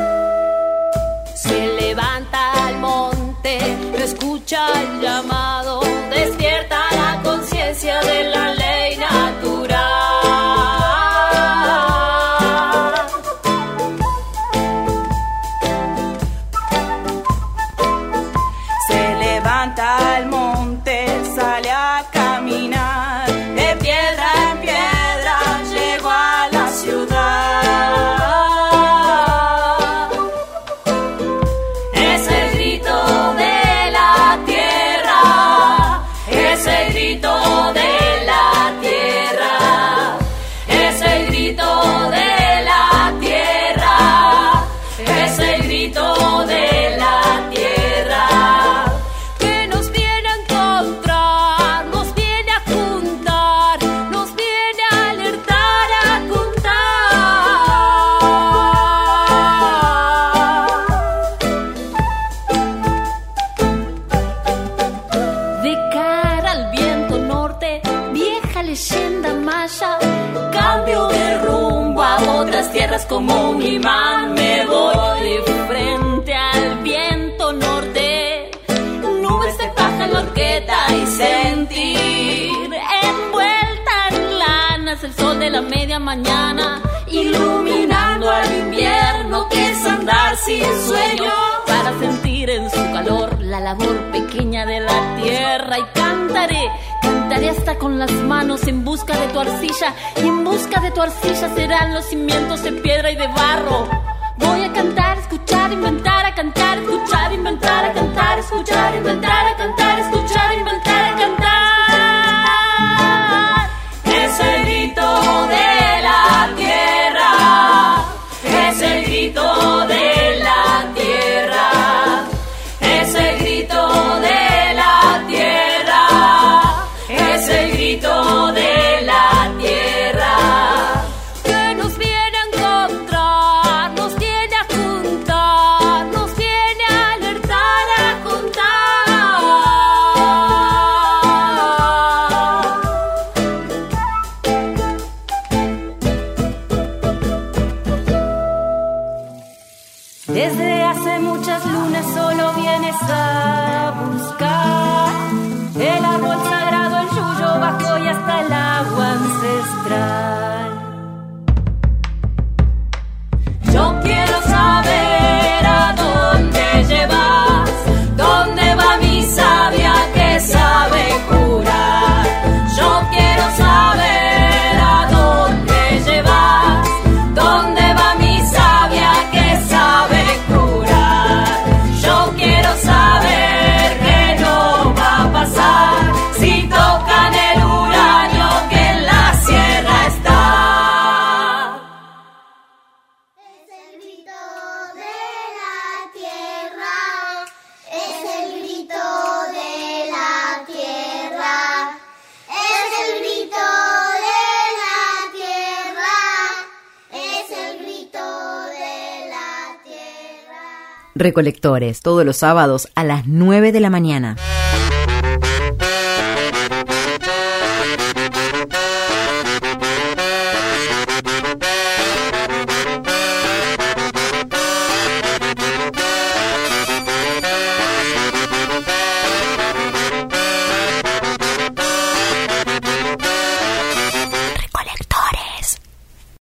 Se levanta al monte, no escucha el llamado, despierta la conciencia de la ley natural. Se levanta al monte, sale a caminar, de piedra en piedra llegó a la ciudad. Es el grito de la tierra. las tierras como un imán. Me voy de frente al viento norte, nubes de paja en la horqueta y sentir envuelta en lanas el sol de la media mañana, iluminando al invierno que es andar sin sueño, para sentir en su calor la labor pequeña de la tierra. Y cantaré hasta con las manos en busca de tu arcilla, y en busca de tu arcilla serán los cimientos de piedra y de barro. Voy a cantar, escuchar, inventar, a cantar, escuchar, inventar, a cantar, escuchar, inventar, a cantar, escuchar, inventar, a cantar. Es el grito de la tierra, es el grito de la tierra, es el grito de la tierra, es el grito de la tierra, que nos viene a encontrar, nos viene a juntar, nos viene a alertar, a contar. Desde hace muchas lunas solo vienes a buscar el árbol sagrado, el yuyo bajo y hasta el agua ancestral. Yo quiero saber a dónde llevas, dónde va mi sabia que sabe curar. Yo quiero saber a dónde llevas, dónde va mi sabia que sabe curar. Yo quiero saber que no va a pasar si tocan el uranio que en la sierra está. Es el grito de la tierra, es el grito de la tierra, es el grito de la tierra, es el grito de la tierra. Recolectores, todos los sábados a las 9 de la mañana.